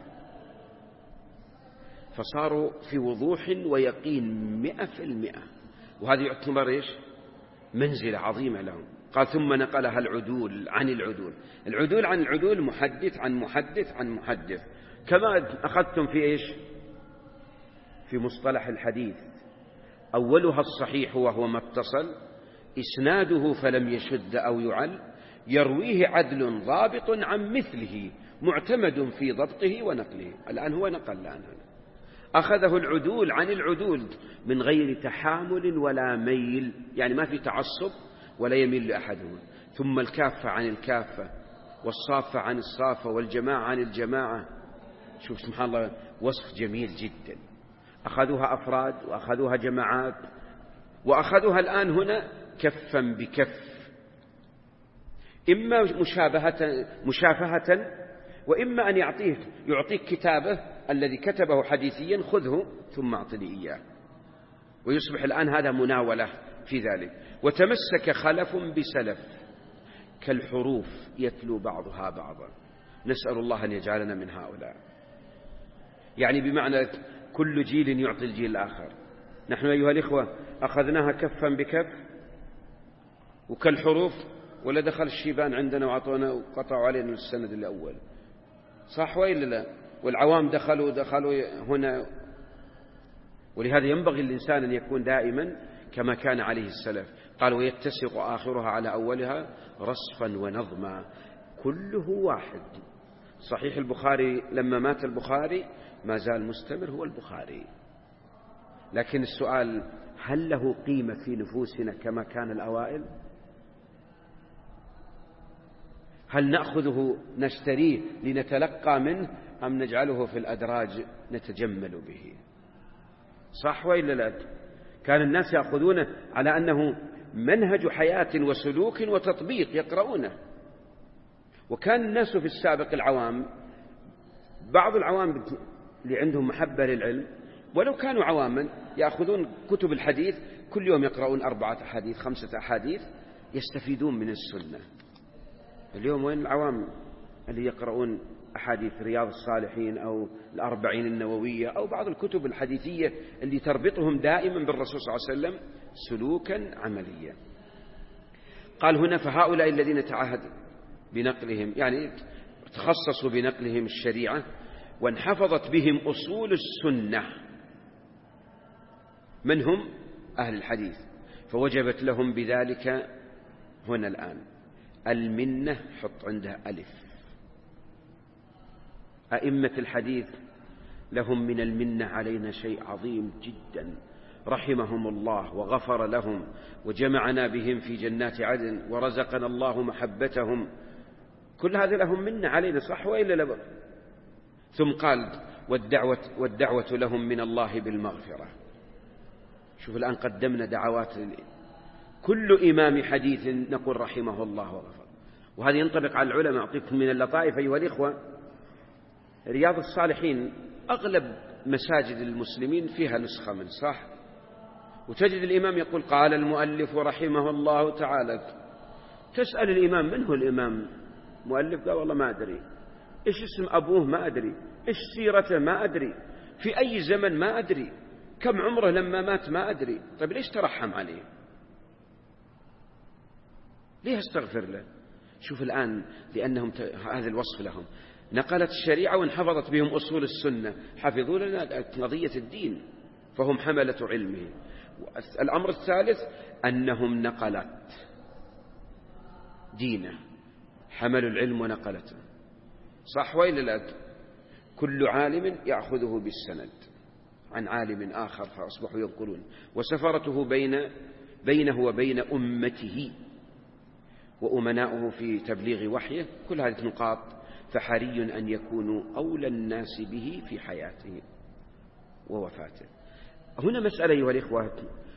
فصاروا في وضوح ويقين مئة في المئة. وهذا يعتبر إيش؟ منزلة عظيمة لهم. قال ثم نقلها العدول عن العدول. العدول عن العدول، محدث عن محدث عن محدث، كما أخذتم في إيش؟ في مصطلح الحديث. أولها الصحيح وهو ما اتصل إسناده فلم يشد أو يعل، يرويه عدل ضابط عن مثله معتمد في ضبطه ونقله. الآن هو نقل الآن أخذه العدول عن العدول من غير تحامل ولا ميل، يعني ما في تعصب ولا يميل لأحدهم. ثم الكافة عن الكافة والصافة عن الصافة والجماعة عن الجماعة. شوف سبحان الله، وصف جميل جدا. أخذوها أفراد وأخذوها جماعات وأخذوها الآن هنا كفا بكف، إما مشابهة مشافهة، وإما أن يعطيه يعطيك كتابه الذي كتبه حديثيا خذه ثم أعطني إياه، ويصبح الآن هذا مناولة في ذلك. وتمسك خلف بسلف كالحروف يتلو بعضها بعضا. نسأل الله أن يجعلنا من هؤلاء، يعني بمعنى كل جيل يعطي الجيل الآخر. نحن أيها الإخوة أخذناها كفا بكف وكالحروف، ولا دخل الشيبان عندنا وعطونا وقطعوا علينا السند الأول، صح وإلا لا؟ والعوام دخلوا دخلوا هنا. ولهذا ينبغي الإنسان أن يكون دائما كما كان عليه السلف. قال ويتسق آخرها على أولها رصفا ونظما، كله واحد. صحيح البخاري لما مات البخاري ما زال مستمر هو البخاري، لكن السؤال هل له قيمة في نفوسنا كما كان الأوائل؟ هل نأخذه نشتريه لنتلقى منه أم نجعله في الأدراج نتجمل به؟ صح وإلا لا؟ كان الناس يأخذونه على أنه منهج حياة وسلوك وتطبيق يقرؤونه. وكان الناس في السابق العوام، بعض العوام اللي عندهم محبة للعلم ولو كانوا عواما يأخذون كتب الحديث كل يوم يقرؤون أربعة أحاديث خمسة أحاديث يستفيدون من السنة. اليوم وين العوام اللي يقرؤون أحاديث رياض الصالحين أو الأربعين النووية أو بعض الكتب الحديثية اللي تربطهم دائما بالرسول صلى الله عليه وسلم سلوكا عمليا؟ قال هنا فهؤلاء الذين تعهد بنقلهم يعني تخصصوا بنقلهم الشريعة وانحفظت بهم أصول السنة، من هم؟ أهل الحديث، فوجبت لهم بذلك هنا الآن المنة، حط عندها ألف. أئمة الحديث لهم من المنة علينا شيء عظيم جدا، رحمهم الله وغفر لهم وجمعنا بهم في جنات عدن ورزقنا الله محبتهم، كل هذا لهم منة علينا، صح وإلا لا؟ ثم قال والدعوة, والدعوة لهم من الله بالمغفرة. شوف الآن قدمنا دعوات كل إمام حديث نقول رحمه الله وغفر، وهذا ينطبق على العلماء. أعطيكم من اللطائف أيها الإخوة، رياض الصالحين أغلب مساجد المسلمين فيها نسخة من، صح؟ وتجد الإمام يقول قال المؤلف رحمه الله تعالى، تسأل الإمام من هو الإمام مؤلف؟ قال والله ما أدري. إيش اسم أبوه؟ ما أدري. إيش سيرته؟ ما أدري. في أي زمن؟ ما أدري. كم عمره لما مات؟ ما أدري. طيب ليش ترحم عليه؟ ليه استغفر له؟ شوف الآن، لأنهم ت... هذا الوصف لهم، نقلت الشريعة وانحفظت بهم أصول السنة، حفظوا لنا قضية الدين، فهم حملة علمه. الأمر الثالث أنهم نقلت دينه، حملوا العلم ونقلته، صح وإلا لا؟ كل عالم يأخذه بالسند عن عالم آخر فأصبحوا ينقلون، وسفرته بين بينه وبين أمته وأمناؤه في تبليغ وحيه، كل هذه نقاط، فحري أن يكونوا أولى الناس به في حياته ووفاته. هنا مسألة أيها الإخوة،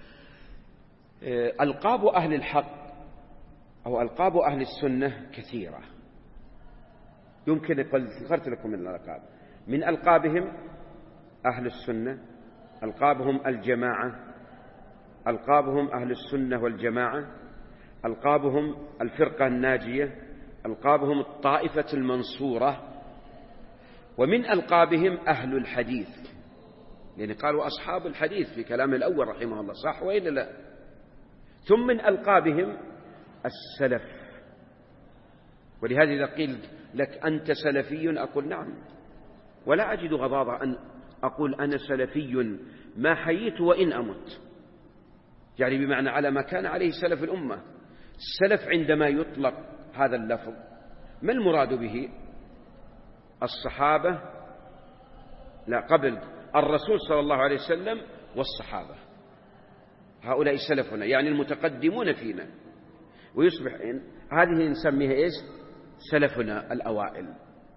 ألقاب أهل الحق أو ألقاب أهل السنة كثيرة، يمكن ذكرت لكم من الألقاب. من ألقابهم أهل السنة، ألقابهم الجماعة، ألقابهم أهل السنة والجماعة، ألقابهم الفرقة الناجية، ألقابهم الطائفة المنصورة، ومن ألقابهم أهل الحديث، لأن قالوا أصحاب الحديث في كلام الأول رحمه الله، صح وإلا لا؟ ثم من ألقابهم السلف، ولهذا إذا قيل لك أنت سلفي أقول نعم، ولا أجد غضاضة أن أقول أنا سلفي ما حييت وإن أمت، يعني بمعنى على ما كان عليه سلف الأمة. السلف عندما يطلق هذا اللفظ ما المراد به؟ الصحابة، لا، قبل الرسول صلى الله عليه وسلم والصحابة، هؤلاء سلفنا يعني المتقدمون فينا، ويصبح هذه نسميها إيش؟ سلفنا الأوائل.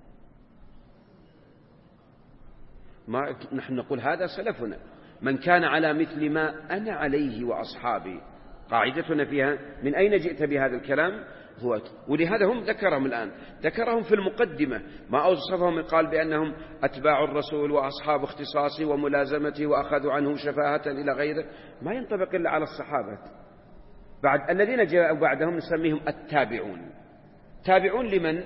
ما نحن نقول هذا سلفنا من كان على مثل ما أنا عليه وأصحابي، قاعدتنا فيها من أين جئت بهذا الكلام هو، ولهذا هم ذكرهم الآن، ذكرهم في المقدمة، ما أوصفهم قال بأنهم أتباع الرسول وأصحاب اختصاصه وملازمته وأخذوا عنه شفاهة إلى غيره، ما ينطبق إلا على الصحابة. بعد الذين جاءوا بعدهم نسميهم التابعون. تابعون لمن؟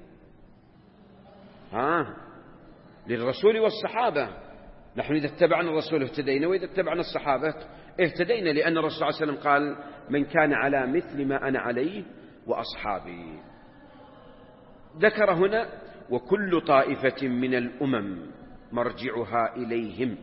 ها للرسول والصحابة. نحن إذا اتبعنا الرسول اهتدينا، وإذا اتبعنا الصحابة اهتدينا، لأن الرسول صلى الله عليه وسلم قال من كان على مثل ما أنا عليه وأصحابي. ذكر هنا وكل طائفة من الأمم مرجعها إليهم.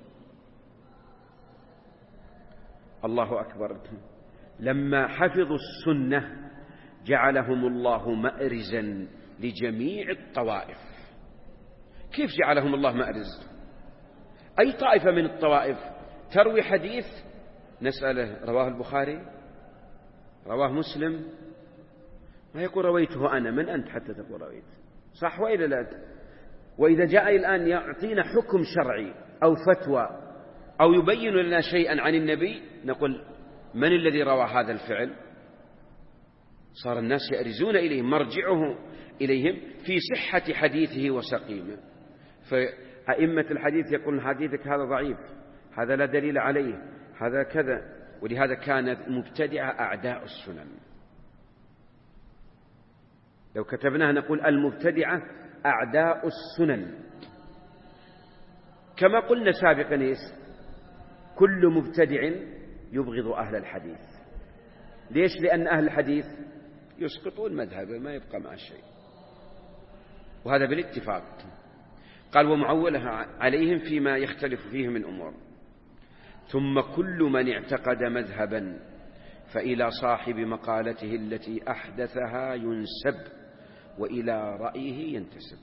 الله أكبر. لما حفظوا السنة جعلهم الله مأرزا لجميع الطوائف. كيف جعلهم الله مأرز؟ أي طائفة من الطوائف تروي حديث نسأله رواه البخاري، رواه مسلم، ما يقول رويته أنا، من أنت حتى تقول رويت؟ صح وإلا لا؟ وإذا جاء الآن يعطينا حكم شرعي أو فتوى أو يبين لنا شيئا عن النبي نقول من الذي روى هذا الفعل؟ صار الناس يأرزون إليهم، مرجعه إليهم في صحة حديثه وسقيمه. فأئمة الحديث يقولون حديثك هذا ضعيف، هذا لا دليل عليه، هذا كذا. ولهذا كانت مبتدعة أعداء السنن. لو كتبناها نقول المبتدعة أعداء السنن. كما قلنا سابقا كل مبتدع يبغض أهل الحديث، ليش؟ لأن أهل الحديث يسقطون مذهبه ما يبقى مع شيء، وهذا بالاتفاق. قال ومعولها عليهم فيما يختلف فيه من أمور. ثم كل من اعتقد مذهبا فإلى صاحب مقالته التي أحدثها ينسب وإلى رأيه ينتسب.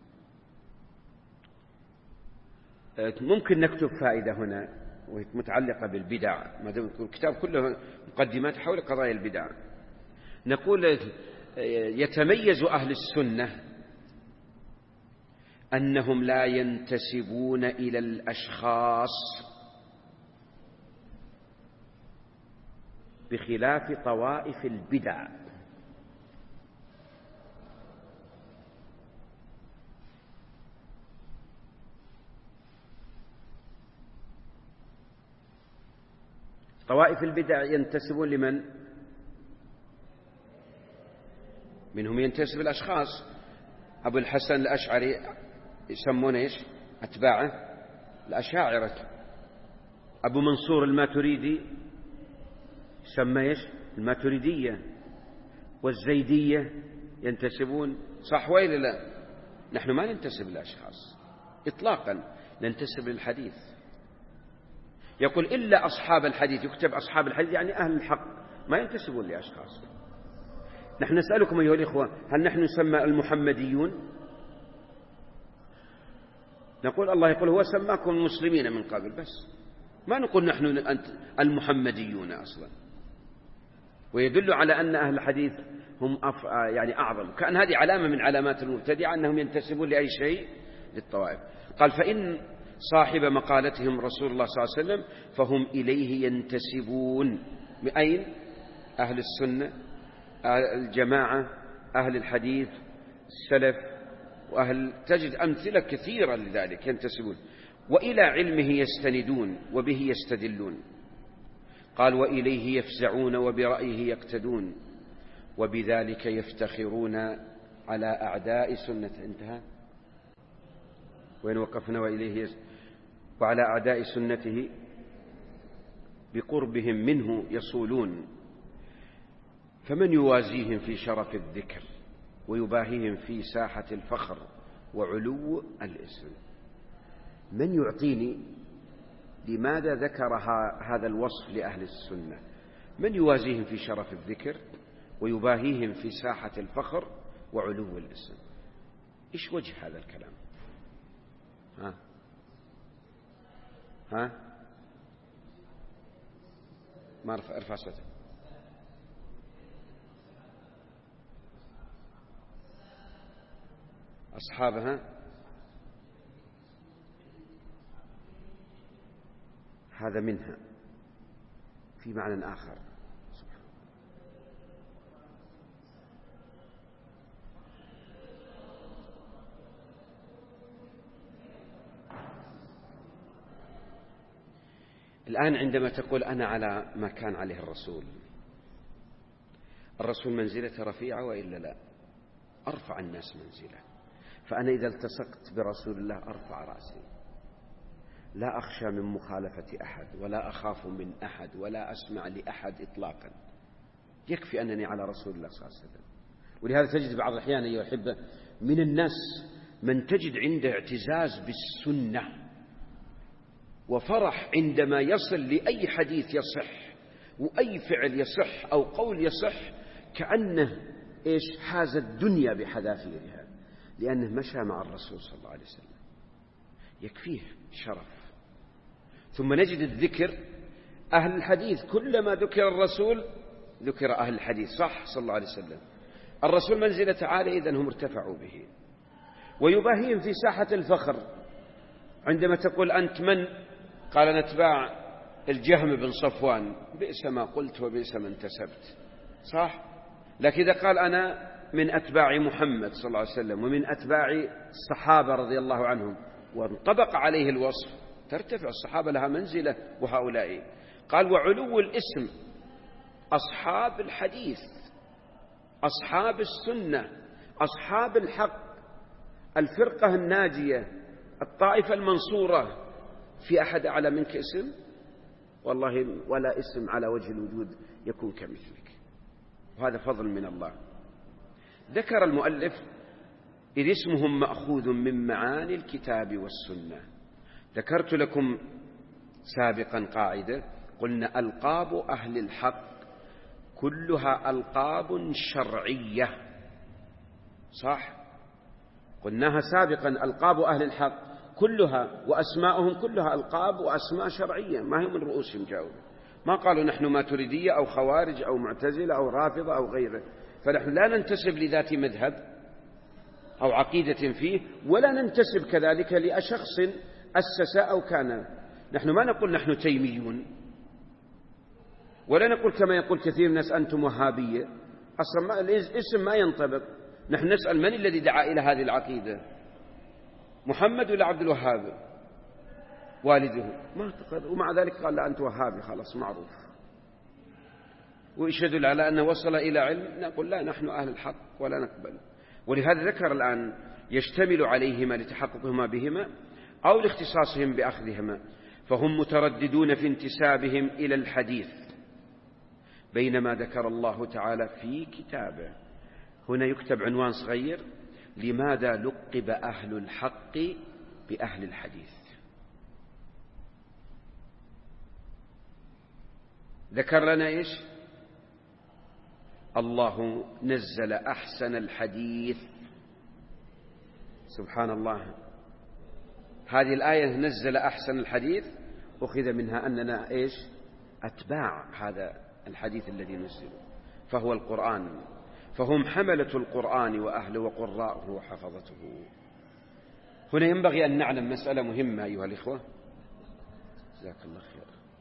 ممكن نكتب فائدة هنا وهي متعلقة بالبدع، ما دام الكتاب كله مقدمات حول قضايا البدع. نقول يتميز أهل السنة أنهم لا ينتسبون إلى الأشخاص بخلاف طوائف البدع. طوائف البدع ينتسبون لمن؟ منهم ينتسب الأشخاص. أبو الحسن الأشعري يسمونه إيش؟ أتباعه الأشاعرة. أبو منصور الماتريدي يسمى إيش؟ الماتريدية. والزيدية ينتسبون، صح وإلا لا؟ نحن ما ننتسب للأشخاص إطلاقا، ننتسب للحديث. يقول إلا أصحاب الحديث، يكتب أصحاب الحديث يعني أهل الحق، ما ينتسبون لأشخاص. نحن نسألكم أيها الإخوة، هل نحن نسمى المحمديون؟ نقول الله يقول هو سماكم المسلمين من قبل، بس ما نقول نحن المحمديون أصلا. ويدل على أن أهل الحديث هم أف... يعني أعظم، كأن هذه علامة من علامات المبتدعة أنهم ينتسبون لأي شيء للطوائف. قال فإن صاحب مقالتهم رسول الله صلى الله عليه وسلم فهم إليه ينتسبون. من أين؟ أهل السنة، أهل الجماعة، أهل الحديث، السلف، وأهل تجد أمثلة كثيرة لذلك ينتسبون. وإلى علمه يستندون وبه يستدلون. قال وإليه يفزعون وبرأيه يقتدون وبذلك يفتخرون على أعداء سنة. انتهى. وإن وقفنا وإليه يس... وعلى أعداء سنته بقربهم منه يصولون. فمن يوازيهم في شرف الذكر ويباهيهم في ساحة الفخر وعلو الاسم؟ من يعطيني لماذا ذكر هذا الوصف لأهل السنة؟ من يوازيهم في شرف الذكر ويباهيهم في ساحة الفخر وعلو الاسم؟ إيش وجه هذا الكلام؟ ها ها ما ارفع ارفع صوتك. أصحابها هذا منها في معنى آخر. الآن عندما تقول أنا على ما كان عليه الرسول، الرسول منزلته رفيعة وإلا لا؟ أرفع الناس منزلة. فأنا إذا التصقت برسول الله أرفع رأسي، لا أخشى من مخالفة أحد ولا أخاف من أحد ولا أسمع لأحد إطلاقا. يكفي أنني على رسول الله صلى الله عليه وسلم. ولهذا تجد بعض الأحيان أيها الأحبة من الناس من تجد عنده اعتزاز بالسنة وفرح عندما يصل لأي حديث يصح وأي فعل يصح أو قول يصح، كأنه إيش حاز الدنيا بحذافيرها، لأنه مشى مع الرسول صلى الله عليه وسلم، يكفيه شرف. ثم نجد الذكر أهل الحديث، كلما ذكر الرسول ذكر أهل الحديث، صح صلى الله عليه وسلم. الرسول منزلة عالية إذن هم ارتفعوا به. ويباهيهم في ساحة الفخر. عندما تقول أنت من؟ قال نتباع الجهم بن صفوان، بئس ما قلت وبئس ما انتسبت، صح. لكن إذا قال أنا من أتباع محمد صلى الله عليه وسلم ومن أتباع الصحابة رضي الله عنهم وانطبق عليه الوصف، ترتفع الصحابة لها منزلة وهؤلاء. قال وعلو الاسم، أصحاب الحديث، أصحاب السنة، أصحاب الحق، الفرقة الناجية، الطائفة المنصورة. في أحد أعلى منك اسم؟ والله ولا اسم على وجه الوجود يكون كمثلك. وهذا فضل من الله. ذكر المؤلف إذ اسمهم مأخوذ من معاني الكتاب والسنة. ذكرت لكم سابقا قاعدة، قلنا ألقاب أهل الحق كلها ألقاب شرعية، صح؟ قلناها سابقا، ألقاب أهل الحق كلها وأسماءهم كلها ألقاب وأسماء شرعية، ما هي من رؤوسهم جاؤوا، ما قالوا نحن ماتريدية أو خوارج أو معتزلة أو رافضة أو غيره. فنحن لا ننتسب لذات مذهب أو عقيدة فيه، ولا ننتسب كذلك لأشخص أسس أو كان. نحن ما نقول نحن تيميون، ولا نقول كما يقول كثير من الناس أنتم وهابية، أصلا ما الاسم ما ينطبق. نحن نسأل من الذي دعا إلى هذه العقيدة، محمد ولا عبد الوهاب والده؟ ما اعتقد، ومع ذلك قال لا أنت وهابي، خلاص معروف، ويشهد على أنه وصل إلى علم. نقول لا، نحن أهل الحق ولا نقبل. ولهذا ذكر الآن يشتمل عليهما لتحققهما بهما أو لاختصاصهم بأخذهما. فهم مترددون في انتسابهم إلى الحديث، بينما ذكر الله تعالى في كتابه. هنا يكتب عنوان صغير: لماذا لقب أهل الحق بأهل الحديث؟ ذكر لنا إيش؟ الله نزل أحسن الحديث. سبحان الله، هذه الآية نزل أحسن الحديث أخذ منها أننا إيش؟ أتباع هذا الحديث الذي نزله، فهو القرآن. فهم حملة القرآن وأهله وقراءه وحفظته. هنا ينبغي أن نعلم مسألة مهمة أيها الإخوة، جزاك الله خير.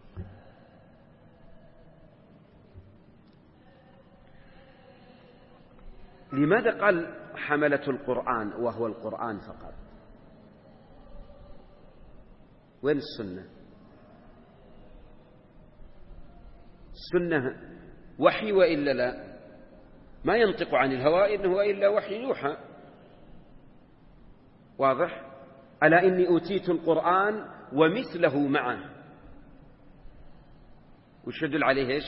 لماذا قال حملة القرآن وهو القرآن فقط؟ وين السنة؟ السنة وحي وإلا لا؟ ما ينطق عن الهوى إنه إلا وحي يوحى. واضح؟ ألا إني أوتيت القرآن ومثله معه. وش يدل عليه إيش؟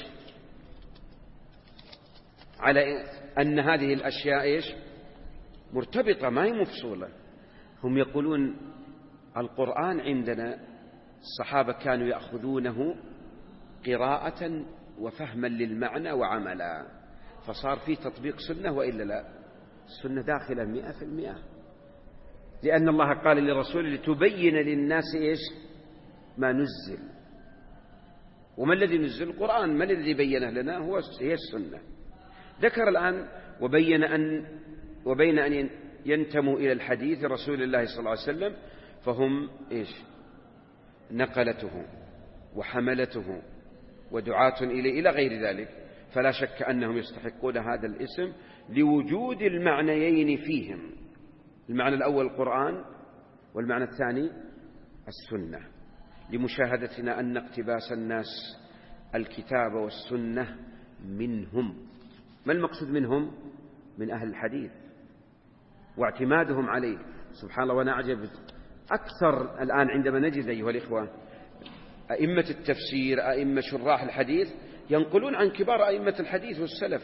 على أن هذه الأشياء إيش؟ مرتبطة، ما هي مفصولة. هم يقولون القرآن عندنا الصحابة كانوا يأخذونه قراءة وفهما للمعنى وعملا، فصار فيه تطبيق سنة وإلا لا؟ السنة داخلة مئة في المئة، لأن الله قال لرسوله لتبين للناس إيش؟ ما نزل. وما الذي نزل؟ القرآن. من الذي بينه لنا؟ هو هي السنة. ذكر الآن وبين أن وبين أن ينتموا إلى الحديث رسول الله صلى الله عليه وسلم، فهم إيش؟ نقلته وحملته ودعاة إليه إلى غير ذلك. فلا شك أنهم يستحقون هذا الاسم لوجود المعنيين فيهم. المعنى الأول القرآن، والمعنى الثاني السنة، لمشاهدتنا أن اقتباس الناس الكتاب والسنة منهم. ما المقصود منهم؟ من أهل الحديث، واعتمادهم عليه. سبحان الله، ونعجب أكثر الآن عندما نجد أيها الإخوة أئمة التفسير، أئمة شراح الحديث ينقلون عن كبار أئمة الحديث والسلف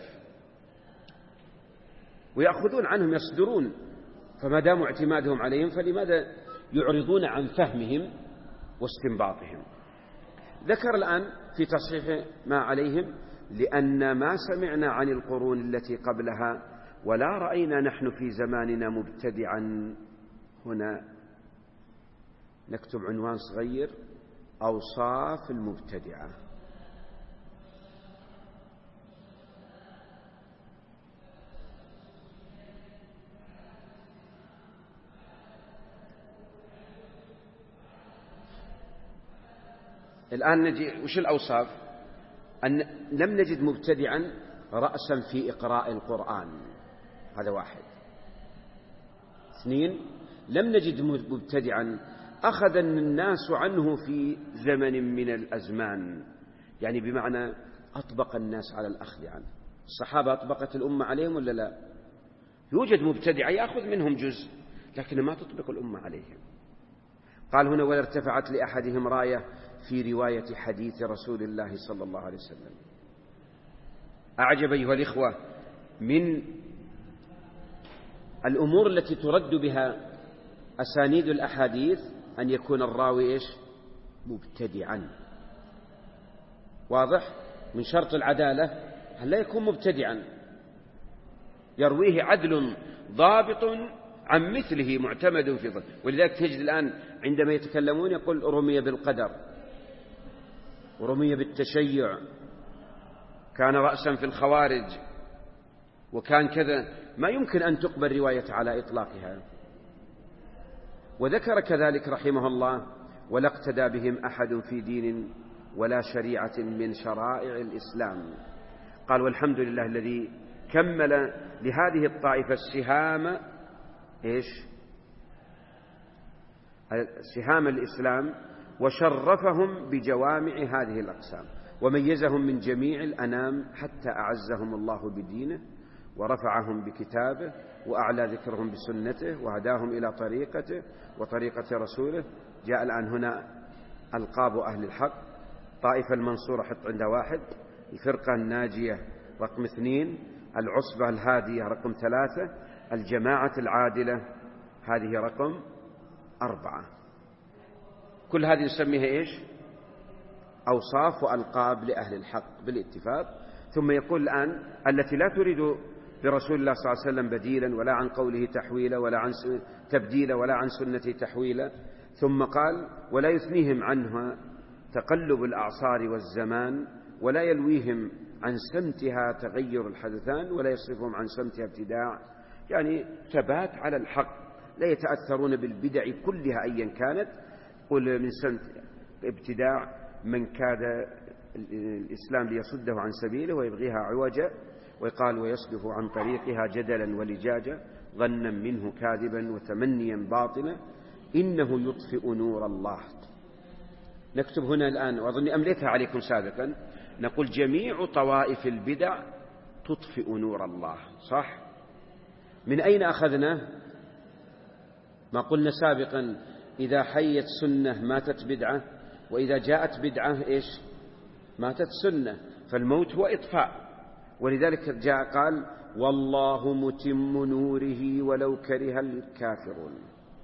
ويأخذون عنهم، يصدرون. فما دام اعتمادهم عليهم فلماذا يعرضون عن فهمهم واستنباطهم؟ ذكر الآن في تصحيح ما عليهم: لأن ما سمعنا عن القرون التي قبلها ولا رأينا نحن في زماننا مبتدعا. هنا نكتب عنوان صغير: أوصاف المبتدعة. الآن نجي وش الأوصاف؟ أن لم نجد مبتدعا رأسا في إقراء القرآن، هذا واحد. اثنين، لم نجد مبتدعا أخذ الناس عنه في زمن من الأزمان، يعني بمعنى أطبق الناس على الأخذ عنه. الصحابة أطبقت الأمة عليهم ولا لا؟ يوجد مبتدع يأخذ منهم جزء لكن ما تطبق الأمة عليهم. قال هنا: ولا ارتفعت لأحدهم راية في رواية حديث رسول الله صلى الله عليه وسلم. أعجب أيها الإخوة من الأمور التي ترد بها أسانيد الأحاديث أن يكون الراوي إيش؟ مبتدعا. واضح؟ من شرط العدالة أن لا يكون مبتدعا، يرويه عدل ضابط عن مثله معتمد في ظل. ولذلك تجد الآن عندما يتكلمون يقول رمي بالقدر ورمي بالتشيع، كان رأسا في الخوارج، وكان كذا. ما يمكن أن تقبل رواية على إطلاقها. وذكر كذلك رحمه الله: ولا اقتدى بهم أحد في دين ولا شريعة من شرائع الإسلام. قال: والحمد لله الذي كمل لهذه الطائفة السهام إيش؟ سهام الإسلام، وشرفهم بجوامع هذه الأقسام، وميزهم من جميع الأنام، حتى أعزهم الله بدينه، ورفعهم بكتابه، وأعلى ذكرهم بسنته، وهداهم إلى طريقته وطريقة رسوله. جاء الآن هنا ألقاب أهل الحق: طائفة المنصورة حط عندها واحد، الفرقة الناجية رقم اثنين، العصبة الهادية رقم ثلاثة، الجماعة العادلة هذه رقم أربعة. كل هذه نسميها إيش؟ أوصاف وألقاب لأهل الحق بالاتفاق. ثم يقول الآن: التي لا تريد برسول الله صلى الله عليه وسلم بديلا، ولا عن قوله تحويلا، ولا عن تبديلا، ولا عن سنته تحويلا. ثم قال: ولا يثنيهم عنها تقلب الأعصار والزمان، ولا يلويهم عن سمتها تغير الحدثان، ولا يصرفهم عن سمتها ابتداع. يعني ثبات على الحق، لا يتأثرون بالبدع كلها أيا كانت. قل من سمت ابتداع من كاد الإسلام ليصده عن سبيله ويبغيها عوجا، ويقال: ويصرف عن طريقها جدلا ولجاجا، ظنا منه كاذبا وتمنيا باطلا، إنه يطفئ نور الله. نكتب هنا الآن، وأظني أملكها عليكم سابقا، نقول: جميع طوائف البدع تطفئ نور الله. صح؟ من أين أخذنا؟ ما قلنا سابقا: إذا حيت سنة ماتت بدعة، وإذا جاءت بدعة إيش؟ ماتت سنة. فالموت هو إطفاء. ولذلك جاء قال: والله متم نوره ولو كره الكافرون.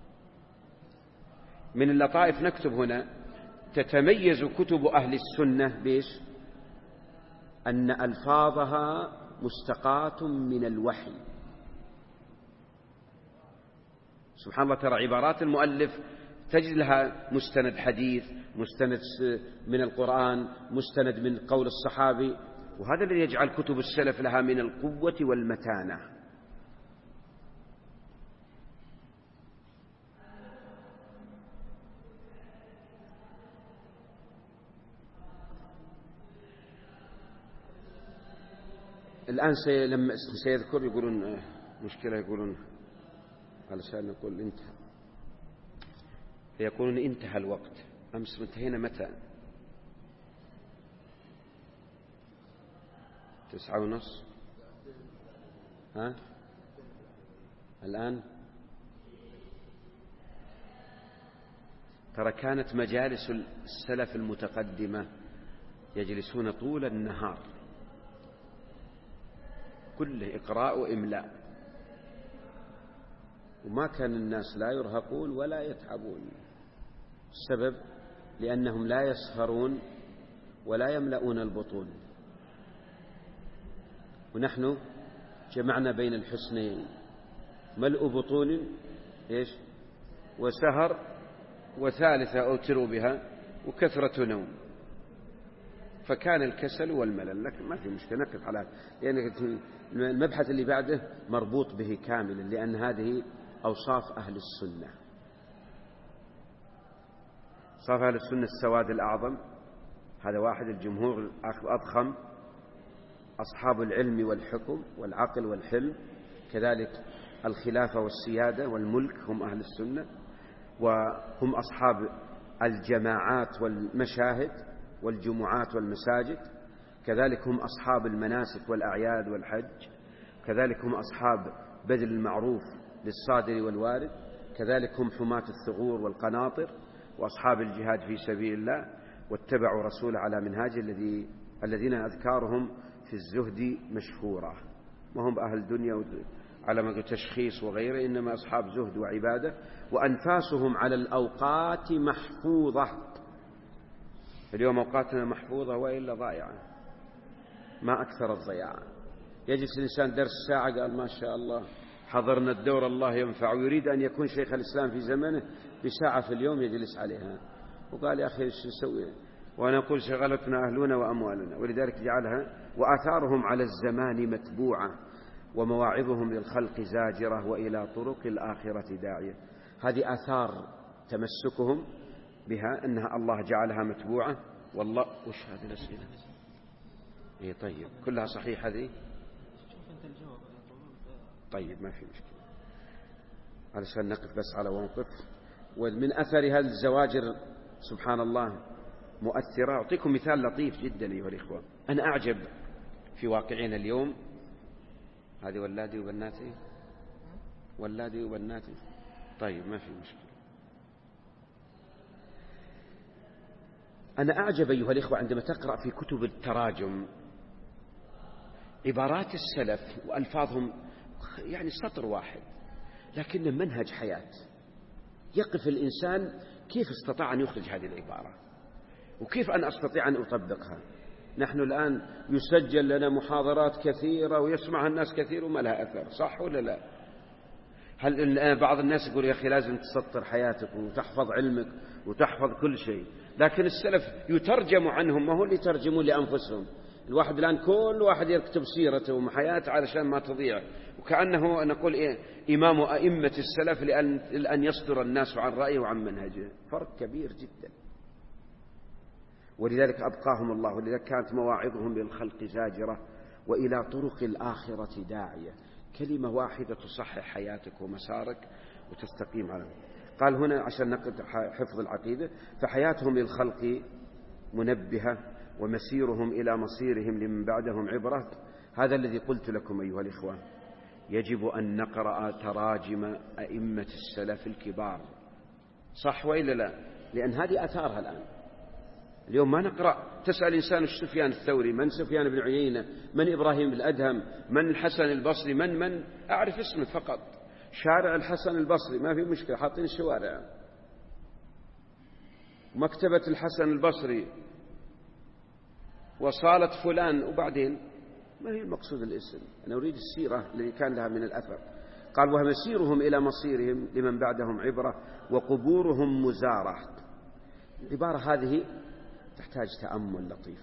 من اللطائف نكتب هنا: تتميز كتب أهل السنة بإيش؟ أن ألفاظها مستقاة من الوحي. سبحان الله، ترى عبارات المؤلف تجد لها مستند حديث، مستند من القرآن، مستند من قول الصحابي، وهذا الذي يجعل كتب السلف لها من القوة والمتانة. الآن لما سيذكر يقولون مشكلة، يقولون علشان نقول انتهى، يقولون انتهى الوقت. أمس انتهينا متى؟ تسعة ونص. ها الآن ترى كانت مجالس السلف المتقدمة يجلسون طول النهار، كله إقراء وإملاء، وما كان الناس لا يرهقون ولا يتعبون. السبب لأنهم لا يسهرون ولا يملؤون البطون. ونحن جمعنا بين الحسنين: ملء بطون إيش؟ وسهر، وثالثة أوتروا بها وكثرة نوم. فكان الكسل والملل. لكن ما في مشكلة، نقف على، لأن المبحث اللي بعده مربوط به كاملا، لأن هذه أوصاف أهل السنة. أوصاف أهل السنة: السواد الأعظم، هذا واحد. الجمهور الأضخم، أصحاب العلم والحكم والعقل والحلم، كذلك الخلافة والسيادة والملك، هم أهل السنة. وهم أصحاب الجماعات والمشاهد والجمعات والمساجد، كذلك هم أصحاب المناسك والأعياد والحج، كذلك هم أصحاب بذل المعروف للصادر والوارد، كذلك هم حماة الثغور والقناطر، وأصحاب الجهاد في سبيل الله، واتبعوا رسوله على منهاج الذي الذين أذكارهم في الزهد مشهورة، ما هم أهل دنيا على ما تشخيص وغيره، إنما أصحاب زهد وعبادة، وأنفاسهم على الأوقات محفوظة. اليوم أوقاتنا محفوظة وإلا ضائعة، ما أكثر الضياع. يجلس الإنسان درس ساعة قال ما شاء الله حضرنا الدور الله ينفع، ويريد أن يكون شيخ الإسلام في زمنه بساعة في اليوم يجلس عليها، وقال يا أخي ايش نسوي؟ وأنا أقول شغلتنا أهلنا وأموالنا. ولذلك جعلها وآثارهم على الزمان متبوعة، ومواعظهم للخلق زاجرة، وإلى طرق الآخرة داعية. هذه آثار تمسكهم بها، أنها الله جعلها متبوعة. والله وش هذه الأسئلة؟ إيه طيب كلها صحيحة هذه؟ طيب ما في مشكلة، علشان نقف بس على موقف. ومن أثر هذه الزواجر سبحان الله مؤثرة. أعطيكم مثال لطيف جدا أيها الإخوة. أنا أعجب في واقعنا اليوم. هذه ولادي وبناتي، ولادي وبناتي، طيب ما في مشكلة. أنا أعجب أيها الإخوة عندما تقرأ في كتب التراجم عبارات السلف وألفاظهم، يعني سطر واحد لكن منهج حياة. يقف الإنسان كيف استطاع أن يخرج هذه العبارة، وكيف أنا أستطيع أن أطبقها. نحن الآن يسجل لنا محاضرات كثيرة ويسمعها الناس كثير وما لها أثر، صح ولا لا؟ هل الآن بعض الناس يقول يا أخي لازم تسطر حياتك وتحفظ علمك وتحفظ كل شيء، لكن السلف يترجم عنهم، ما هو اللي يترجمون لأنفسهم. الواحد الآن كل واحد يكتب سيرته وحياته علشان ما تضيع، وكأنه نقول إيه إمام أئمة السلف لأن, لأن يصدر الناس عن رأيه وعن منهجه. فرق كبير جدا. ولذلك أبقاهم الله، ولذلك كانت مواعظهم للخلق زاجرة، وإلى طرق الآخرة داعية. كلمة واحدة تصحح حياتك ومسارك وتستقيم على. قال هنا عشان نقد حفظ العقيدة، فحياتهم للخلق منبهة، ومسيرهم إلى مصيرهم لمن بعدهم عبرة. هذا الذي قلت لكم أيها الإخوة، يجب أن نقرأ تراجم أئمة السلف الكبار، صح وإلا لا؟ لأن هذه أثارها الآن. اليوم ما نقرأ، تسأل إنسان سفيان الثوري، من سفيان بن عيينة، من إبراهيم الأدهم، من الحسن البصري، من من أعرف اسمه فقط. شارع الحسن البصري ما في مشكلة، حاطين الشوارع. مكتبة الحسن البصري، وصالة فلان، وبعدين ما هي المقصود الاسم. أنا أريد السيرة التي كان لها من الأثر. قال ومسيرهم إلى مصيرهم لمن بعدهم عبرة، وقبورهم مزارة. العبارة هذه تحتاج تأمل لطيف.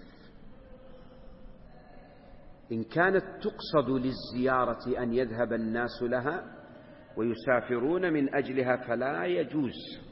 إن كانت تقصد للزيارة أن يذهب الناس لها ويسافرون من أجلها فلا يجوز.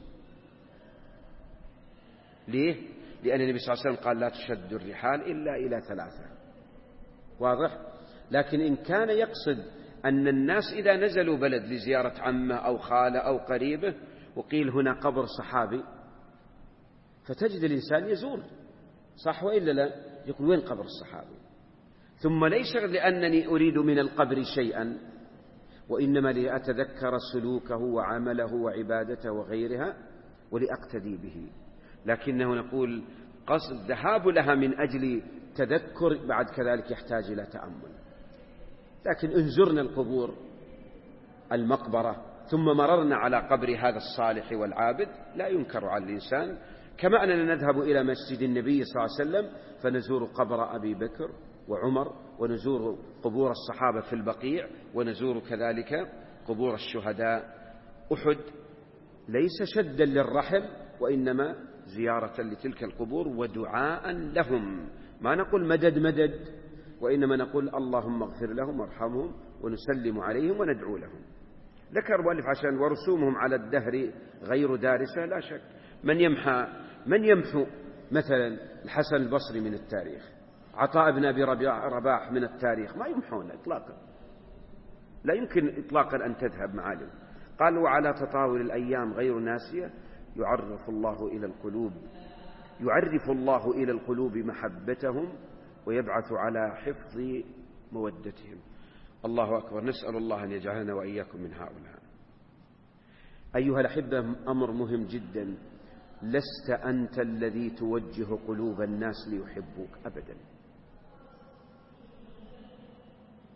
ليه؟ لأن النبي صلى الله عليه وسلم قال لا تشد الرحال إلا إلى ثلاثة، واضح؟ لكن إن كان يقصد أن الناس إذا نزلوا بلد لزيارة عمه أو خاله أو قريبه، وقيل هنا قبر صحابي، فتجد الإنسان يزور، صح وإلا لا؟ يقول وين قبر الصحابي؟ ثم ليس لأنني أريد من القبر شيئا، وإنما لأتذكر سلوكه وعمله وعبادته وغيرها ولأقتدي به. لكنه نقول قصد الذهاب لها من أجل تذكر بعد كذلك يحتاج إلى تأمل. لكن إن زرنا القبور المقبرة ثم مررنا على قبر هذا الصالح والعابد لا ينكر على الإنسان، كما أننا نذهب إلى مسجد النبي صلى الله عليه وسلم فنزور قبر أبي بكر وعمر، ونزور قبور الصحابة في البقيع، ونزور كذلك قبور الشهداء أحد، ليس شدا للرحل وإنما زيارة لتلك القبور ودعاء لهم. ما نقول مدد مدد، وإنما نقول اللهم اغفر لهم وارحمهم ونسلم عليهم وندعو لهم. ذكر مؤلف عشان ورسومهم على الدهر غير دارسة، لا شك. من يمحى من يمحو مثلا الحسن البصري من التاريخ، عطاء بن أبي رباح من التاريخ، ما يمحون إطلاقا، لا يمكن إطلاقا أن تذهب معالم. قال وعلى تطاول الأيام غير ناسية يعرف الله إلى القلوب يعرف الله إلى القلوب محبتهم ويبعث على حفظ مودتهم. الله أكبر. نسأل الله أن يجعلنا وإياكم من هؤلاء. أيها الأحبة، أمر مهم جدا. لست أنت الذي توجه قلوب الناس ليحبوك أبدا.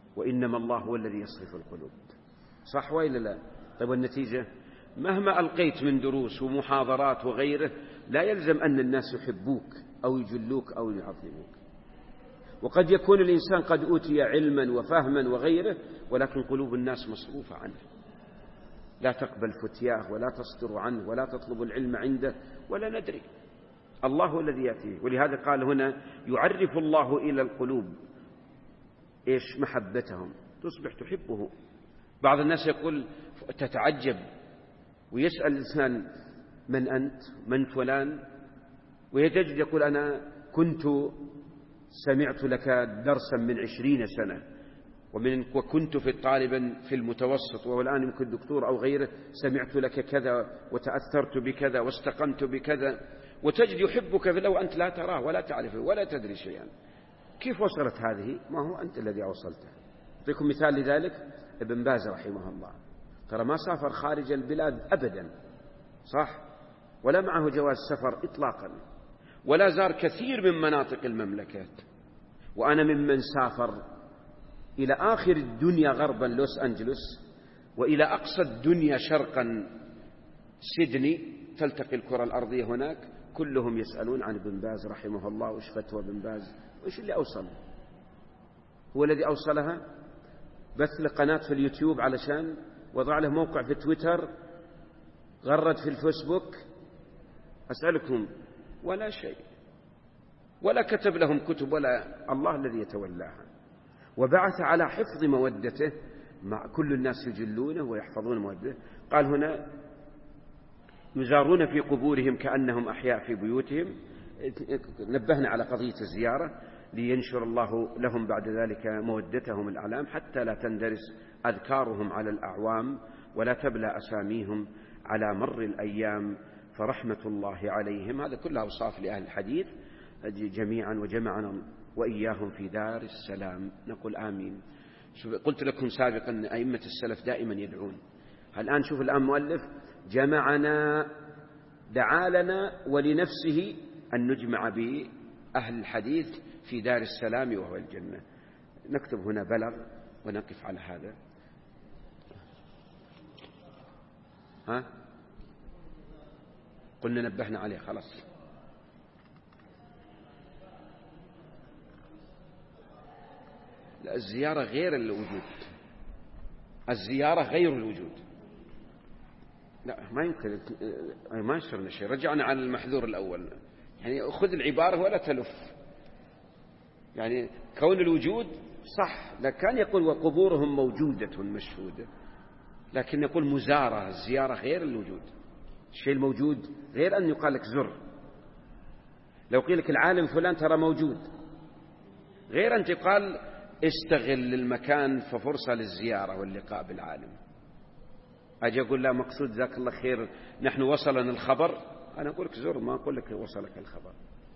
وإنما الله هو الذي يصرف القلوب. صح وإلا لا؟ طيب والنتيجة مهما ألقيت من دروس ومحاضرات وغيره لا يلزم أن الناس يحبوك أو يجلوك أو يعظموك. وقد يكون الإنسان قد أوتي علما وفهما وغيره ولكن قلوب الناس مصروفة عنه، لا تقبل فتياه ولا تصدر عنه ولا تطلب العلم عنده ولا ندري. الله هو الذي يأتيه. ولهذا قال هنا يعرف الله إلى القلوب إيش محبتهم تصبح تحبه. بعض الناس يقول تتعجب ويسأل الإنسان من أنت من فلان، ويتجد يقول أنا كنت سمعت لك درسا من عشرين سنة ومن وكنت في طالبا في المتوسط والآن يمكن دكتور أو غيره، سمعت لك كذا وتأثرت بكذا واستقمت بكذا، وتجد يحبك في لو أنت لا تراه ولا تعرفه ولا تدري شيئا. كيف وصلت هذه؟ ما هو أنت الذي أوصلته. أعطيكم مثال لذلك ابن باز رحمه الله، ترى ما سافر خارج البلاد أبدا، صح؟ ولا معه جواز سفر إطلاقا، ولا زار كثير من مناطق المملكات. وأنا ممن سافر إلى آخر الدنيا غربا لوس أنجلوس، وإلى أقصى الدنيا شرقا سيدني، تلتقي الكرة الأرضية هناك، كلهم يسألون عن ابن باز رحمه الله، وش فتوى ابن باز، وش اللي أوصل. هو الذي أوصلها بث له قناة في اليوتيوب علشان وضع له موقع في تويتر، غرد في الفيسبوك، أسألكم ولا شيء، ولا كتب لهم كتب، ولا الله الذي يتولاها. وبعث على حفظ مودته، مع كل الناس يجلونه ويحفظون مودته. قال هنا يزارون في قبورهم كأنهم أحياء في بيوتهم. نبهنا على قضية الزيارة لينشر الله لهم بعد ذلك مودتهم الأعلام، حتى لا تندرس أذكارهم على الأعوام ولا تبلى أساميهم على مر الأيام، فرحمة الله عليهم. هذا كلها أوصاف لأهل الحديث جميعا، وجمعنا وإياهم في دار السلام. نقول آمين. قلت لكم سابقا أن أئمة السلف دائما يدعون. الآن شوف الآن مؤلف جمعنا، دعا لنا ولنفسه أن نجمع بأهل الحديث في دار السلام وهو الجنة. نكتب هنا بلغ ونقف على هذا. ها قلنا نبهنا عليه خلاص. لا، الزيارة غير الوجود، الزيارة غير الوجود. لا ما يمكن، ما يصير شيء. رجعنا على المحذور الأول، يعني خذ العبارة ولا تلف. يعني كون الوجود صح، لكن يقول وقبورهم موجودة مشهودة، لكن يقول مزارة. الزيارة غير الوجود. الشيء الموجود غير أن يقال لك زر. لو قيل لك العالم فلان ترى موجود، غير أن تقال استغل المكان ففرصة للزيارة واللقاء بالعالم. أجي أقول لا مقصود ذاك الله خير نحن وصلنا الخبر، أنا أقول لك زر، ما أقول لك وصلك الخبر.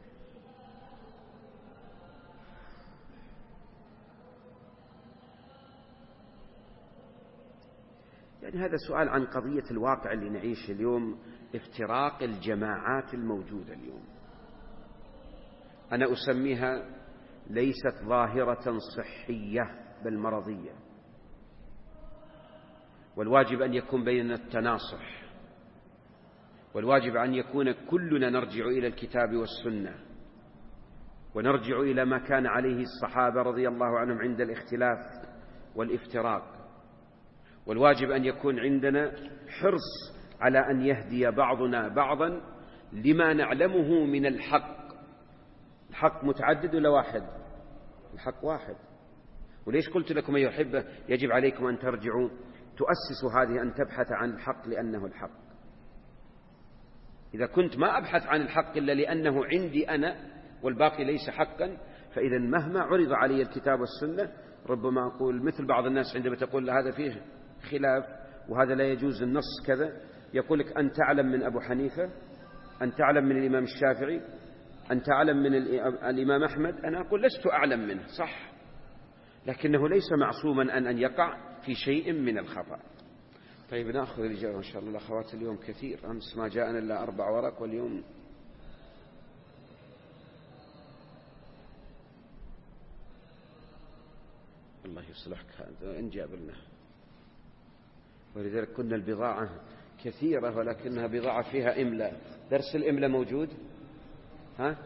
يعني هذا سؤال عن قضية الواقع اللي نعيش اليوم، افتراق الجماعات الموجودة اليوم. أنا أسميها ليست ظاهرة صحية بل مرضية، والواجب أن يكون بيننا التناصح، والواجب أن يكون كلنا نرجع إلى الكتاب والسنة، ونرجع إلى ما كان عليه الصحابة رضي الله عنهم عند الاختلاف والافتراق. والواجب أن يكون عندنا حرص على أن يهدي بعضنا بعضا لما نعلمه من الحق. الحق متعدد ولا واحد؟ الحق واحد. وليش قلت لكم أيها الأحبة يجب عليكم أن ترجعوا تؤسسوا هذه، أن تبحث عن الحق لأنه الحق. إذا كنت ما أبحث عن الحق إلا لأنه عندي أنا والباقي ليس حقا، فإذا مهما عرض علي الكتاب والسنة ربما أقول مثل بعض الناس عندما تقول هذا فيه خلاف وهذا لا يجوز النص كذا، يقول لك أن تعلم من أبو حنيفة، أن تعلم من الإمام الشافعي، أن تعلم من الإمام أحمد. أنا أقول لست أعلم منه، صح، لكنه ليس معصوما أن أن يقع في شيء من الخطأ. طيب نأخذ الإجابة إن شاء الله. الأخوات اليوم كثير، أمس ما جاءنا إلا أربع ورق، واليوم الله يسلم. يصلحك هذا انجاب لنا. ولذلك كنا البضاعة كثيرة ولكنها بضاعة فيها إملاء. درس الإملاء موجود؟ ها؟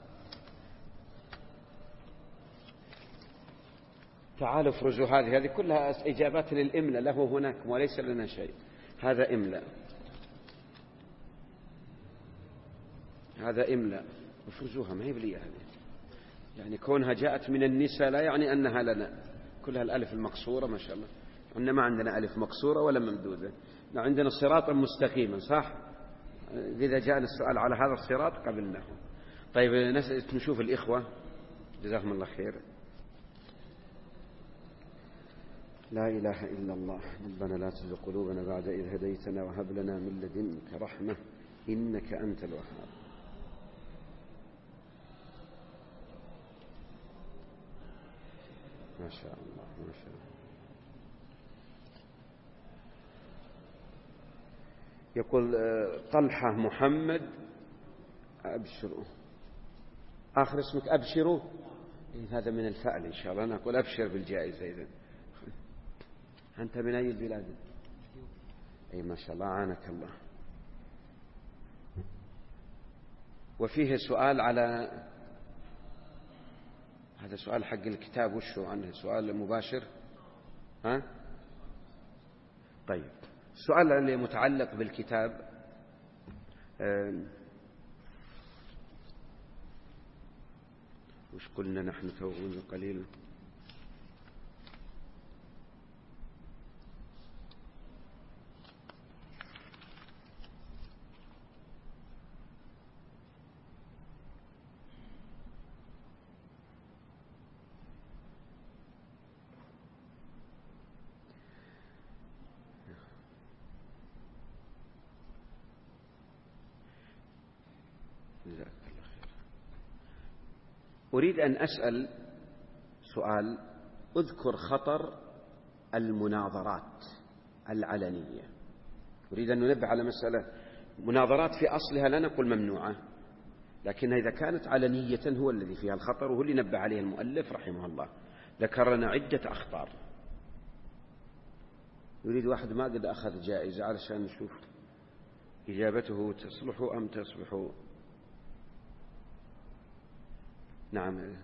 تعالوا افرزوا هذه هذه كلها إجابات للإملاء، له هناك وليس لنا شيء. هذا إملاء، هذا إملاء، افرزوها ما هي بلية هذه. يعني كونها جاءت من النساء لا يعني أنها لنا. كلها الألف المقصورة ما شاء الله. عندنا ما عندنا ألف مقصورة ولا ممدودة، لا عندنا صراطا مستقيما، صح؟ إذا جاءنا السؤال على هذا الصراط قبلناه. طيب نشوف الإخوة جزاهم الله خير. لا إله إلا الله. ربنا لا تزغ قلوبنا بعد إذ هديتنا وهب لنا من لدنك رحمة إنك أنت الوهاب. ما شاء الله ما شاء الله. يقول طلحة محمد أبشروا، آخر اسمك أبشروا، هذا من الفعل إن شاء الله. أنا أقول أبشر بالجائزة. إذن أنت من أي البلاد؟ أي ما شاء الله عانك الله. وفيه سؤال على هذا سؤال حق الكتاب، وشو عنه؟ سؤال مباشر. ها؟ طيب السؤال اللي متعلق بالكتاب وش قلنا نحن توقفنا قليلا؟ أريد أن أسأل سؤال. أذكر خطر المناظرات العلنية. أريد أن ننبه على مسألة. مناظرات في أصلها لا نقول ممنوعة، لكنها إذا كانت علنية هو الذي فيها الخطر، وهو اللي نبه عليه المؤلف رحمه الله. ذكر لنا عدة أخطار. يريد واحد ما قد أخذ جائزة علشان نشوف إجابته تصلح أم تصلح. نعم.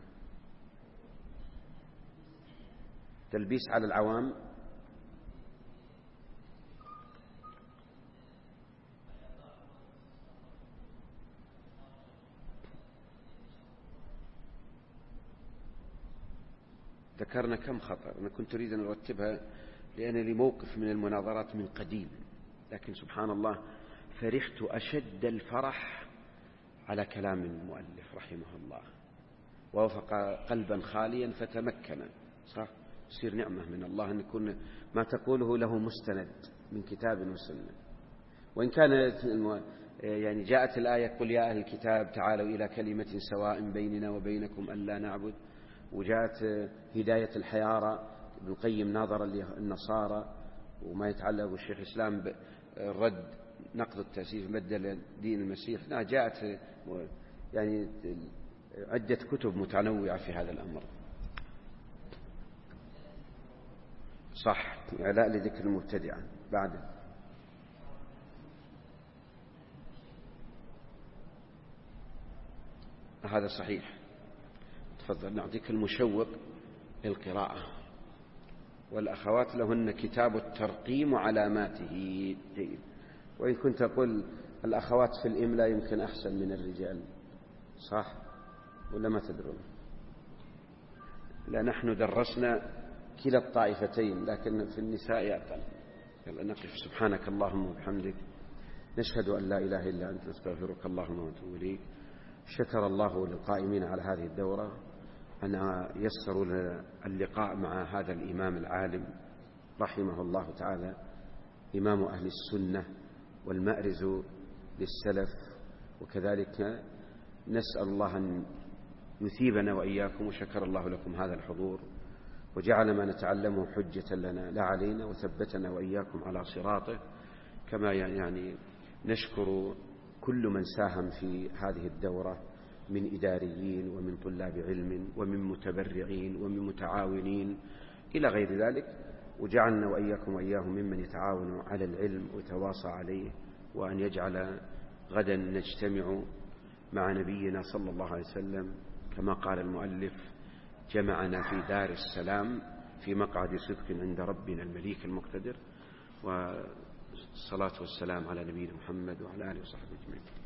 تلبيس على العوام. ذكرنا كم خطر. أنا كنت أريد أن أرتبها لأن لي موقف من المناظرات من قديم، لكن سبحان الله فرحت أشد الفرح على كلام المؤلف رحمه الله. ووفق قلبا خاليا فتمكن. صح؟ يصير نعمة من الله أن يكون ما تقوله له مستند من كتاب وسنة. وإن كانت يعني جاءت الآية قل يا أهل الكتاب تعالوا إلى كلمة سواء بيننا وبينكم ألا نعبد، وجاءت هداية الحيارى ابن القيم ناظر النصارى وما يتعلق بالشيخ الإسلام الرد نقض التأسيس بدل دين المسيح. لا جاءت يعني عدة كتب متنوعة في هذا الأمر. صح. إعلاء لذكر المبتدعة. بعد هذا صحيح. تفضل نعطيك المشوق للقراءة. والأخوات لهن كتاب الترقيم وعلاماته. جيد. وإن كنت أقول الأخوات في الإملاء يمكن أحسن من الرجال، صح ولا ما تدرون؟ لا نحن درسنا كلا الطائفتين، لكن في النساء أقل. يلا نقف. سبحانك اللهم وبحمدك نشهد أن لا إله إلا أنت نستغفرك اللهم ونتوب إليك. شكر الله للقائمين على هذه الدورة أن يسروا اللقاء مع هذا الإمام العالم رحمه الله تعالى، إمام أهل السنة والمأرز للسلف. وكذلك نسأل الله أن يثيبنا وإياكم، وشكر الله لكم هذا الحضور وجعل ما نتعلمه حجة لنا لا علينا، وثبتنا وإياكم على صراطه. كما يعني نشكر كل من ساهم في هذه الدورة من إداريين ومن طلاب علم ومن متبرعين ومن متعاونين إلى غير ذلك. وجعلنا وإياكم وإياهم ممن يتعاون على العلم ويتواصى عليه، وأن يجعل غدا نجتمع مع نبينا صلى الله عليه وسلم كما قال المؤلف: جمعنا في دار السلام في مقعد صدق عند ربنا المليك المقتدر. والصلاة والسلام على نبينا محمد وعلى آله وصحبه أجمعين.